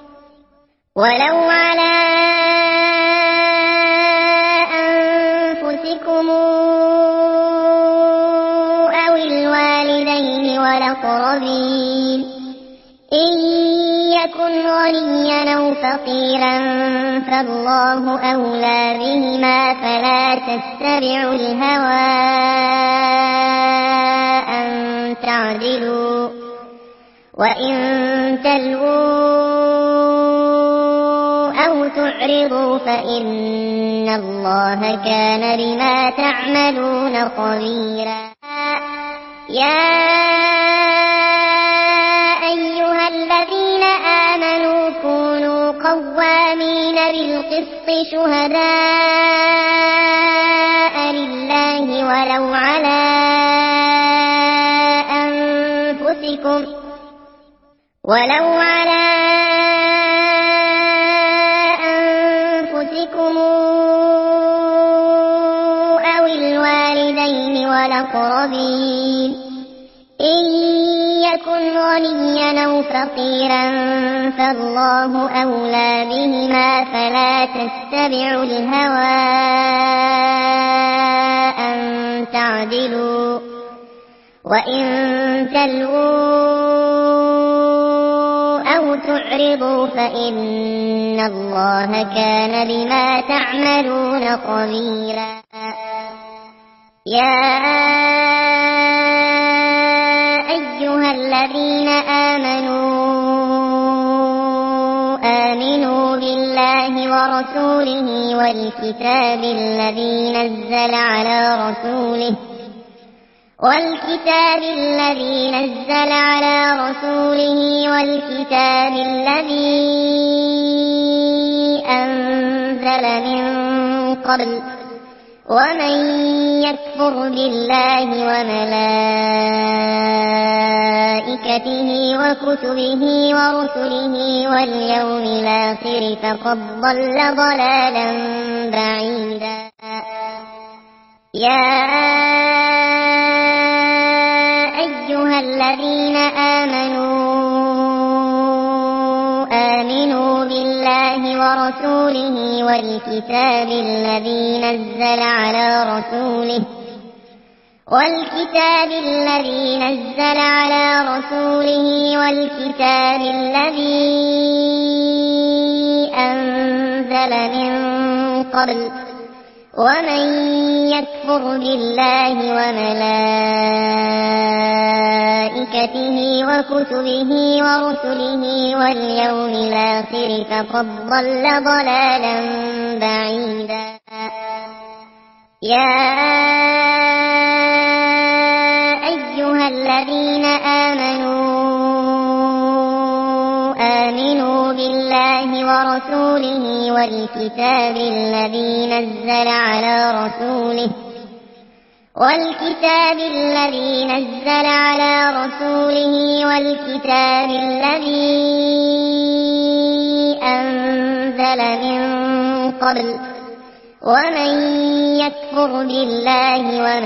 أو الوالدين والأقربين إن يكن غنيا أو فقيرا فالله أولى بهما فلا تتبعوا الهوى أن تعدلوا وإن تلووا أو تعرضوا فإن الله كان بما تعملون خبيرا يا أيها الذين آمنوا كونوا قوامين بالقسط شهداء لله ولو على أنفسكم أو الوالدين والأقربين إن يكن غنيا أو فقيرا فالله أولى بهما فلا تتبعوا الهوى أن تعدلوا وإن تلووا أو تعرضوا فإن الله كان بما تعملون خبيرا. يا أيها الذين آمنوا بالله ورسوله والكتاب الذي نزل على رسوله والكتاب الذي أنزل من قبل ومن يكفر بالله وملائكته وكتبه ورسله واليوم الآخر فقد ضل ضلالا بعيدا. يا أيها الذين آمنوا بالله ورسوله والكتاب الذي نزل على رسوله والكتاب الذي أنزل من قبل ومن يكفر بالله وملائكته وكتبه ورسله واليوم الآخر فقد ضل ضلالا بعيدا. يا أيها الذين آمنوا بالله ورسوله والكتاب الذي نزل على رسوله والكتاب الذي أنزل من قبل ومن يكفر بالله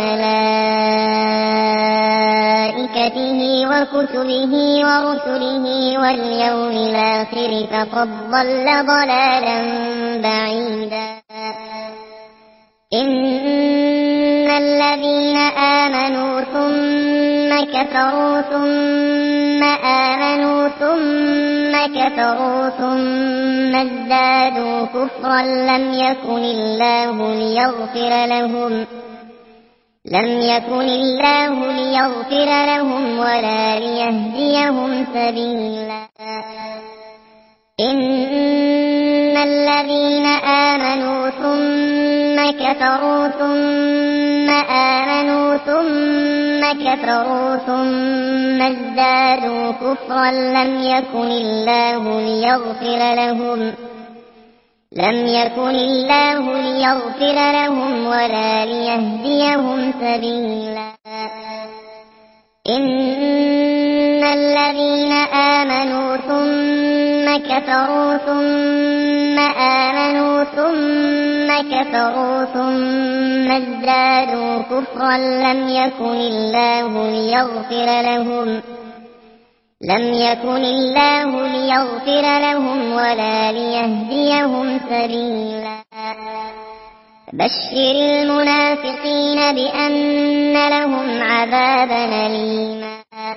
وملائكته وكتبه ورسله واليوم الآخر فقد ضل ضلالا بعيدا. إن الذين آمنوا ثم كفروا ثم آمنوا ثم كفروا ثم ازدادوا كفرا لم يكن الله ليغفر لهم ولا ليهديهم سبيلا. إن الذين آمنوا ثم كفروا ثم آمنوا ثم كفروا ثم ازدادوا كفرا لم يكن الله ليغفر لهم ولا ليهديهم سبيلا. إن الذين آمنوا ثم كفروا ثم آمنوا ثم كفروا ثم ازدادوا كفرا لم يكن الله ليغفر لهم ولا ليهديهم سبيلا. بشر المنافقين بأن لهم عذابا أليما.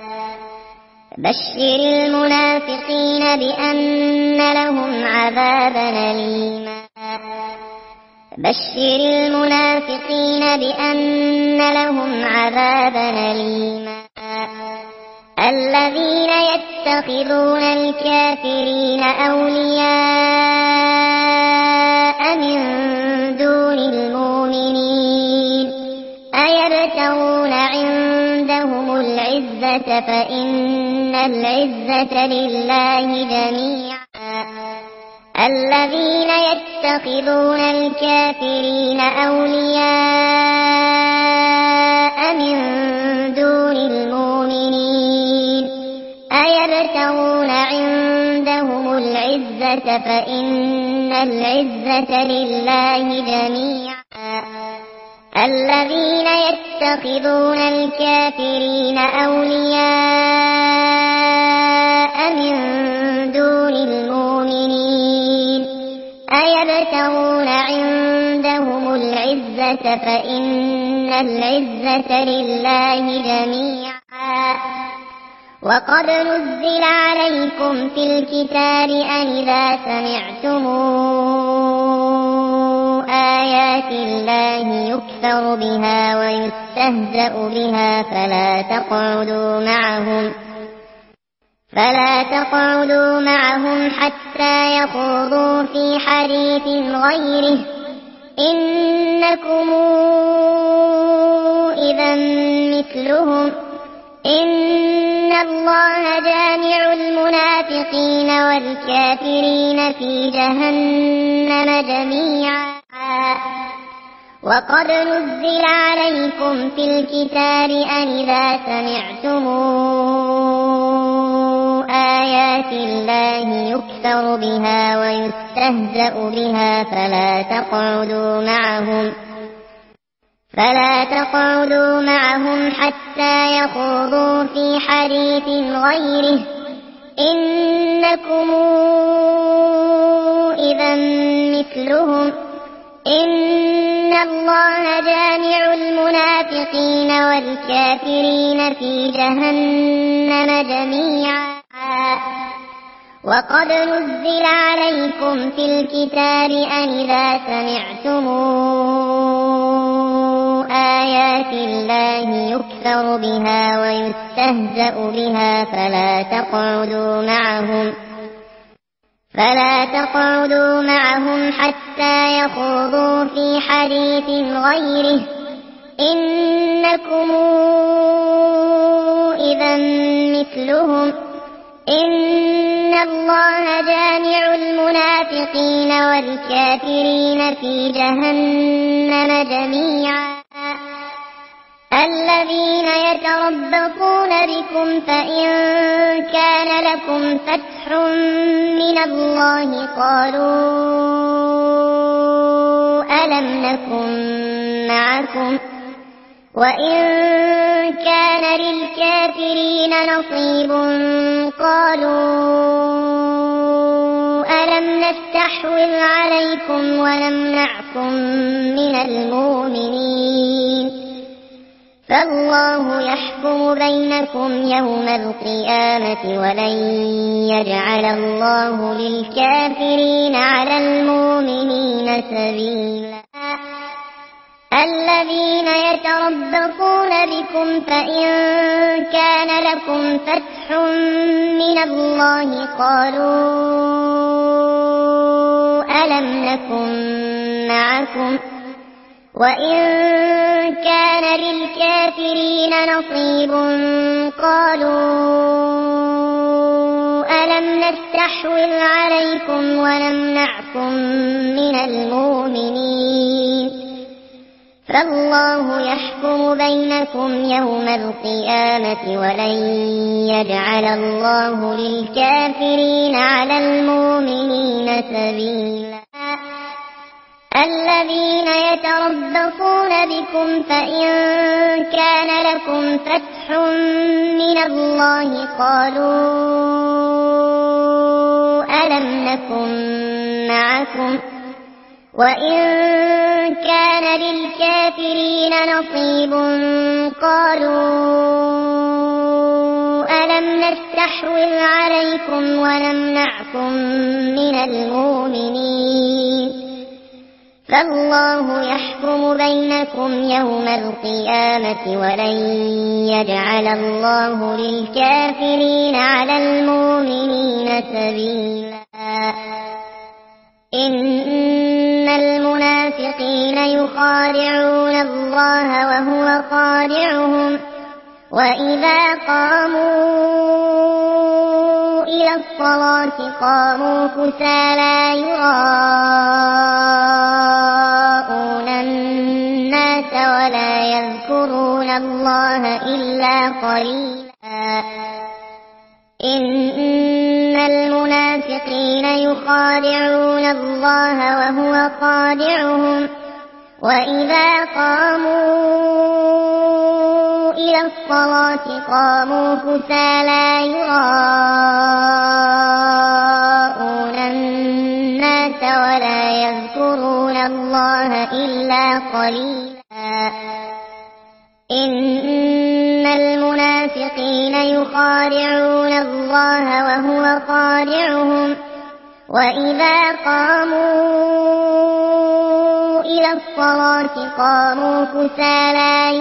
الذين يتخذون الكافرين أولياء من دون المؤمنين أيبتغون عندهم العزة فإن العزة لله جميعا. الذين يتخذون الكافرين أولياء من دون المؤمنين أيبتغون عندهم العزة فإن العزة لله جميعا. الذين يتخذون الكافرين أولياء من دون المؤمنين أيبتغون عندهم العزة فإن العزة لله جميعا. الذين يتخذون الكافرين أولياء من دون المؤمنين أيبتغون عندهم العزة فإن العزة لله جميعا. الذين يتخذون الكافرين أولياء من دون المؤمنين أيبتغون عندهم العزة فإن العزة لله جميعا. وقد نزل عليكم في الكتاب أن إذا سمعتم آيات الله يكفر بها ويستهزأ بها فلا تقعدوا معهم حتى يخوضوا في حديث غيره إنكم إذا مثلهم إن الله جامع المنافقين والكافرين في جهنم جميعا وقد نزل عليكم في الكتاب أن إذا سمعتم آيات الله يكفر بها ويستهزأ بها فلا تقعدوا معهم حتى يخوضوا في حديث غيره إنكم إذا مثلهم إن الله جامع المنافقين والكافرين في جهنم جميعا وقد نزل عليكم في الكتاب أن إذا سمعتم آيات الله يكفر بها ويستهزأ بها فلا تقعدوا معهم حتى يخوضوا في حديث غيره إنكم إذا مثلهم إن الله جامع المنافقين والكافرين في جهنم جميعا الذين يتربصون بكم فإن كان لكم فتح من الله قالوا ألم نكن معكم وإن كان للكافرين نصيب قالوا ألم نستحوذ عليكم ونمنعكم من المؤمنين فالله يحكم بينكم يوم القيامة ولن يجعل الله للكافرين على المؤمنين سبيلا الذين يتربصون بكم فإن كان لكم فتح من الله قالوا ألم نكن معكم وإن كان للكافرين نصيب قالوا ألم نستحوذ عليكم ونمنعكم من المؤمنين فالله يحكم بينكم يوم القيامة ولن يجعل الله للكافرين على المؤمنين سبيلا الذين يتربصون بكم فإن كان لكم فتح من الله قالوا ألم نكن معكم وإن كان للكافرين نصيب قالوا ألم نستحوذ عليكم ونمنعكم من المؤمنين فالله يحكم بينكم يوم القيامة ولن يجعل الله للكافرين على المؤمنين سبيلا إن المنافقين يخادعون الله وهو خادعهم وإذا قاموا إلى الصلاة قاموا كسالى يراءون الناس ولا يذكرون الله إلا قليلا إن المنافقين يخادعون الله وهو خادعهم وإذا قاموا إلى الصلاة قاموا كسالى يراءون الناس ولا يذكرون الله إلا قليلا إن المنافقين يخادعون الله وهو خادعهم وإذا قاموا إلى الصلاة قاموا كسالى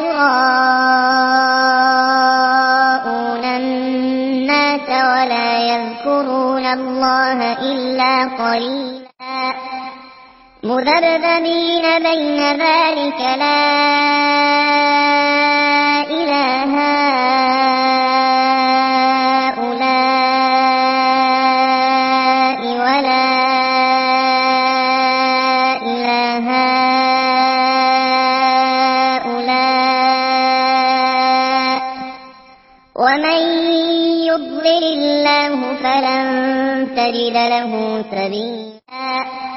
يراءون الناس ولا يذكرون الله إلا قليلا مذبذبين بين ذلك لا إله هؤلاء ولا إله هؤلاء ومن يضلل الله فلن تجد له سبيلا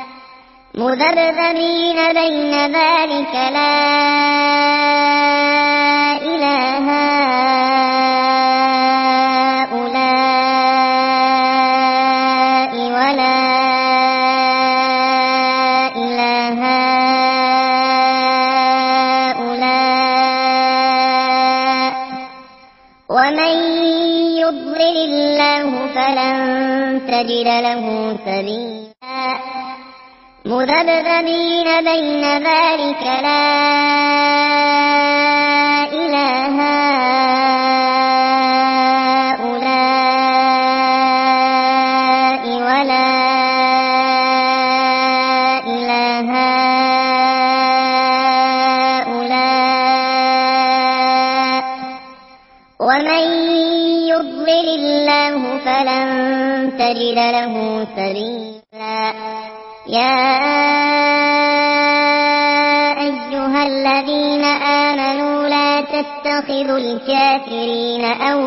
مذبذبين بين ذلك لا إله هؤلاء ولا إله هؤلاء ومن يضلل الله فلن تجد له سبيلا مذبذبين بين ذلك لا إله هؤلاء ولا إله هؤلاء ومن يضلل الله فلن تجد له سبيلا يا أيها الذين آمنوا لا تتخذوا الكافرين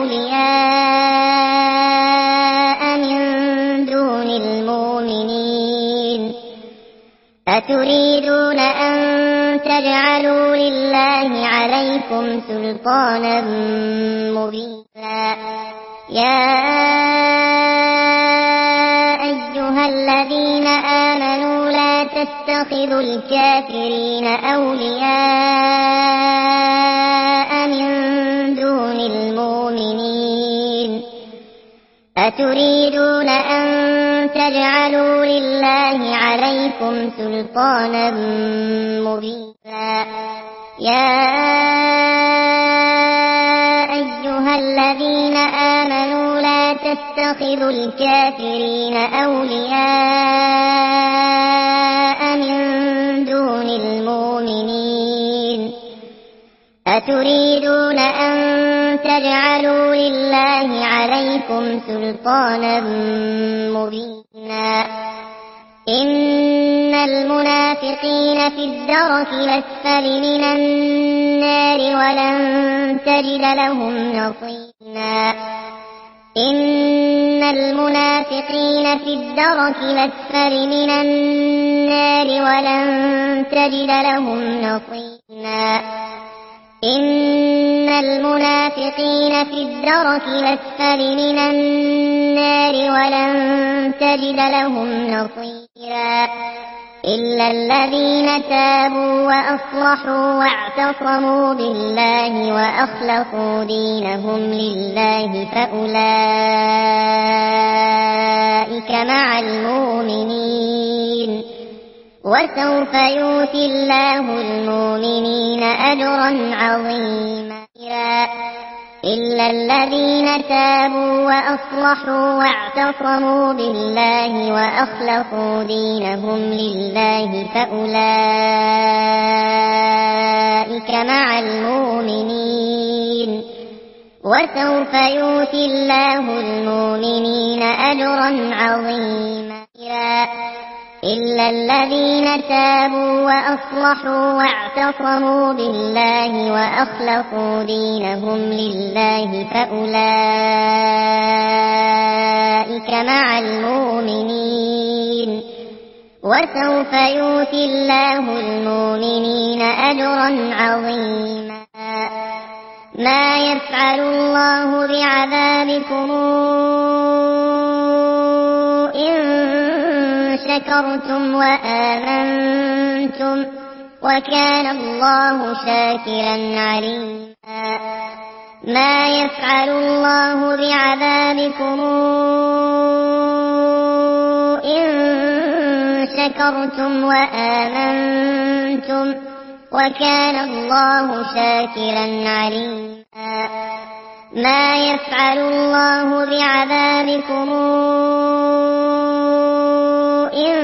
أولياء من دون المؤمنين أتريدون أن تجعلوا لله عليكم سلطانا مبينا يا أيها الذين آمنوا لا تتخذوا الكافرين أولياء من دون المؤمنين أتريدون أن تجعلوا لله عليكم سلطانا مبينا يا أيها الذين آمنوا لا تتخذوا الكافرين أولياء من دون المؤمنين أتريدون أن تجعلوا لله عليكم سلطانا مبينا إن المنافقين في الدرك الأسفل من النار ولن تجد لهم نصيرا إن المنافقين في الدرك الأسفل من النار ولن تجد لهم نصيرا إن المنافقين في الدرك الأسفل من النار ولن تجد لهم نصيرا إلا الذين تابوا وأصلحوا واعتصموا بالله وأخلصوا دينهم لله فأولئك مع المؤمنين وسوف يؤتي الله المؤمنين أجرا عظيما إلا الذين تابوا وأصلحوا واعتصموا بالله وأخلصوا دينهم لله فأولئك مع المؤمنين وسوف يؤتي الله المؤمنين أجرا عظيما إلا الذين تابوا وأصلحوا واعتصموا بالله وأخلصوا دينهم لله فأولئك مع المؤمنين وسوف يؤتي الله المؤمنين أجرا عظيما ما يفعل الله بعذابكم إن شكرتم وآمنتم وكان الله شاكرا عليما ما يفعل الله بعذابكم إن شكرتم وآمنتم وكان الله شاكرا عليما ما يفعل الله بعذابكم إن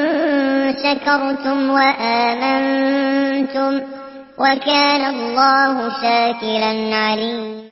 شكرتم وآمنتم وكان الله شاكرا عليما